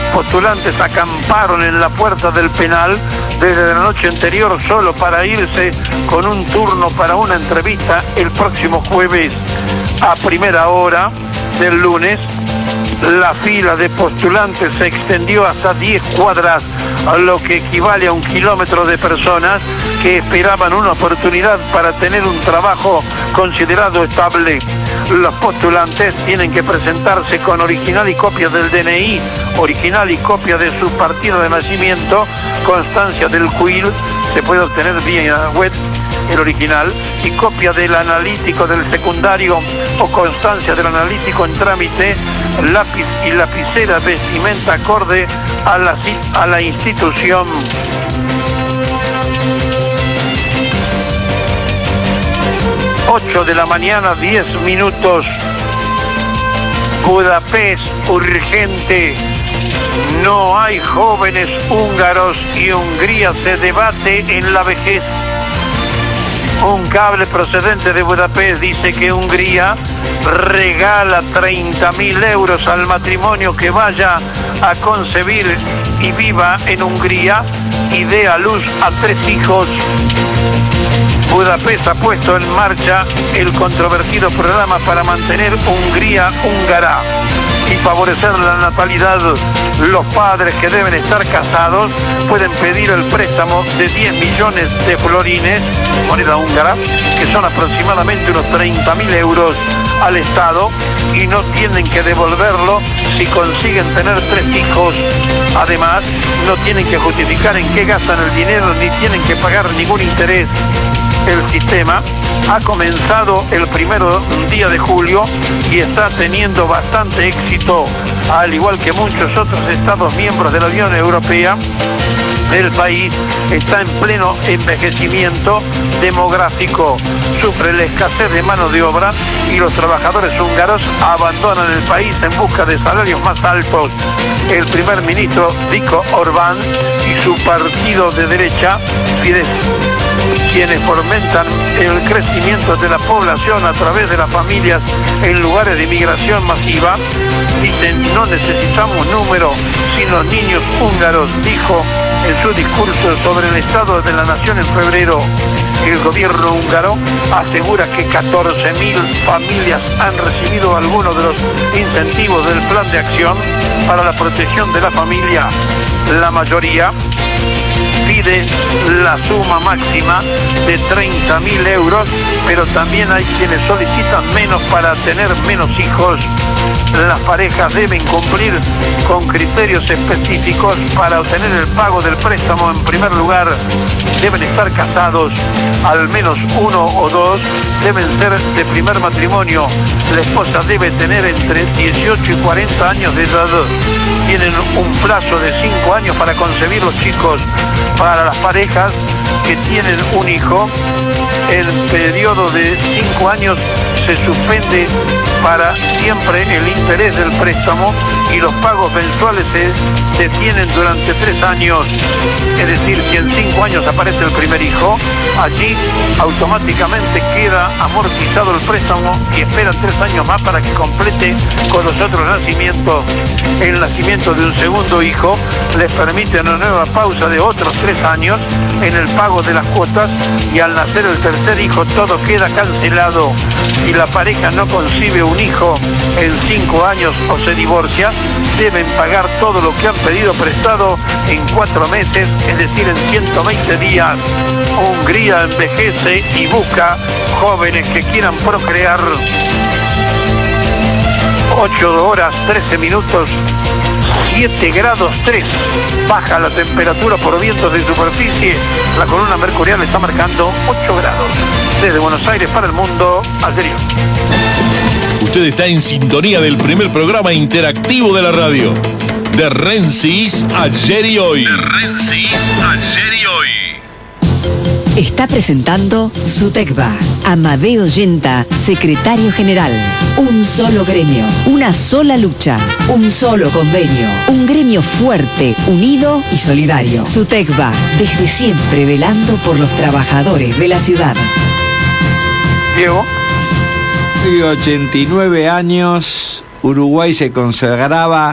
postulantes acamparon en la puerta del penal desde la noche anterior solo para irse con un turno para una entrevista el próximo jueves a primera hora del lunes. La fila de postulantes se extendió hasta 10 cuadras, a lo que equivale a 1 kilómetro de personas que esperaban una oportunidad para tener un trabajo considerado estable. Los postulantes tienen que presentarse con original y copia del DNI, original y copia de su partido de nacimiento, constancia del CUIL, se puede obtener vía web, el original, y copia del analítico del secundario o constancia del analítico en trámite, lápiz y lapicera, vestimenta acorde a la institución. Ocho de la mañana, 10 minutos. Budapest, urgente. No hay jóvenes húngaros y Hungría se debate en la vejez. Un cable procedente de Budapest dice que Hungría regala 30.000 euros al matrimonio que vaya a concebir y viva en Hungría y dé a luz a 3 hijos. Budapest ha puesto en marcha el controvertido programa para mantener Hungría húngara y favorecer la natalidad. Los padres que deben estar casados pueden pedir el préstamo de 10 millones de florines, moneda húngara, que son aproximadamente unos 30.000 euros al Estado, y no tienen que devolverlo si consiguen tener 3 hijos. Además, no tienen que justificar en qué gastan el dinero ni tienen que pagar ningún interés. El sistema ha comenzado el primero día de julio y está teniendo bastante éxito, al igual que muchos otros Estados miembros de la Unión Europea. El país está en pleno envejecimiento demográfico, sufre la escasez de mano de obra y los trabajadores húngaros abandonan el país en busca de salarios más altos. El primer ministro Viktor Orbán y su partido de derecha, Fidesz, quienes fomentan el crecimiento de la población a través de las familias en lugares de inmigración masiva, dicen: no necesitamos números, sino niños húngaros, dijo en su discurso sobre el estado de la nación en febrero. El gobierno húngaro asegura que 14.000 familias han recibido algunos de los incentivos del plan de acción para la protección de la familia. La mayoría pide la suma máxima de 30.000 euros, pero también hay quienes solicitan menos para tener menos hijos. Las parejas deben cumplir con criterios específicos para obtener el pago del préstamo. En primer lugar, deben estar casados, al menos uno o dos deben ser de primer matrimonio. La esposa debe tener entre 18 y 40 años de edad. Tienen un plazo de 5 años para concebir los chicos. Para las parejas que tienen un hijo, el periodo de 5 años se suspende para siempre el interés del préstamo y los pagos mensuales se detienen durante 3 años. Es decir, si en 5 años aparece el primer hijo, allí automáticamente queda amortizado el préstamo y esperan 3 años más para que complete con los otros nacimientos. El nacimiento de un segundo hijo les permite una nueva pausa de otros 3 años en el pago de las cuotas, y al nacer el tercer hijo todo queda cancelado. Si la pareja no concibe un hijo en 5 años o se divorcia, deben pagar todo lo que han pedido prestado en 4 meses, es decir, en 120 días. Hungría envejece y busca jóvenes que quieran procrear. 8 horas 13 minutos, 7 grados 3. Baja la temperatura por vientos de superficie. La columna mercurial está marcando 8 grados. Desde Buenos Aires para el mundo, Algerio. Usted está en sintonía del primer programa interactivo de la radio. De Rensis ayer y hoy. De Rensis ayer y hoy. Está presentando SUTECBA. Amadeo Yenta, secretario general. Un solo gremio, una sola lucha, un solo convenio. Un gremio fuerte, unido y solidario. SUTECBA, desde siempre velando por los trabajadores de la ciudad. Diego. 89 años, Uruguay se consagraba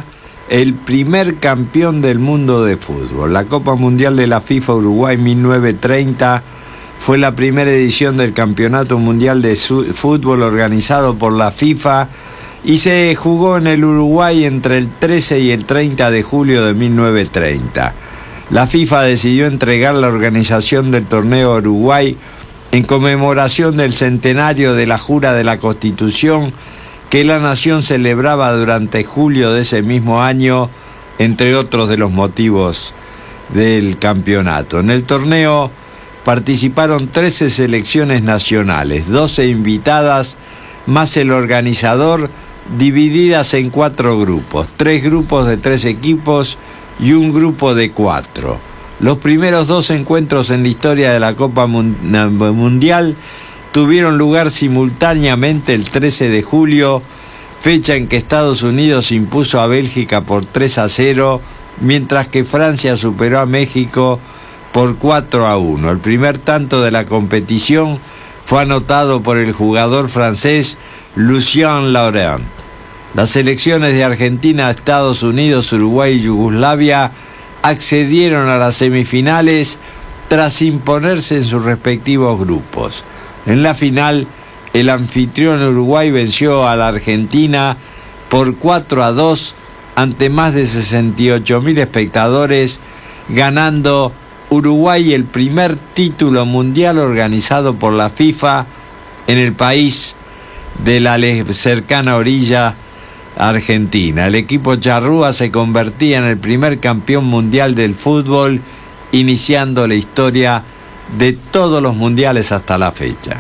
el primer campeón del mundo de fútbol. La Copa Mundial de la FIFA Uruguay 1930 fue la primera edición del Campeonato Mundial de Fútbol organizado por la FIFA y se jugó en el Uruguay entre el 13 y el 30 de julio de 1930. La FIFA decidió entregar la organización del torneo a Uruguay en conmemoración del centenario de la Jura de la Constitución que la nación celebraba durante julio de ese mismo año, entre otros de los motivos del campeonato. En el torneo participaron 13 selecciones nacionales, 12 invitadas, más el organizador, divididas en 4 grupos, 3 grupos de 3 equipos y un grupo de 4. Los primeros 2 encuentros en la historia de la Copa Mundial tuvieron lugar simultáneamente el 13 de julio, fecha en que Estados Unidos impuso a Bélgica por 3-0, mientras que Francia superó a México por 4-1. El primer tanto de la competición fue anotado por el jugador francés Lucien Laurent. Las selecciones de Argentina, Estados Unidos, Uruguay y Yugoslavia accedieron a las semifinales tras imponerse en sus respectivos grupos. En la final, el anfitrión Uruguay venció a la Argentina por 4-2 ante más de 68.000 espectadores, ganando Uruguay el primer título mundial organizado por la FIFA en el país de la cercana orilla argentina. El equipo charrúa se convertía en el primer campeón mundial del fútbol, iniciando la historia de todos los mundiales hasta la fecha.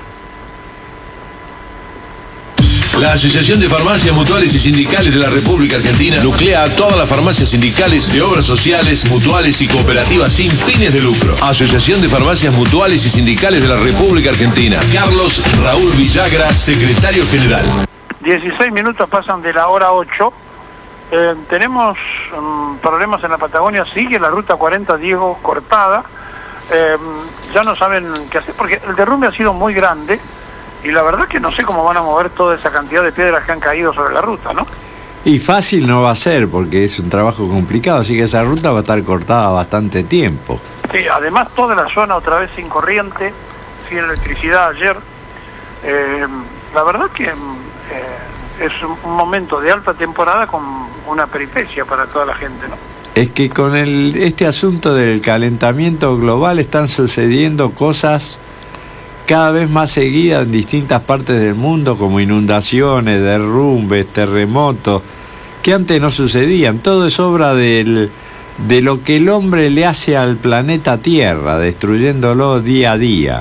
La Asociación de Farmacias Mutuales y Sindicales de la República Argentina nuclea a todas las farmacias sindicales de obras sociales, mutuales y cooperativas sin fines de lucro. Asociación de Farmacias Mutuales y Sindicales de la República Argentina. Carlos Raúl Villagra, secretario general. 16 minutos pasan de la hora 8. Tenemos problemas en la Patagonia. Sigue la ruta 40 Diego cortada. Ya no saben qué hacer porque el derrumbe ha sido muy grande. Y la verdad que no sé cómo van a mover toda esa cantidad de piedras que han caído sobre la ruta, ¿no? Y fácil no va a ser, porque es un trabajo complicado, así que esa ruta va a estar cortada bastante tiempo. Sí, además toda la zona otra vez sin corriente, sin electricidad ayer. La verdad que es un momento de alta temporada con una peripecia para toda la gente, ¿no? Es que con este asunto del calentamiento global están sucediendo cosas cada vez más seguidas en distintas partes del mundo, como inundaciones, derrumbes, terremotos, que antes no sucedían. Todo es obra de lo que el hombre le hace al planeta Tierra, destruyéndolo día a día.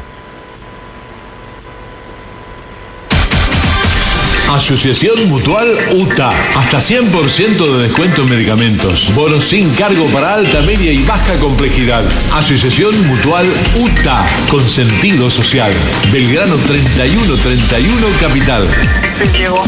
Asociación Mutual UTA. Hasta 100% de descuento en medicamentos. Bonos sin cargo para alta, media y baja complejidad. Asociación Mutual UTA. Con sentido social. Belgrano 3131 Capital. Sí, Diego.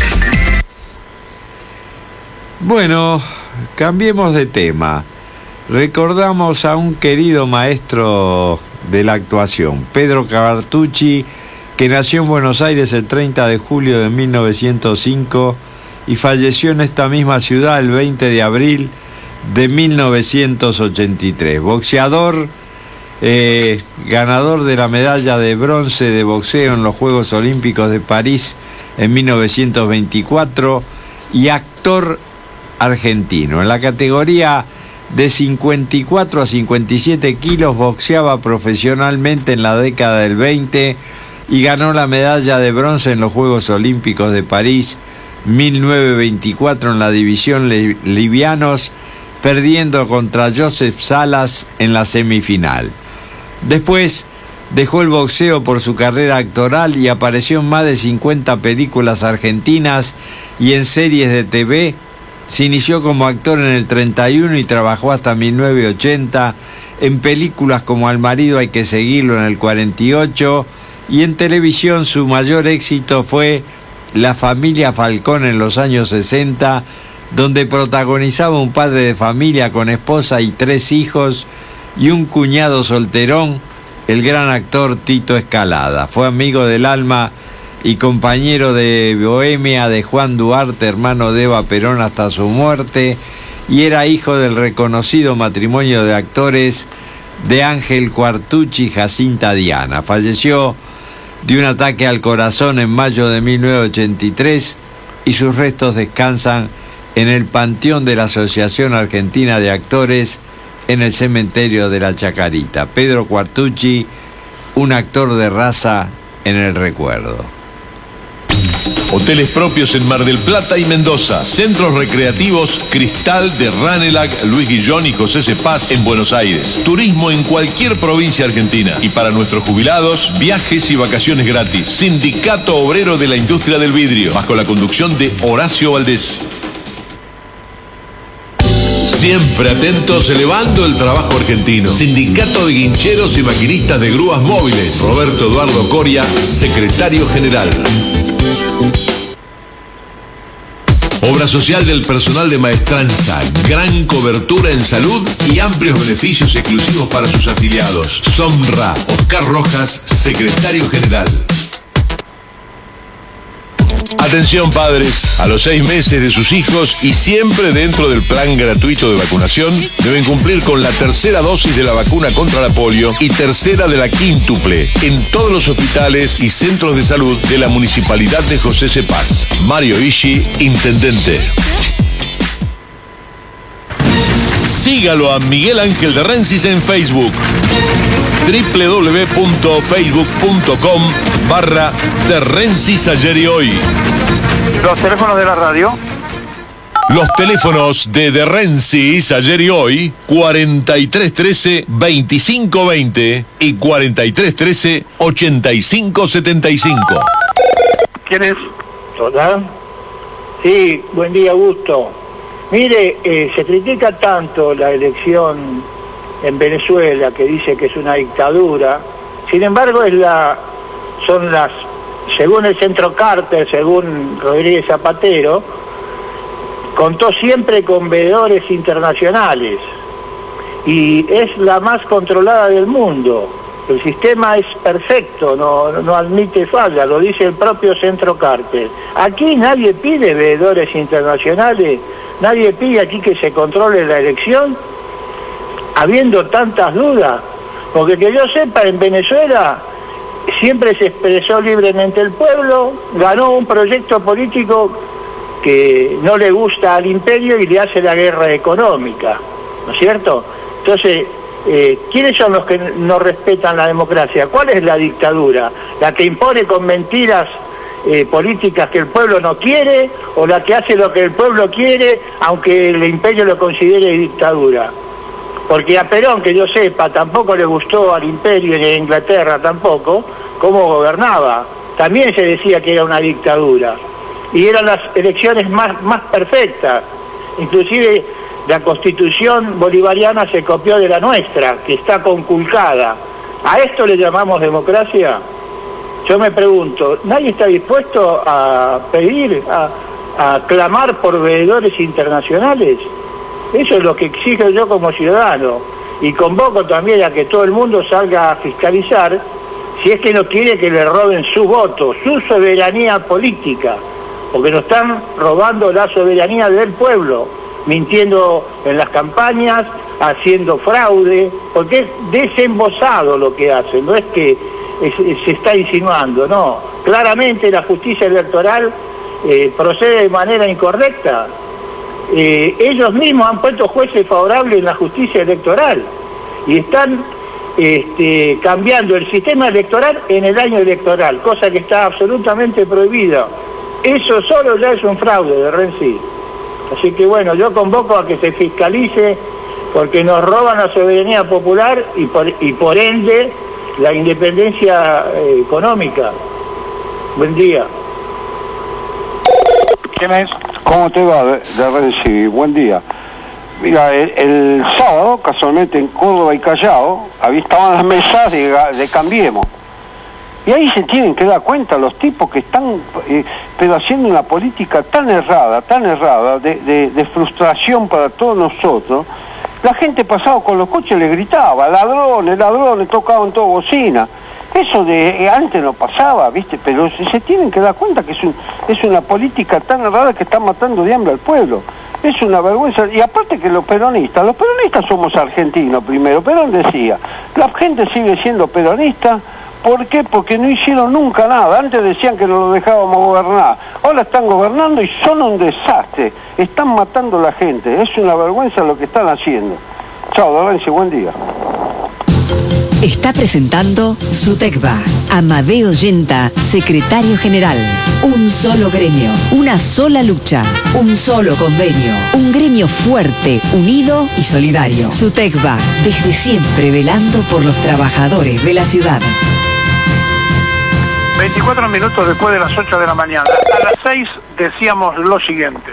Bueno, cambiemos de tema. Recordamos a un querido maestro de la actuación, Pedro Cavartucci, que nació en Buenos Aires el 30 de julio de 1905 y falleció en esta misma ciudad el 20 de abril de 1983. Boxeador, ganador de la medalla de bronce de boxeo en los Juegos Olímpicos de París en 1924 y actor argentino. En la categoría de 54 a 57 kilos boxeaba profesionalmente en la década del 20 y ganó la medalla de bronce en los Juegos Olímpicos de París 1924 en la división livianos, perdiendo contra Joseph Salas en la semifinal. Después dejó el boxeo por su carrera actoral y apareció en más de 50 películas argentinas y en series de TV. Se inició como actor en el 31 y trabajó hasta 1980 en películas como Al marido hay que seguirlo en el 48, y en televisión su mayor éxito fue La familia Falcón en los años 60, donde protagonizaba un padre de familia con esposa y 3 hijos y un cuñado solterón, el gran actor Tito Escalada. Fue amigo del alma y compañero de Bohemia de Juan Duarte, hermano de Eva Perón hasta su muerte, y era hijo del reconocido matrimonio de actores de Ángel Cuartucci y Jacinta Diana. Falleció de un ataque al corazón en mayo de 1983 y sus restos descansan en el Panteón de la Asociación Argentina de Actores en el cementerio de la Chacarita. Pedro Cuartucci, un actor de raza en el recuerdo. Hoteles propios en Mar del Plata y Mendoza. Centros recreativos Cristal de Ranelagh, Luis Guillón y José Cepaz en Buenos Aires. Turismo en cualquier provincia argentina. Y para nuestros jubilados, viajes y vacaciones gratis. Sindicato Obrero de la Industria del Vidrio, bajo la conducción de Horacio Valdés. Siempre atentos, elevando el trabajo argentino. Sindicato de Guincheros y Maquinistas de Grúas Móviles. Roberto Eduardo Coria, secretario general. Obra social del personal de maestranza, gran cobertura en salud y amplios beneficios exclusivos para sus afiliados. Somra, Oscar Rojas, secretario general. Atención padres, a los 6 meses de sus hijos y siempre dentro del plan gratuito de vacunación, deben cumplir con la 3ª dosis de la vacuna contra la polio y 3ª de la quíntuple en todos los hospitales y centros de salud de la Municipalidad de José Cepaz. Mario Ishi, intendente. Sígalo a Miguel Ángel de Rensis en Facebook. www.facebook.com/de Rensis ayer y hoy. Los teléfonos de la radio. Los teléfonos de Rensis ayer y hoy, 4313-2520 y 4313-8575. ¿Quién es? ¿Hola? Sí, buen día, Augusto. Mire, se critica tanto la elección en Venezuela, que dice que es una dictadura. Sin embargo, según el Centro Carter, según Rodríguez Zapatero, contó siempre con veedores internacionales y es la más controlada del mundo. El sistema es perfecto, no admite falla, lo dice el propio Centro Carter. Aquí nadie pide veedores internacionales, nadie pide aquí que se controle la elección, habiendo tantas dudas, porque que yo sepa, en Venezuela siempre se expresó libremente el pueblo, ganó un proyecto político que no le gusta al imperio y le hace la guerra económica, ¿no es cierto? Entonces, ¿quiénes son los que no respetan la democracia? ¿Cuál es la dictadura? ¿La que impone con mentiras políticas que el pueblo no quiere, o la que hace lo que el pueblo quiere aunque el imperio lo considere dictadura? Porque a Perón, que yo sepa, tampoco le gustó al imperio, ni a Inglaterra tampoco, cómo gobernaba. También se decía que era una dictadura. Y eran las elecciones más perfectas. Inclusive la Constitución bolivariana se copió de la nuestra, que está conculcada. ¿A esto le llamamos democracia? Yo me pregunto, ¿nadie está dispuesto a pedir, a clamar por veedores internacionales? Eso es lo que exijo yo como ciudadano, y convoco también a que todo el mundo salga a fiscalizar si es que no quiere que le roben su voto, su soberanía política, porque nos están robando la soberanía del pueblo, mintiendo en las campañas, haciendo fraude, porque es desembosado lo que hacen, no es que se está insinuando, no, claramente la justicia electoral procede de manera incorrecta. Ellos mismos han puesto jueces favorables en la justicia electoral y están cambiando el sistema electoral en el año electoral, cosa que está absolutamente prohibida. Eso solo ya es un fraude de Renzi. Así que bueno, yo convoco a que se fiscalice, porque nos roban la soberanía popular y por ende la independencia económica. Buen día. ¿Quién es? ¿Cómo te va, de Renzi? Buen día. Mira, el sábado, casualmente en Córdoba y Callao, estaban las mesas de Cambiemos. Y ahí se tienen que dar cuenta los tipos que están pero haciendo una política tan errada, de frustración para todos nosotros. La gente pasaba con los coches, le gritaba, ladrones, ladrones, tocaban todo bocina. Eso de antes no pasaba, ¿viste? Pero se tienen que dar cuenta que es una política tan errada que está matando de hambre al pueblo. Es una vergüenza. Y aparte que los peronistas somos argentinos primero. Perón decía, la gente sigue siendo peronista. ¿Por qué? Porque no hicieron nunca nada. Antes decían que no lo dejábamos gobernar. Ahora están gobernando y son un desastre. Están matando a la gente. Es una vergüenza lo que están haciendo. Chao, Dorense, buen día. Está presentando su TECVA. Amadeo Yenta, secretario general. Un solo gremio, una sola lucha, un solo convenio. Un gremio fuerte, unido y solidario. Su TECVA, desde siempre velando por los trabajadores de la ciudad. 24 minutos después de las 8 de la mañana. A las 6 decíamos lo siguiente.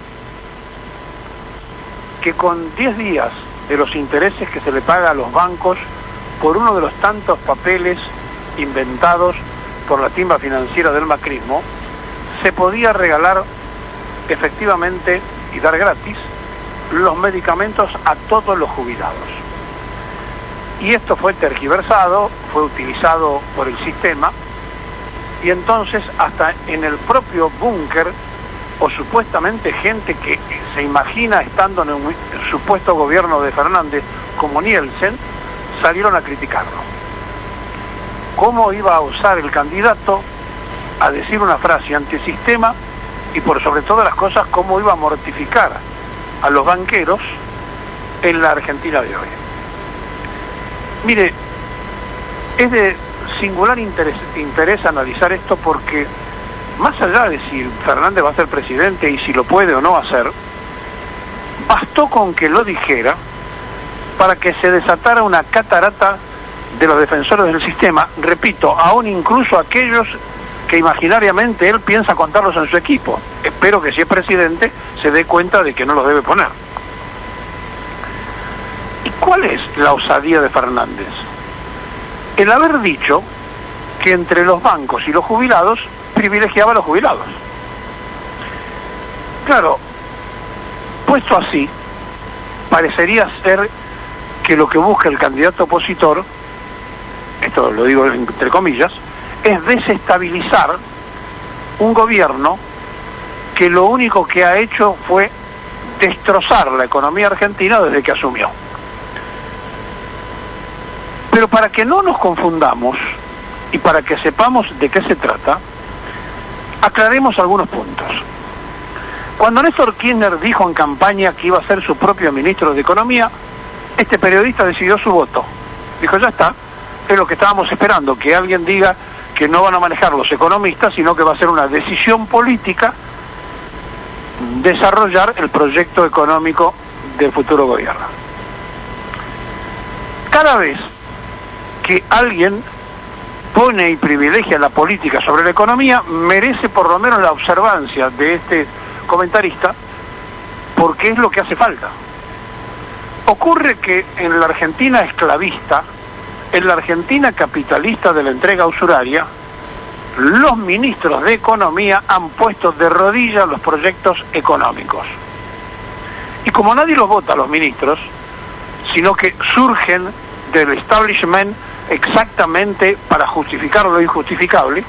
Que con 10 días de los intereses que se le paga a los bancos por uno de los tantos papeles inventados por la timba financiera del macrismo, se podía regalar efectivamente y dar gratis los medicamentos a todos los jubilados. Y esto fue tergiversado, fue utilizado por el sistema, y entonces hasta en el propio búnker, o supuestamente gente que se imagina estando en un supuesto gobierno de Fernández como Nielsen, salieron a criticarlo. ¿Cómo iba a usar el candidato a decir una frase antisistema y por sobre todas las cosas cómo iba a mortificar a los banqueros en la Argentina de hoy? Mire, es de singular interés analizar esto porque más allá de si Fernández va a ser presidente y si lo puede o no hacer, bastó con que lo dijera para que se desatara una catarata de los defensores del sistema, repito, aún incluso aquellos que imaginariamente él piensa contarlos en su equipo. Espero que si es presidente se dé cuenta de que no los debe poner. ¿Y cuál es la osadía de Fernández? El haber dicho que entre los bancos y los jubilados privilegiaba a los jubilados. Claro, puesto así, parecería ser que lo que busca el candidato opositor, esto lo digo entre comillas, es desestabilizar un gobierno que lo único que ha hecho fue destrozar la economía argentina desde que asumió. Pero para que no nos confundamos y para que sepamos de qué se trata, aclaremos algunos puntos. Cuando Néstor Kirchner dijo en campaña que iba a ser su propio ministro de Economía, este periodista decidió su voto. Dijo, ya está, es lo que estábamos esperando, que alguien diga que no van a manejar los economistas, sino que va a ser una decisión política desarrollar el proyecto económico del futuro gobierno. Cada vez que alguien pone y privilegia la política sobre la economía, merece por lo menos la observancia de este comentarista, porque es lo que hace falta. Ocurre que en la Argentina esclavista, en la Argentina capitalista de la entrega usuraria, los ministros de Economía han puesto de rodillas los proyectos económicos. Y como nadie los vota a los ministros, sino que surgen del establishment exactamente para justificar lo injustificable,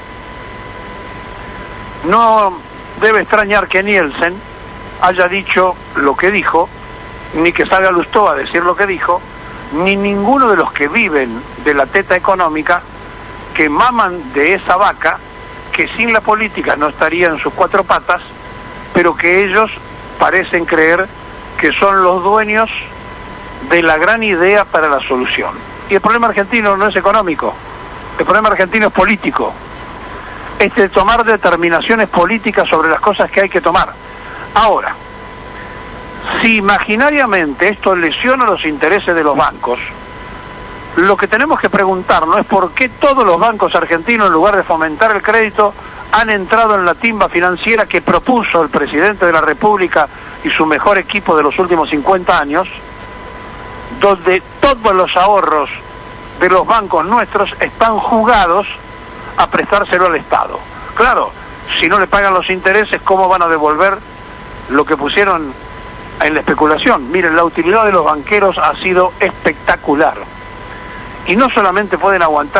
no debe extrañar que Nielsen haya dicho lo que dijo, ni que salga Lustó a decir lo que dijo, ni ninguno de los que viven de la teta económica, que maman de esa vaca, que sin la política no estaría en sus cuatro patas, pero que ellos parecen creer que son los dueños de la gran idea para la solución. Y el problema argentino no es económico, el problema argentino es político. Es de tomar determinaciones políticas sobre las cosas que hay que tomar. Ahora, si imaginariamente esto lesiona los intereses de los bancos, lo que tenemos que preguntarnos es por qué todos los bancos argentinos, en lugar de fomentar el crédito, han entrado en la timba financiera que propuso el presidente de la República y su mejor equipo de los últimos 50 años, donde todos los ahorros de los bancos nuestros están jugados a prestárselo al Estado. Claro, si no le pagan los intereses, ¿cómo van a devolver lo que pusieron en la especulación? Miren, la utilidad de los banqueros ha sido espectacular. Y no solamente pueden aguantar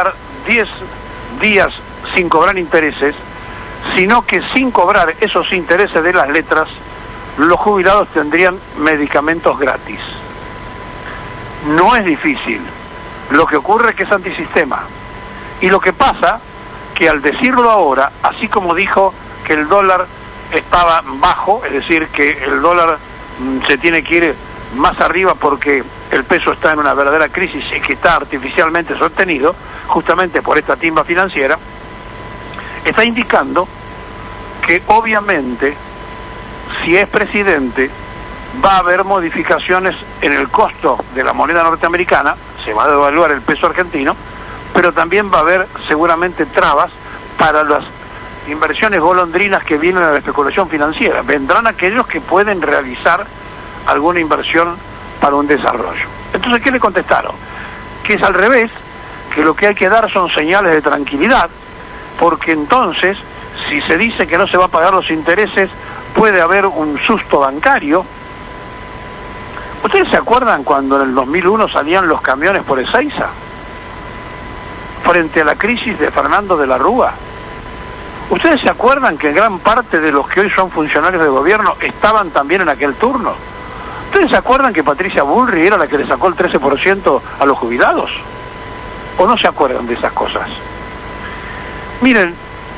10 días sin cobrar intereses, sino que sin cobrar esos intereses de las letras, los jubilados tendrían medicamentos gratis. No es difícil. Lo que ocurre es que es antisistema. Y lo que pasa, que al decirlo ahora, así como dijo que el dólar estaba bajo, es decir, que el dólar se tiene que ir más arriba porque el peso está en una verdadera crisis y que está artificialmente sostenido, justamente por esta timba financiera, está indicando que obviamente, si es presidente, va a haber modificaciones en el costo de la moneda norteamericana, se va a devaluar el peso argentino, pero también va a haber seguramente trabas para las inversiones golondrinas que vienen a la especulación financiera. Vendrán aquellos que pueden realizar alguna inversión para un desarrollo. Entonces, ¿qué le contestaron? Que es al revés, que lo que hay que dar son señales de tranquilidad, porque entonces, si se dice que no se va a pagar los intereses, puede haber un susto bancario. ¿Ustedes se acuerdan cuando en el 2001 salían los camiones por Ezeiza? Frente a la crisis de Fernando de la Rúa. ¿Ustedes se acuerdan que gran parte de los que hoy son funcionarios de gobierno estaban también en aquel turno? ¿Ustedes se acuerdan que Patricia Bullrich era la que le sacó el 13% a los jubilados? ¿O no se acuerdan de esas cosas? Miren,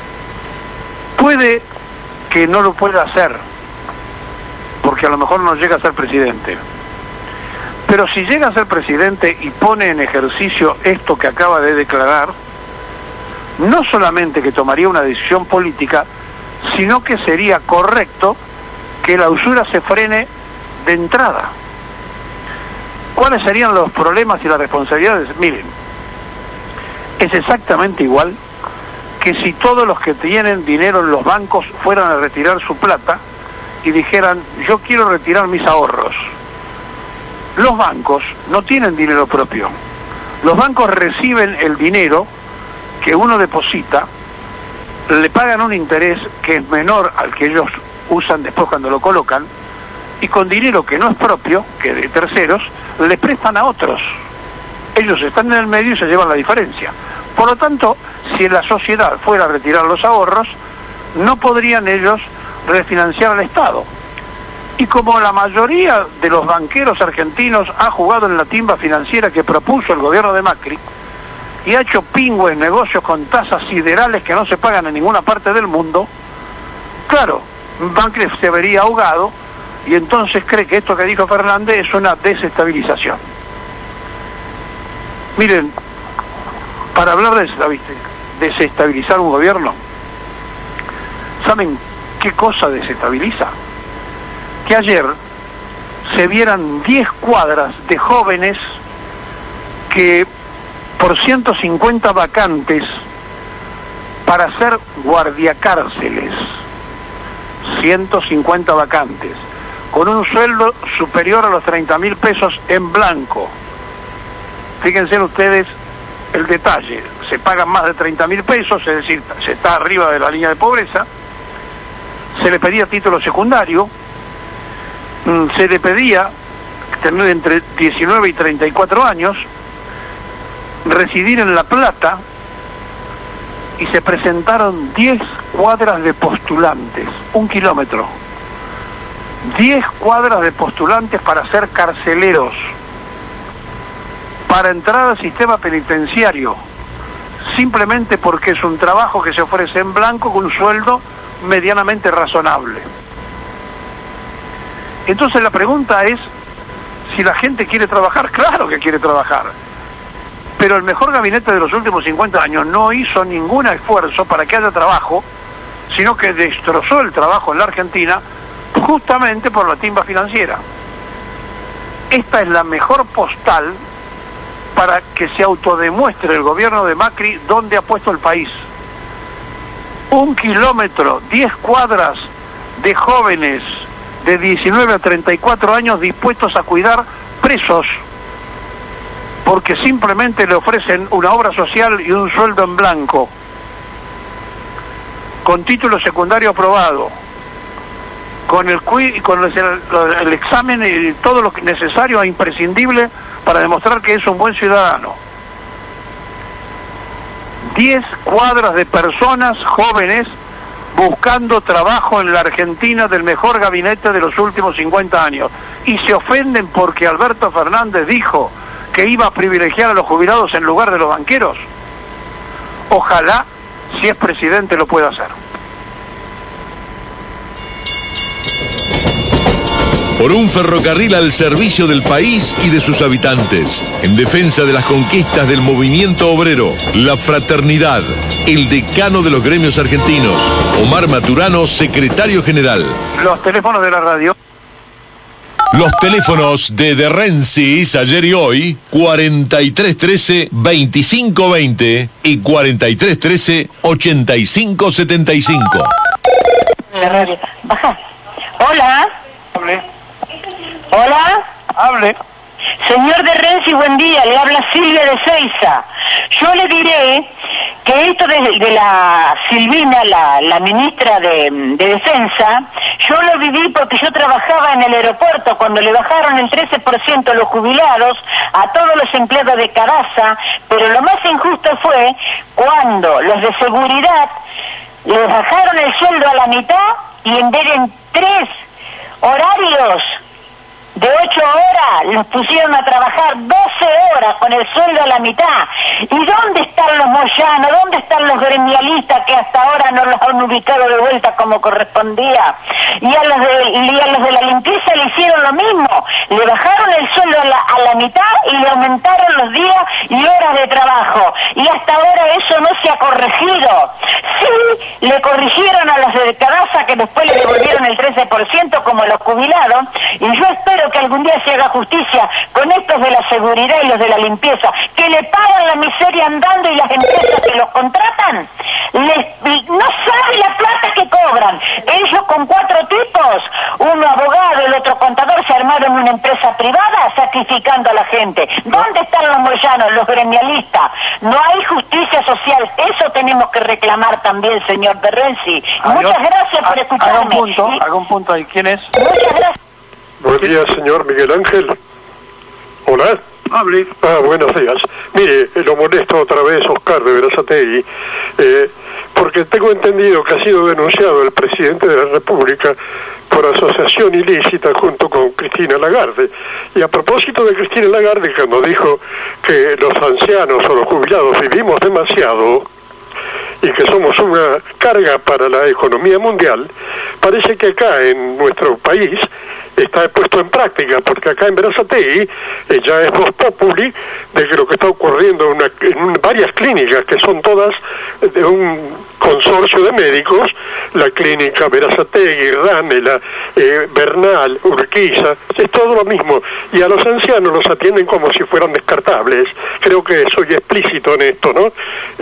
puede que no lo pueda hacer, porque a lo mejor no llega a ser presidente. Pero si llega a ser presidente y pone en ejercicio esto que acaba de declarar, no solamente que tomaría una decisión política, sino que sería correcto que la usura se frene de entrada. ¿Cuáles serían los problemas y las responsabilidades? Miren, es exactamente igual que si todos los que tienen dinero en los bancos fueran a retirar su plata y dijeran, yo quiero retirar mis ahorros. Los bancos no tienen dinero propio. Los bancos reciben el dinero que uno deposita, le pagan un interés que es menor al que ellos usan después cuando lo colocan, y con dinero que no es propio, que de terceros, le prestan a otros. Ellos están en el medio y se llevan la diferencia. Por lo tanto, si la sociedad fuera a retirar los ahorros, no podrían ellos refinanciar al Estado. Y como la mayoría de los banqueros argentinos ha jugado en la timba financiera que propuso el gobierno de Macri, y ha hecho pingües negocios con tasas siderales que no se pagan en ninguna parte del mundo, claro, Macri se vería ahogado, y entonces cree que esto que dijo Fernández es una desestabilización. Miren, para hablar de desestabilizar un gobierno, ¿saben qué cosa desestabiliza? Que ayer se vieran 10 cuadras de jóvenes que por 150 vacantes para hacer guardiacárceles, 150 vacantes, con un sueldo superior a los 30.000 pesos en blanco. Fíjense ustedes el detalle, se pagan más de 30.000 pesos, es decir, se está arriba de la línea de pobreza, se le pedía título secundario, se le pedía tener entre 19 y 34 años, residir en La Plata, y se presentaron 10 cuadras de postulantes, 1 kilómetro, 10 cuadras de postulantes para ser carceleros, para entrar al sistema penitenciario, simplemente porque es un trabajo que se ofrece en blanco con un sueldo medianamente razonable. Entonces la pregunta es, si la gente quiere trabajar, claro que quiere trabajar, pero el mejor gabinete de los últimos 50 años no hizo ningún esfuerzo para que haya trabajo, sino que destrozó el trabajo en la Argentina justamente por la timba financiera. Esta es la mejor postal para que se autodemuestre el gobierno de Macri dónde ha puesto el país. 1 kilómetro, 10 cuadras de jóvenes de 19 a 34 años dispuestos a cuidar presos, porque simplemente le ofrecen una obra social y un sueldo en blanco, con título secundario aprobado, con el examen y todo lo necesario e imprescindible para demostrar que es un buen ciudadano. 10 cuadras de personas jóvenes buscando trabajo en la Argentina del mejor gabinete de los últimos 50 años. Y se ofenden porque Alberto Fernández dijo que iba a privilegiar a los jubilados en lugar de los banqueros. Ojalá, si es presidente, lo pueda hacer. Por un ferrocarril al servicio del país y de sus habitantes, en defensa de las conquistas del movimiento obrero, la fraternidad, el decano de los gremios argentinos, Omar Maturano, secretario general. Los teléfonos de la radio. Los teléfonos de Rensis ayer y hoy, 4313-2520 y 4313-8575. Baja. Hola. Hable. Hola. Hable. Señor de Renzi, buen día, le habla Silvia de Seiza. Yo le diré que esto de la Silvina, la ministra de Defensa, yo lo viví porque yo trabajaba en el aeropuerto cuando le bajaron el 13% a los jubilados, a todos los empleados de Caraza, pero lo más injusto fue cuando los de seguridad les bajaron el sueldo a la mitad y en vez de en 3 horarios de 8 horas, los pusieron a trabajar 12 horas con el sueldo a la mitad. ¿Y dónde están los moyanos? ¿Dónde están los gremialistas que hasta ahora no los han ubicado de vuelta como correspondía? Y a los de la limpieza le hicieron lo mismo. Le bajaron el sueldo a la mitad y le aumentaron los días y horas de trabajo. Y hasta ahora eso no se ha corregido. Sí, le corrigieron a los de Caraza, que después le devolvieron el 13% como a los jubilados. Y yo espero que algún día se haga justicia con estos de la seguridad y los de la limpieza, que le pagan la miseria andando, y las empresas que los contratan no saben la plata que cobran. Ellos con 4 tipos, uno abogado, el otro contador, se armaron una empresa privada sacrificando a la gente. ¿Dónde están los moyanos, los gremialistas? No hay justicia social. Eso tenemos que reclamar también, señor de Renzi. Muchas gracias por escucharme. Haga un punto ahí. ¿Quién es? Muchas gracias. Buen día, señor Miguel Ángel. Hola. Hable. Buenos días. Mire, lo molesto otra vez, Oscar de Berazategui, porque tengo entendido que ha sido denunciado el presidente de la República por asociación ilícita junto con Cristina Lagarde. Y a propósito de Cristina Lagarde, cuando dijo que los ancianos o los jubilados vivimos demasiado y que somos una carga para la economía mundial, parece que acá en nuestro país está puesto en práctica, porque acá en Berazategui ya es voz populi de que lo que está ocurriendo en varias clínicas, que son todas de un consorcio de médicos, la clínica Berazategui, Ranela, Bernal, Urquiza, es todo lo mismo, y a los ancianos los atienden como si fueran descartables. Creo que soy explícito en esto, ¿no?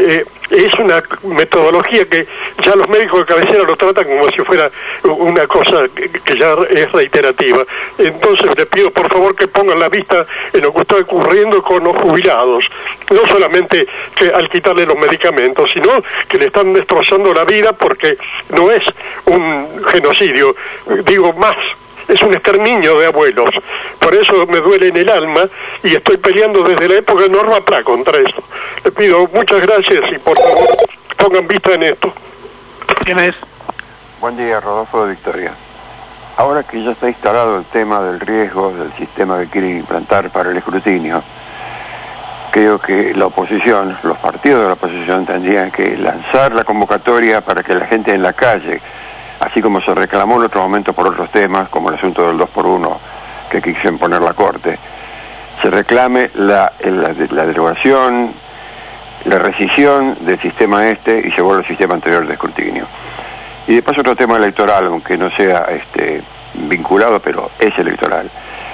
Es una metodología que ya los médicos de cabecera lo tratan como si fuera una cosa que ya es reiterativa. Entonces le pido por favor que pongan la vista en lo que está ocurriendo con los jubilados, no solamente que al quitarle los medicamentos, sino que le están destrozando la vida, porque no es un genocidio, digo más, es un exterminio de abuelos. Por eso me duele en el alma y estoy peleando desde la época de Norma Pla contra esto. Le pido muchas gracias y por favor pongan vista en esto. ¿Quién es? Buen día, Rodolfo de Victoria. Ahora que ya está instalado el tema del riesgo del sistema que quieren implantar para el escrutinio, creo que la oposición, los partidos de la oposición tendrían que lanzar la convocatoria para que la gente en la calle, así como se reclamó en otro momento por otros temas, como el asunto del 2x1 que quisieron poner la Corte, se reclame la derogación, la rescisión del sistema y se vuelve al sistema anterior de escrutinio. Y de paso otro tema electoral, aunque no sea vinculado, pero es electoral.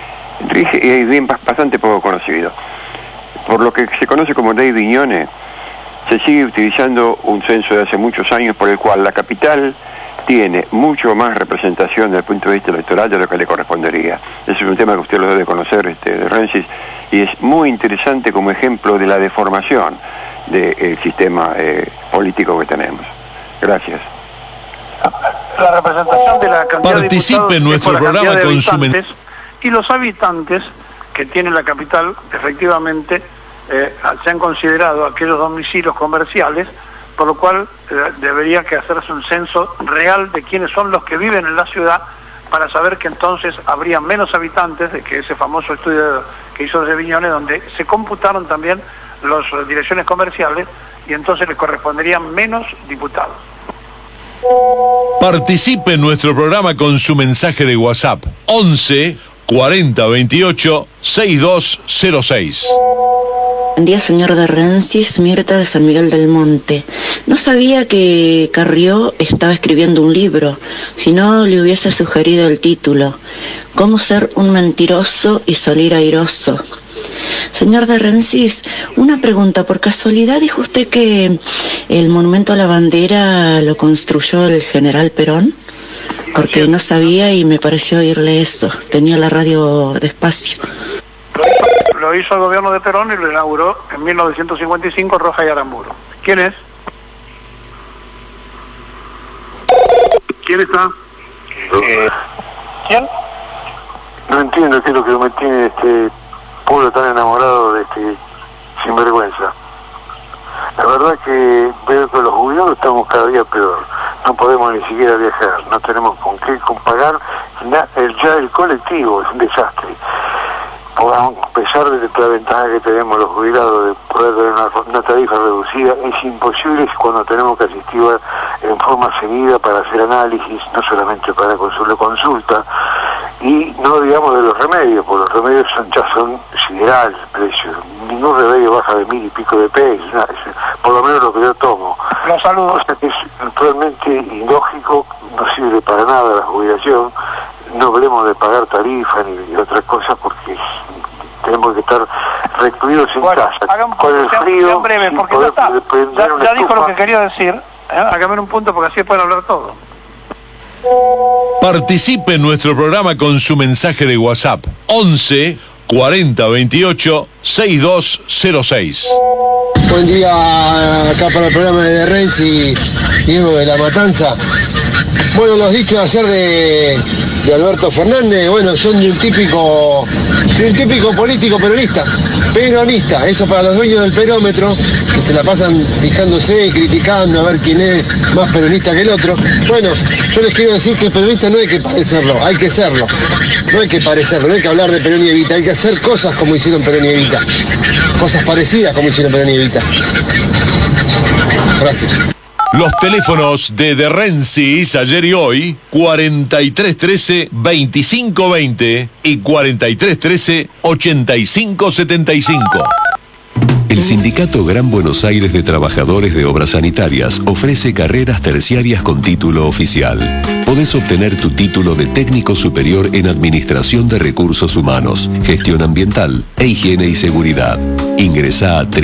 Es bien bastante poco conocido. Por lo que se conoce como ley Viñone, se sigue utilizando un censo de hace muchos años por el cual la capital tiene mucho más representación desde el punto de vista electoral de lo que le correspondería. Ese es un tema que usted lo debe conocer, de Rensis, y es muy interesante como ejemplo de la deformación del sistema político que tenemos. Gracias. La representación de la cantidad Participe en nuestro programa con su y los habitantes que tiene la capital, efectivamente, se han considerado aquellos domicilios comerciales, por lo cual debería que hacerse un censo real de quiénes son los que viven en la ciudad, para saber que entonces habría menos habitantes, de que ese famoso estudio que hizo de Viñones, donde se computaron también las direcciones comerciales, y entonces le corresponderían menos diputados. Participe en nuestro programa con su mensaje de WhatsApp 11 40 28 6206. Buen día, señor de Rensis, Mirta de San Miguel del Monte. No sabía que Carrió estaba escribiendo un libro, si no le hubiese sugerido el título: ¿Cómo ser un mentiroso y salir airoso? Señor de Rensis, una pregunta, por casualidad dijo usted que el monumento a la bandera lo construyó el general Perón, porque no sabía y me pareció oírle eso, tenía la radio despacio. Lo hizo el gobierno de Perón y lo inauguró en 1955 Rojas y Aramburu. ¿Quién es? ¿Quién está? ¿Quién? No entiendo qué es lo que me tiene este pueblo tan enamorado de este sinvergüenza. La verdad que veo que los jubilados estamos cada día peor. No podemos ni siquiera viajar, no tenemos con qué pagar. Ya el colectivo es un desastre. A pesar de la ventaja que tenemos los jubilados de poder tener una tarifa reducida, es imposible cuando tenemos que asistir en forma seguida para hacer análisis, no solamente para consulta, y no digamos de los remedios, porque los remedios ya son siderales precios. Ningún remedio baja de 1000 y pico de pesos, por lo menos lo que yo tomo. Los saludos. O sea que es totalmente ilógico, no sirve para nada la jubilación. No hablemos de pagar tarifa ni otras cosas, porque tenemos que estar recluidos en casa, con el frío, breve, sin porque poder ya dijo lo que quería decir. Hágame un punto, porque así pueden hablar todo. Participe en nuestro programa con su mensaje de WhatsApp 11 40 28 6206. Buen día, acá para el programa de Rensis, Diego de la Matanza. Bueno, los dichos ayer de Alberto Fernández, bueno, son de un típico político peronista, eso para los dueños del perómetro, que se la pasan fijándose y criticando a ver quién es más peronista que el otro. Bueno, yo les quiero decir que el peronista no hay que parecerlo, hay que serlo. No hay que parecerlo, no hay que hablar de Perón y Evita, hay que hacer cosas como hicieron Perón y Evita, cosas parecidas como hicieron Perón y Evita. Gracias. Los teléfonos de Rensis ayer y hoy, 4313-2520 y 4313-8575. El Sindicato Gran Buenos Aires de Trabajadores de Obras Sanitarias ofrece carreras terciarias con título oficial. Podés obtener tu título de técnico superior en Administración de Recursos Humanos, Gestión Ambiental e Higiene y Seguridad. Ingresá a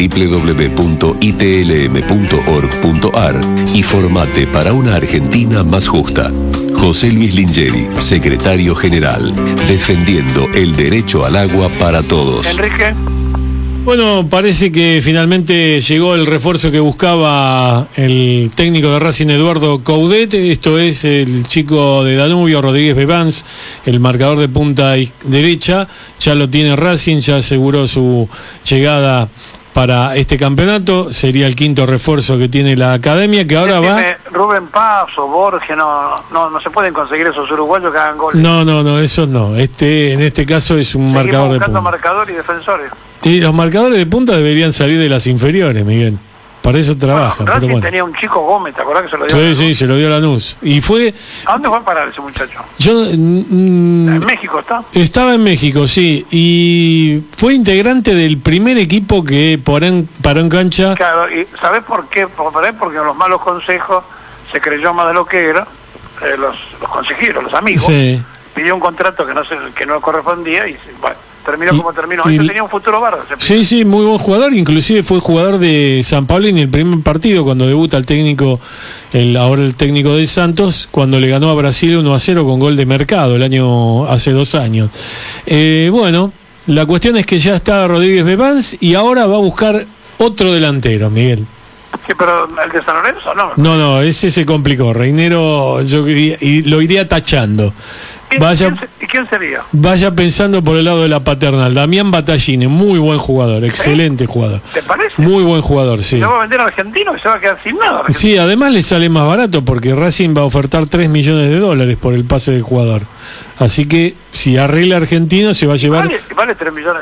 www.itlm.org.ar y formate para una Argentina más justa. José Luis Lingeri, Secretario General, defendiendo el derecho al agua para todos. Enrique. Bueno, parece que finalmente llegó el refuerzo que buscaba el técnico de Racing, Eduardo Coudet. Esto es el chico de Danubio, Rodríguez Bebans, el marcador de punta derecha. Ya lo tiene Racing, ya aseguró su llegada para este campeonato. Sería el quinto refuerzo que tiene la academia, que ahora va... Rubén Paz o Borges, no se pueden conseguir esos uruguayos que hagan goles. No, eso no. En este caso es un marcador de punta. Marcador y defensores. Y los marcadores de punta deberían salir de las inferiores, Miguel. Para eso trabaja. Bueno, pero bueno. Tenía un chico Gómez, ¿te acordás que se lo dio? Sí, se lo dio a Lanús. Y fue... ¿A dónde fue a parar ese muchacho? ¿En México está? Estaba en México, sí. Y fue integrante del primer equipo que paró en cancha. Claro, ¿y sabés por qué? Porque los malos consejos se creyó más de lo que era. Los consejeros, los amigos. Sí. Pidió un contrato que no correspondía y bueno, terminó como terminó. Este tenía un futuro bárbaro. Sí, muy buen jugador. Inclusive fue jugador de San Pablo en el primer partido cuando debuta el técnico, ahora el técnico de Santos, cuando le ganó a Brasil 1-0 con gol de Mercado hace 2 años. Bueno, la cuestión es que ya está Rodríguez Bebans y ahora va a buscar otro delantero, Miguel. Sí, pero el de San Lorenzo no. No, ese se complicó. Reinero lo iría tachando. ¿Y quién sería? Vaya pensando por el lado de la paternal. Damián Battaglini, muy buen jugador, excelente jugador. ¿Te parece? Muy buen jugador, sí. ¿Se va a vender a Argentino que se va a quedar sin nada? Sí, además le sale más barato porque Racing va a ofertar $3 millones por el pase del jugador. Así que si arregla Argentino se va a llevar... ¿Vale $3 millones?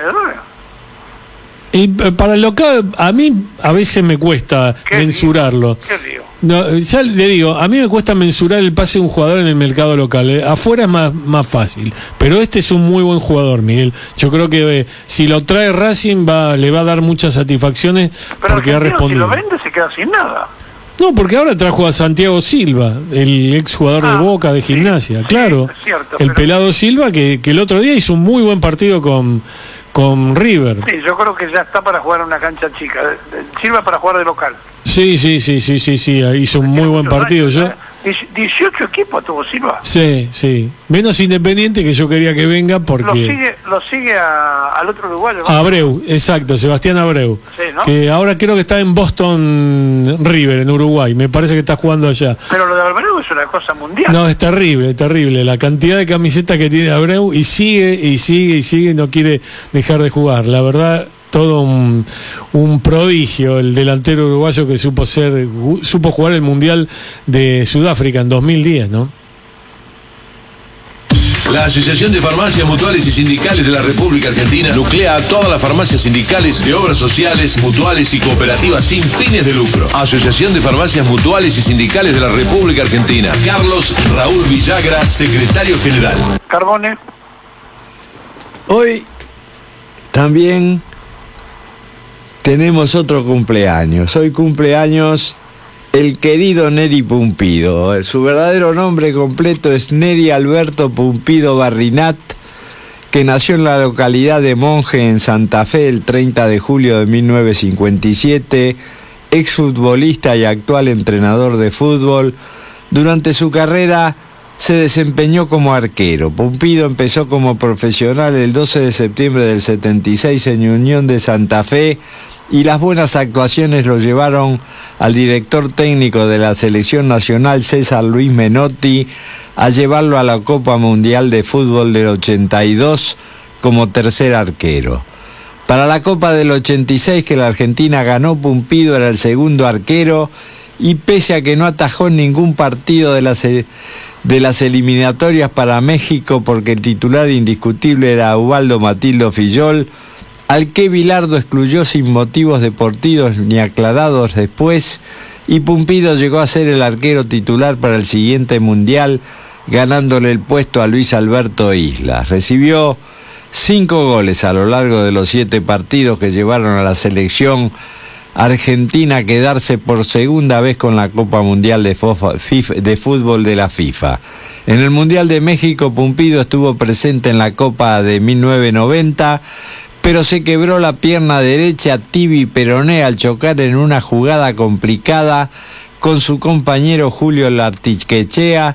Y para el local, a mí a veces me cuesta mensurarlo. ¿Qué digo? No, ya le digo, a mí me cuesta mensurar el pase de un jugador en el mercado local. Afuera es más fácil. Pero este es un muy buen jugador, Miguel. Yo creo que si lo trae Racing le va a dar muchas satisfacciones. Pero porque ha respondido. Si lo vende se queda sin nada. No, porque ahora trajo a Santiago Silva, el ex jugador de Boca, de Gimnasia. Claro, es cierto, el pelado Silva que el otro día hizo un muy buen partido con River. Sí, yo creo que ya está para jugar en una cancha chica. Sirva para jugar de local. Sí, hizo un muy buen partido. 18 equipos tuvo Silva. Sí. Menos Independiente, que yo quería que venga porque... Lo sigue al otro uruguayo, ¿no? Abreu, exacto, Sebastián Abreu. Sí, ¿no? Que ahora creo que está en Boston River, en Uruguay. Me parece que está jugando allá. Pero lo de Abreu es una cosa mundial. No, es terrible. La cantidad de camisetas que tiene Abreu y sigue, y no quiere dejar de jugar. La verdad... Todo un prodigio el delantero uruguayo que supo jugar el Mundial de Sudáfrica en 2010, ¿no? La Asociación de Farmacias Mutuales y Sindicales de la República Argentina nuclea a todas las farmacias sindicales de obras sociales, mutuales y cooperativas sin fines de lucro. Asociación de Farmacias Mutuales y Sindicales de la República Argentina. Carlos Raúl Villagra, secretario general. Carbone. Hoy también tenemos otro cumpleaños. Hoy cumpleaños el querido Neri Pumpido. Su verdadero nombre completo es Neri Alberto Pumpido Barrinat, que nació en la localidad de Monje, en Santa Fe, el 30 de julio de 1957, exfutbolista y actual entrenador de fútbol. Durante su carrera se desempeñó como arquero. Pumpido empezó como profesional el 12 de septiembre del 76 en Unión de Santa Fe, y las buenas actuaciones lo llevaron al director técnico de la selección nacional, César Luis Menotti, a llevarlo a la Copa Mundial de Fútbol del 82 como tercer arquero. Para la Copa del 86, que la Argentina ganó, Pumpido era el segundo arquero, y pese a que no atajó en ningún partido de las eliminatorias para México, porque el titular indiscutible era Ubaldo Matildo Fillol, al que Bilardo excluyó sin motivos deportivos ni aclarados después, y Pumpido llegó a ser el arquero titular para el siguiente mundial, ganándole el puesto a Luis Alberto Islas. Recibió 5 goles a lo largo de los 7 partidos que llevaron a la selección argentina a quedarse por segunda vez con la Copa Mundial de Fútbol de la FIFA. En el Mundial de México, Pumpido estuvo presente en la Copa de 1990, pero se quebró la pierna derecha tibi peroné al chocar en una jugada complicada con su compañero Julio Larticoechea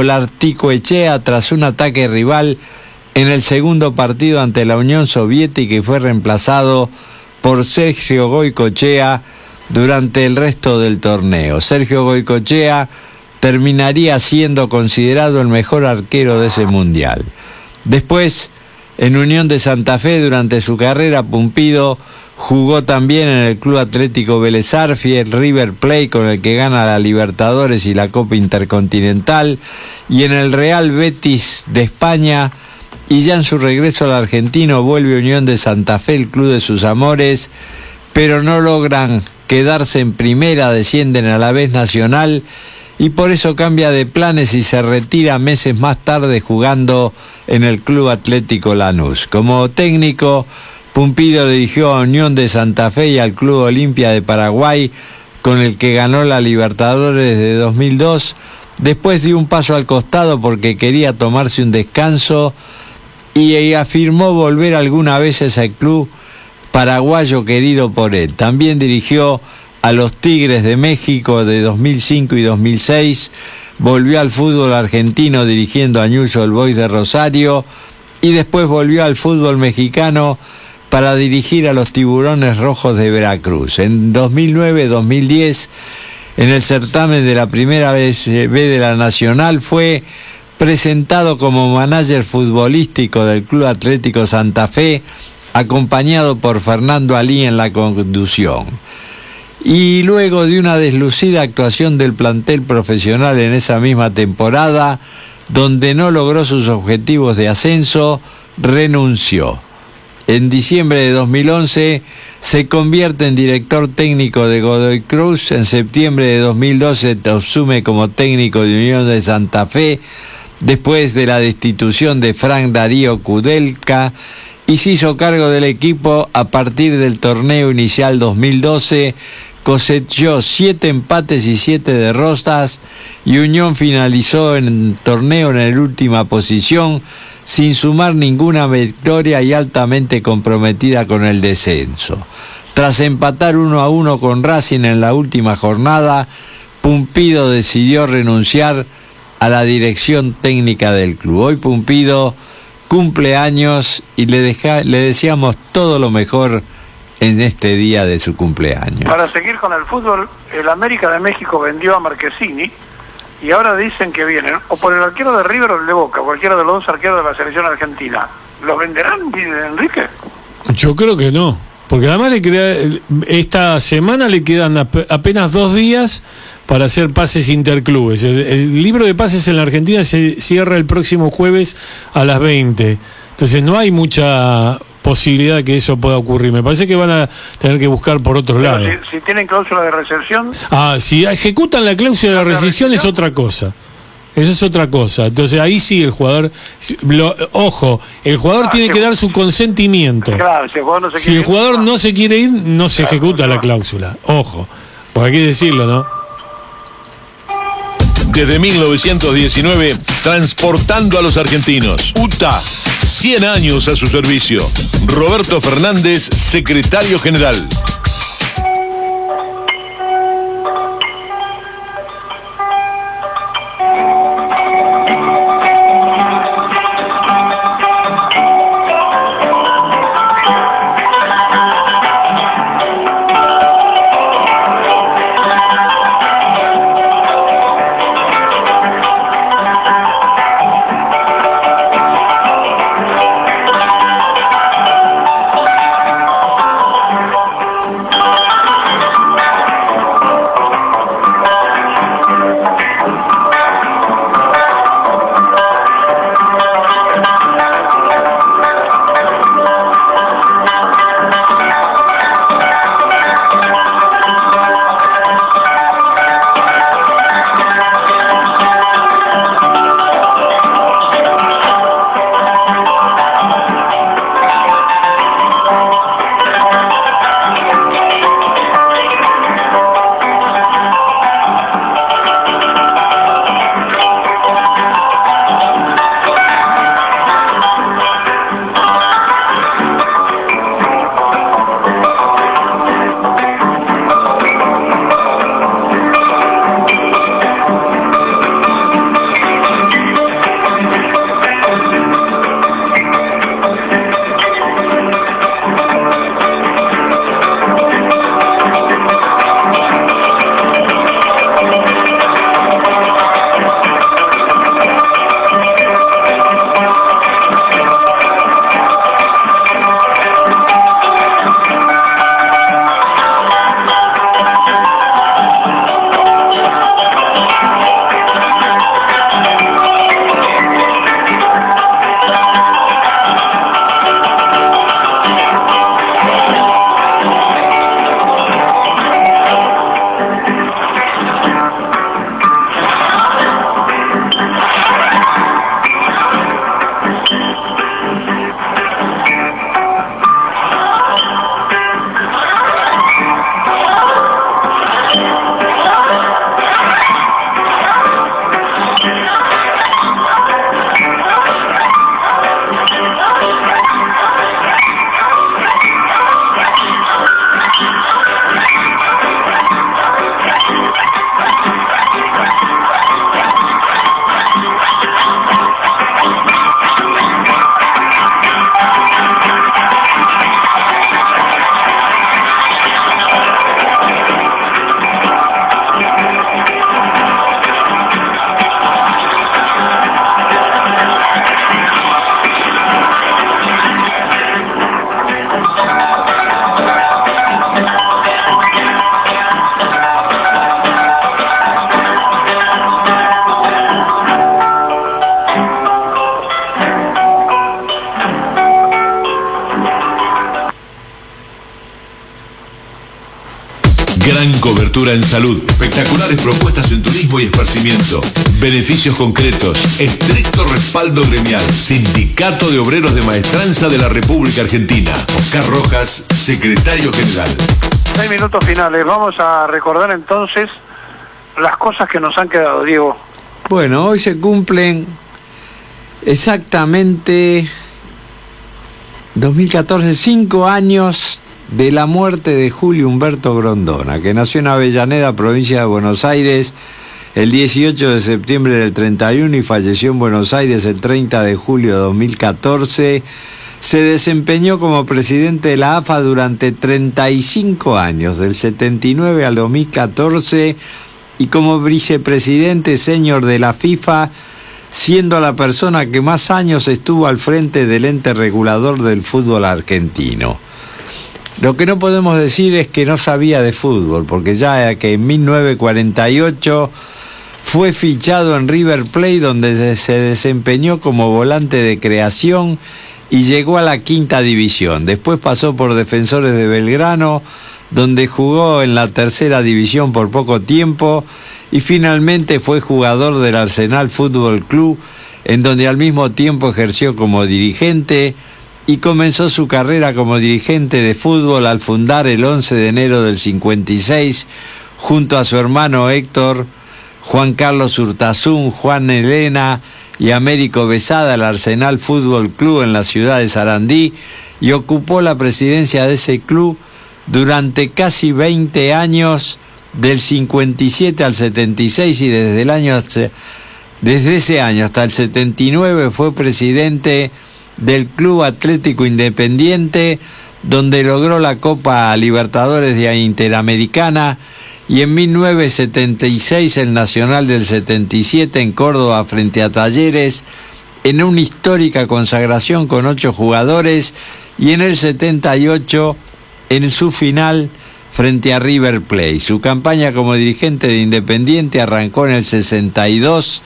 tras un ataque rival en el segundo partido ante la Unión Soviética, y fue reemplazado por Sergio Goycochea durante el resto del torneo. Sergio Goycochea terminaría siendo considerado el mejor arquero de ese mundial. Después, en Unión de Santa Fe, durante su carrera, Pumpido jugó también en el Club Atlético Vélez Arfiel, River Plate, con el que gana la Libertadores y la Copa Intercontinental, y en el Real Betis de España, y ya en su regreso al argentino vuelve a Unión de Santa Fe, el club de sus amores, pero no logran quedarse en primera, descienden a la vez Nacional, y por eso cambia de planes y se retira meses más tarde jugando en el Club Atlético Lanús. Como técnico, Pumpido dirigió a Unión de Santa Fe y al Club Olimpia de Paraguay, con el que ganó la Libertadores de 2002. Después dio un paso al costado porque quería tomarse un descanso y afirmó volver alguna vez a ese club paraguayo querido por él. También dirigió a los Tigres de México de 2005 y 2006, volvió al fútbol argentino dirigiendo a Newell's Old Boys de Rosario, y después volvió al fútbol mexicano para dirigir a los Tiburones Rojos de Veracruz. En 2009-2010, en el certamen de la primera vez B de la Nacional, fue presentado como manager futbolístico del Club Atlético Santa Fe, acompañado por Fernando Alí en la conducción. Y luego de una deslucida actuación del plantel profesional en esa misma temporada, donde no logró sus objetivos de ascenso, renunció. En diciembre de 2011 se convierte en director técnico de Godoy Cruz. En septiembre de 2012 asume como técnico de Unión de Santa Fe, después de la destitución de Frank Darío Kudelka, y se hizo cargo del equipo a partir del torneo inicial 2012. Cosechó 7 empates y 7 derrotas, y Unión finalizó en el torneo en la última posición, sin sumar ninguna victoria y altamente comprometida con el descenso. Tras empatar 1-1 con Racing en la última jornada, Pumpido decidió renunciar a la dirección técnica del club. Hoy Pumpido cumple años y le deseamos todo lo mejor en este día de su cumpleaños. Para seguir con el fútbol, el América de México vendió a Marchesini y ahora dicen que vienen o por el arquero de River o el de Boca, cualquiera de los dos arqueros de la selección argentina. ¿Los venderán, Enrique? Yo creo que no, porque además esta semana le quedan apenas 2 días para hacer pases interclubes. El libro de pases en la Argentina se cierra el próximo jueves a las 20. Entonces no hay mucha posibilidad de que eso pueda ocurrir. Me parece que van a tener que buscar por otro lado. Si tienen cláusula de rescisión... Si ejecutan la cláusula de rescisión es otra cosa. Eso es otra cosa. Entonces ahí sí el jugador... ojo, el jugador tiene que dar su consentimiento. Claro, si el jugador no se quiere ir, no se ejecuta la cláusula. Ojo, porque hay que decirlo, ¿no? Desde 1919, transportando a los argentinos. UTA, 100 años a su servicio. Roberto Fernández, secretario general. cobertura en salud, espectaculares propuestas en turismo y esparcimiento, beneficios concretos, estricto respaldo gremial. Sindicato de Obreros de Maestranza de la República Argentina. Oscar Rojas, secretario general. 6 minutos finales. Vamos a recordar entonces las cosas que nos han quedado, Diego. Bueno, hoy se cumplen exactamente 2014, 5 años de la muerte de Julio Humberto Grondona, que nació en Avellaneda, provincia de Buenos Aires, el 18 de septiembre del 31 y falleció en Buenos Aires el 30 de julio de 2014. Se desempeñó como presidente de la AFA durante 35 años, del 79 al 2014, y como vicepresidente senior de la FIFA, siendo la persona que más años estuvo al frente del ente regulador del fútbol argentino. Lo que no podemos decir es que no sabía de fútbol, porque ya que en 1948 fue fichado en River Plate, donde se desempeñó como volante de creación y llegó a la 5ª división. Después pasó por Defensores de Belgrano, donde jugó en la 3ª división por poco tiempo, y finalmente fue jugador del Arsenal Fútbol Club, en donde al mismo tiempo ejerció como dirigente y comenzó su carrera como dirigente de fútbol al fundar el 11 de enero del 56, junto a su hermano Héctor, Juan Carlos Urtasun, Juan Elena y Américo Besada, el Arsenal Fútbol Club en la ciudad de Sarandí, y ocupó la presidencia de ese club durante casi 20 años, del 57 al 76, y desde ese año hasta el 79 fue presidente del Club Atlético Independiente, donde logró la Copa Libertadores de Interamericana, y en 1976 el Nacional del 77 en Córdoba frente a Talleres, en una histórica consagración con 8 jugadores, y en el 78 en su final frente a River Plate. Su campaña como dirigente de Independiente arrancó en el 62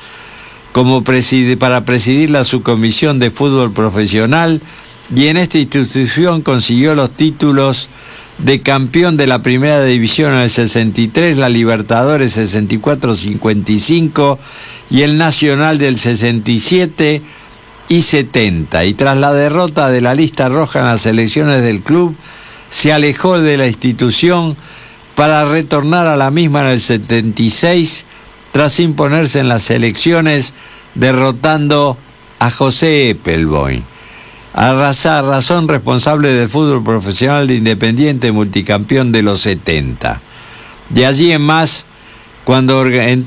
para presidir la subcomisión de fútbol profesional, y en esta institución consiguió los títulos de campeón de la primera división en el 63, la Libertadores 64-55 y el Nacional del 67 y 70. Y tras la derrota de la lista roja en las elecciones del club, se alejó de la institución para retornar a la misma en el 76, tras imponerse en las elecciones, derrotando a José Eppelboim. Razón responsable del fútbol profesional de Independiente, multicampeón de los 70. De allí en más, cuando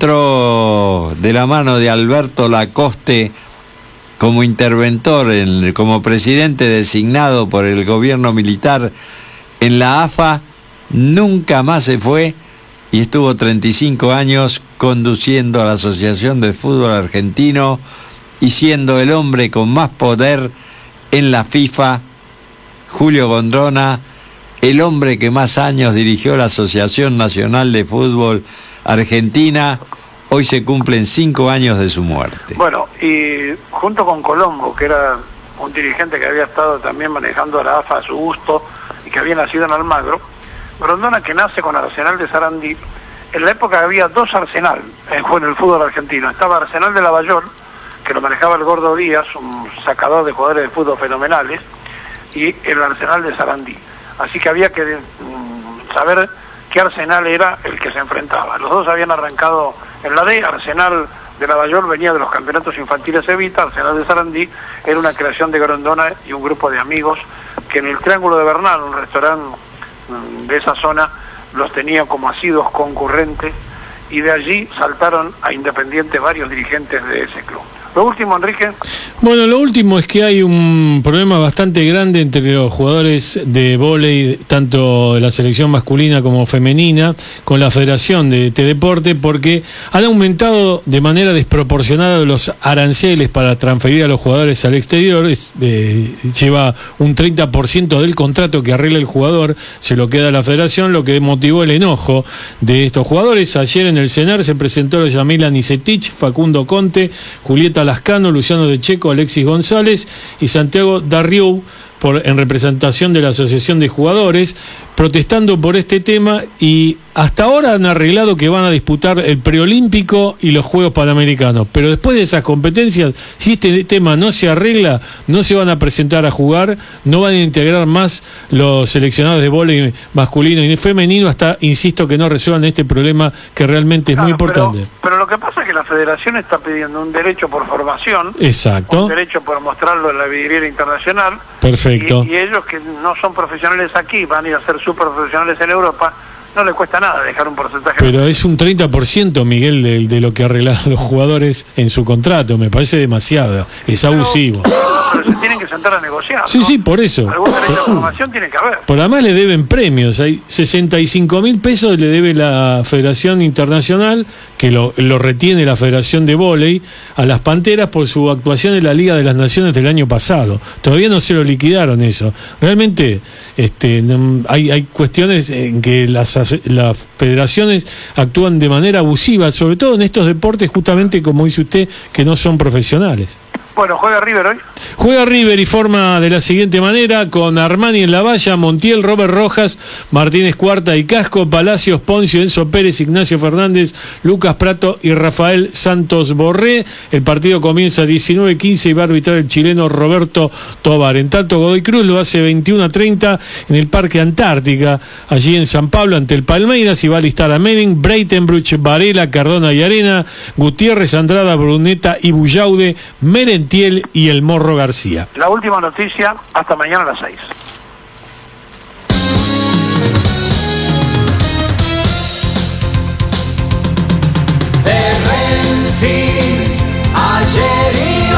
entró de la mano de Alberto Lacoste como interventor, como presidente designado por el gobierno militar en la AFA, nunca más se fue y estuvo 35 años conduciendo a la Asociación de Fútbol Argentino y siendo el hombre con más poder en la FIFA. Julio Grondona, el hombre que más años dirigió la Asociación Nacional de Fútbol Argentina. Hoy se cumplen 5 años de su muerte. Bueno, y junto con Colombo, que era un dirigente que había estado también manejando la AFA a su gusto y que había nacido en Almagro, Grondona, que nace con Arsenal de Sarandí. En la época había 2 Arsenal en el fútbol argentino. Estaba Arsenal de Lavallol, que lo manejaba el Gordo Díaz, un sacador de jugadores de fútbol fenomenales, y el Arsenal de Sarandí. Así que había que saber qué Arsenal era el que se enfrentaba. Los dos habían arrancado en la D. Arsenal de Lavallol venía de los campeonatos infantiles Evita. Arsenal de Sarandí era una creación de Grondona y un grupo de amigos que en el Triángulo de Bernal, un restaurante de esa zona, los tenían como asiduos concurrentes, y de allí saltaron a Independiente varios dirigentes de ese club. Lo último, Enrique. Bueno, lo último es que hay un problema bastante grande entre los jugadores de vóley, tanto de la selección masculina como femenina, con la Federación de este deporte, porque han aumentado de manera desproporcionada los aranceles para transferir a los jugadores al exterior. Lleva un 30% del contrato que arregla el jugador, se lo queda a la Federación, lo que motivó el enojo de estos jugadores. Ayer en el CENAR se presentó Yamila Nisetich, Facundo Conte, Julieta Lascano, Luciano De Checo, Alexis González y Santiago Darriou, en representación de la Asociación de Jugadores, protestando por este tema, y hasta ahora han arreglado que van a disputar el preolímpico y los Juegos Panamericanos, pero después de esas competencias, si este tema no se arregla, no se van a presentar a jugar, no van a integrar más los seleccionados de vóley masculino y femenino hasta, insisto, que no resuelvan este problema que realmente es muy importante. Pero lo que pasa es que la federación está pidiendo un derecho por formación, exacto, un derecho por mostrarlo en la vidriera internacional. Perfecto. Y ellos, que no son profesionales aquí, van a ir a ser súper profesionales en Europa, no les cuesta nada dejar un porcentaje. Pero es un 30%, Miguel, de lo que arreglan los jugadores en su contrato. Me parece demasiado, es abusivo. Pero se tienen que sentar a negociar, sí, ¿no? Sí, por eso. Algún derecho de formación tiene que haber. Por además le deben premios, hay 65.000 pesos le debe la Federación Internacional, que lo retiene la Federación de Vóley, a las Panteras por su actuación en la Liga de las Naciones del año pasado. Todavía no se lo liquidaron eso. Realmente hay cuestiones en que las federaciones actúan de manera abusiva, sobre todo en estos deportes, justamente como dice usted, que no son profesionales. Bueno, ¿juega River hoy? Juega River y forma de la siguiente manera: con Armani en la valla, Montiel, Robert Rojas, Martínez Cuarta y Casco, Palacios, Poncio, Enzo Pérez, Ignacio Fernández, Lucas Prato y Rafael Santos Borré. El partido comienza a 19:15 y va a arbitrar el chileno Roberto Tobar. En tanto, Godoy Cruz lo hace 21:30 en el Parque Antártica, allí en San Pablo, ante el Palmeiras, y va a listar a Menin, Breitenbruch, Varela, Cardona y Arena, Gutiérrez, Andrada, Bruneta y Bullaude, Merentiel y el Morro García. La última noticia, hasta mañana a las 6. De Rensis, ayer y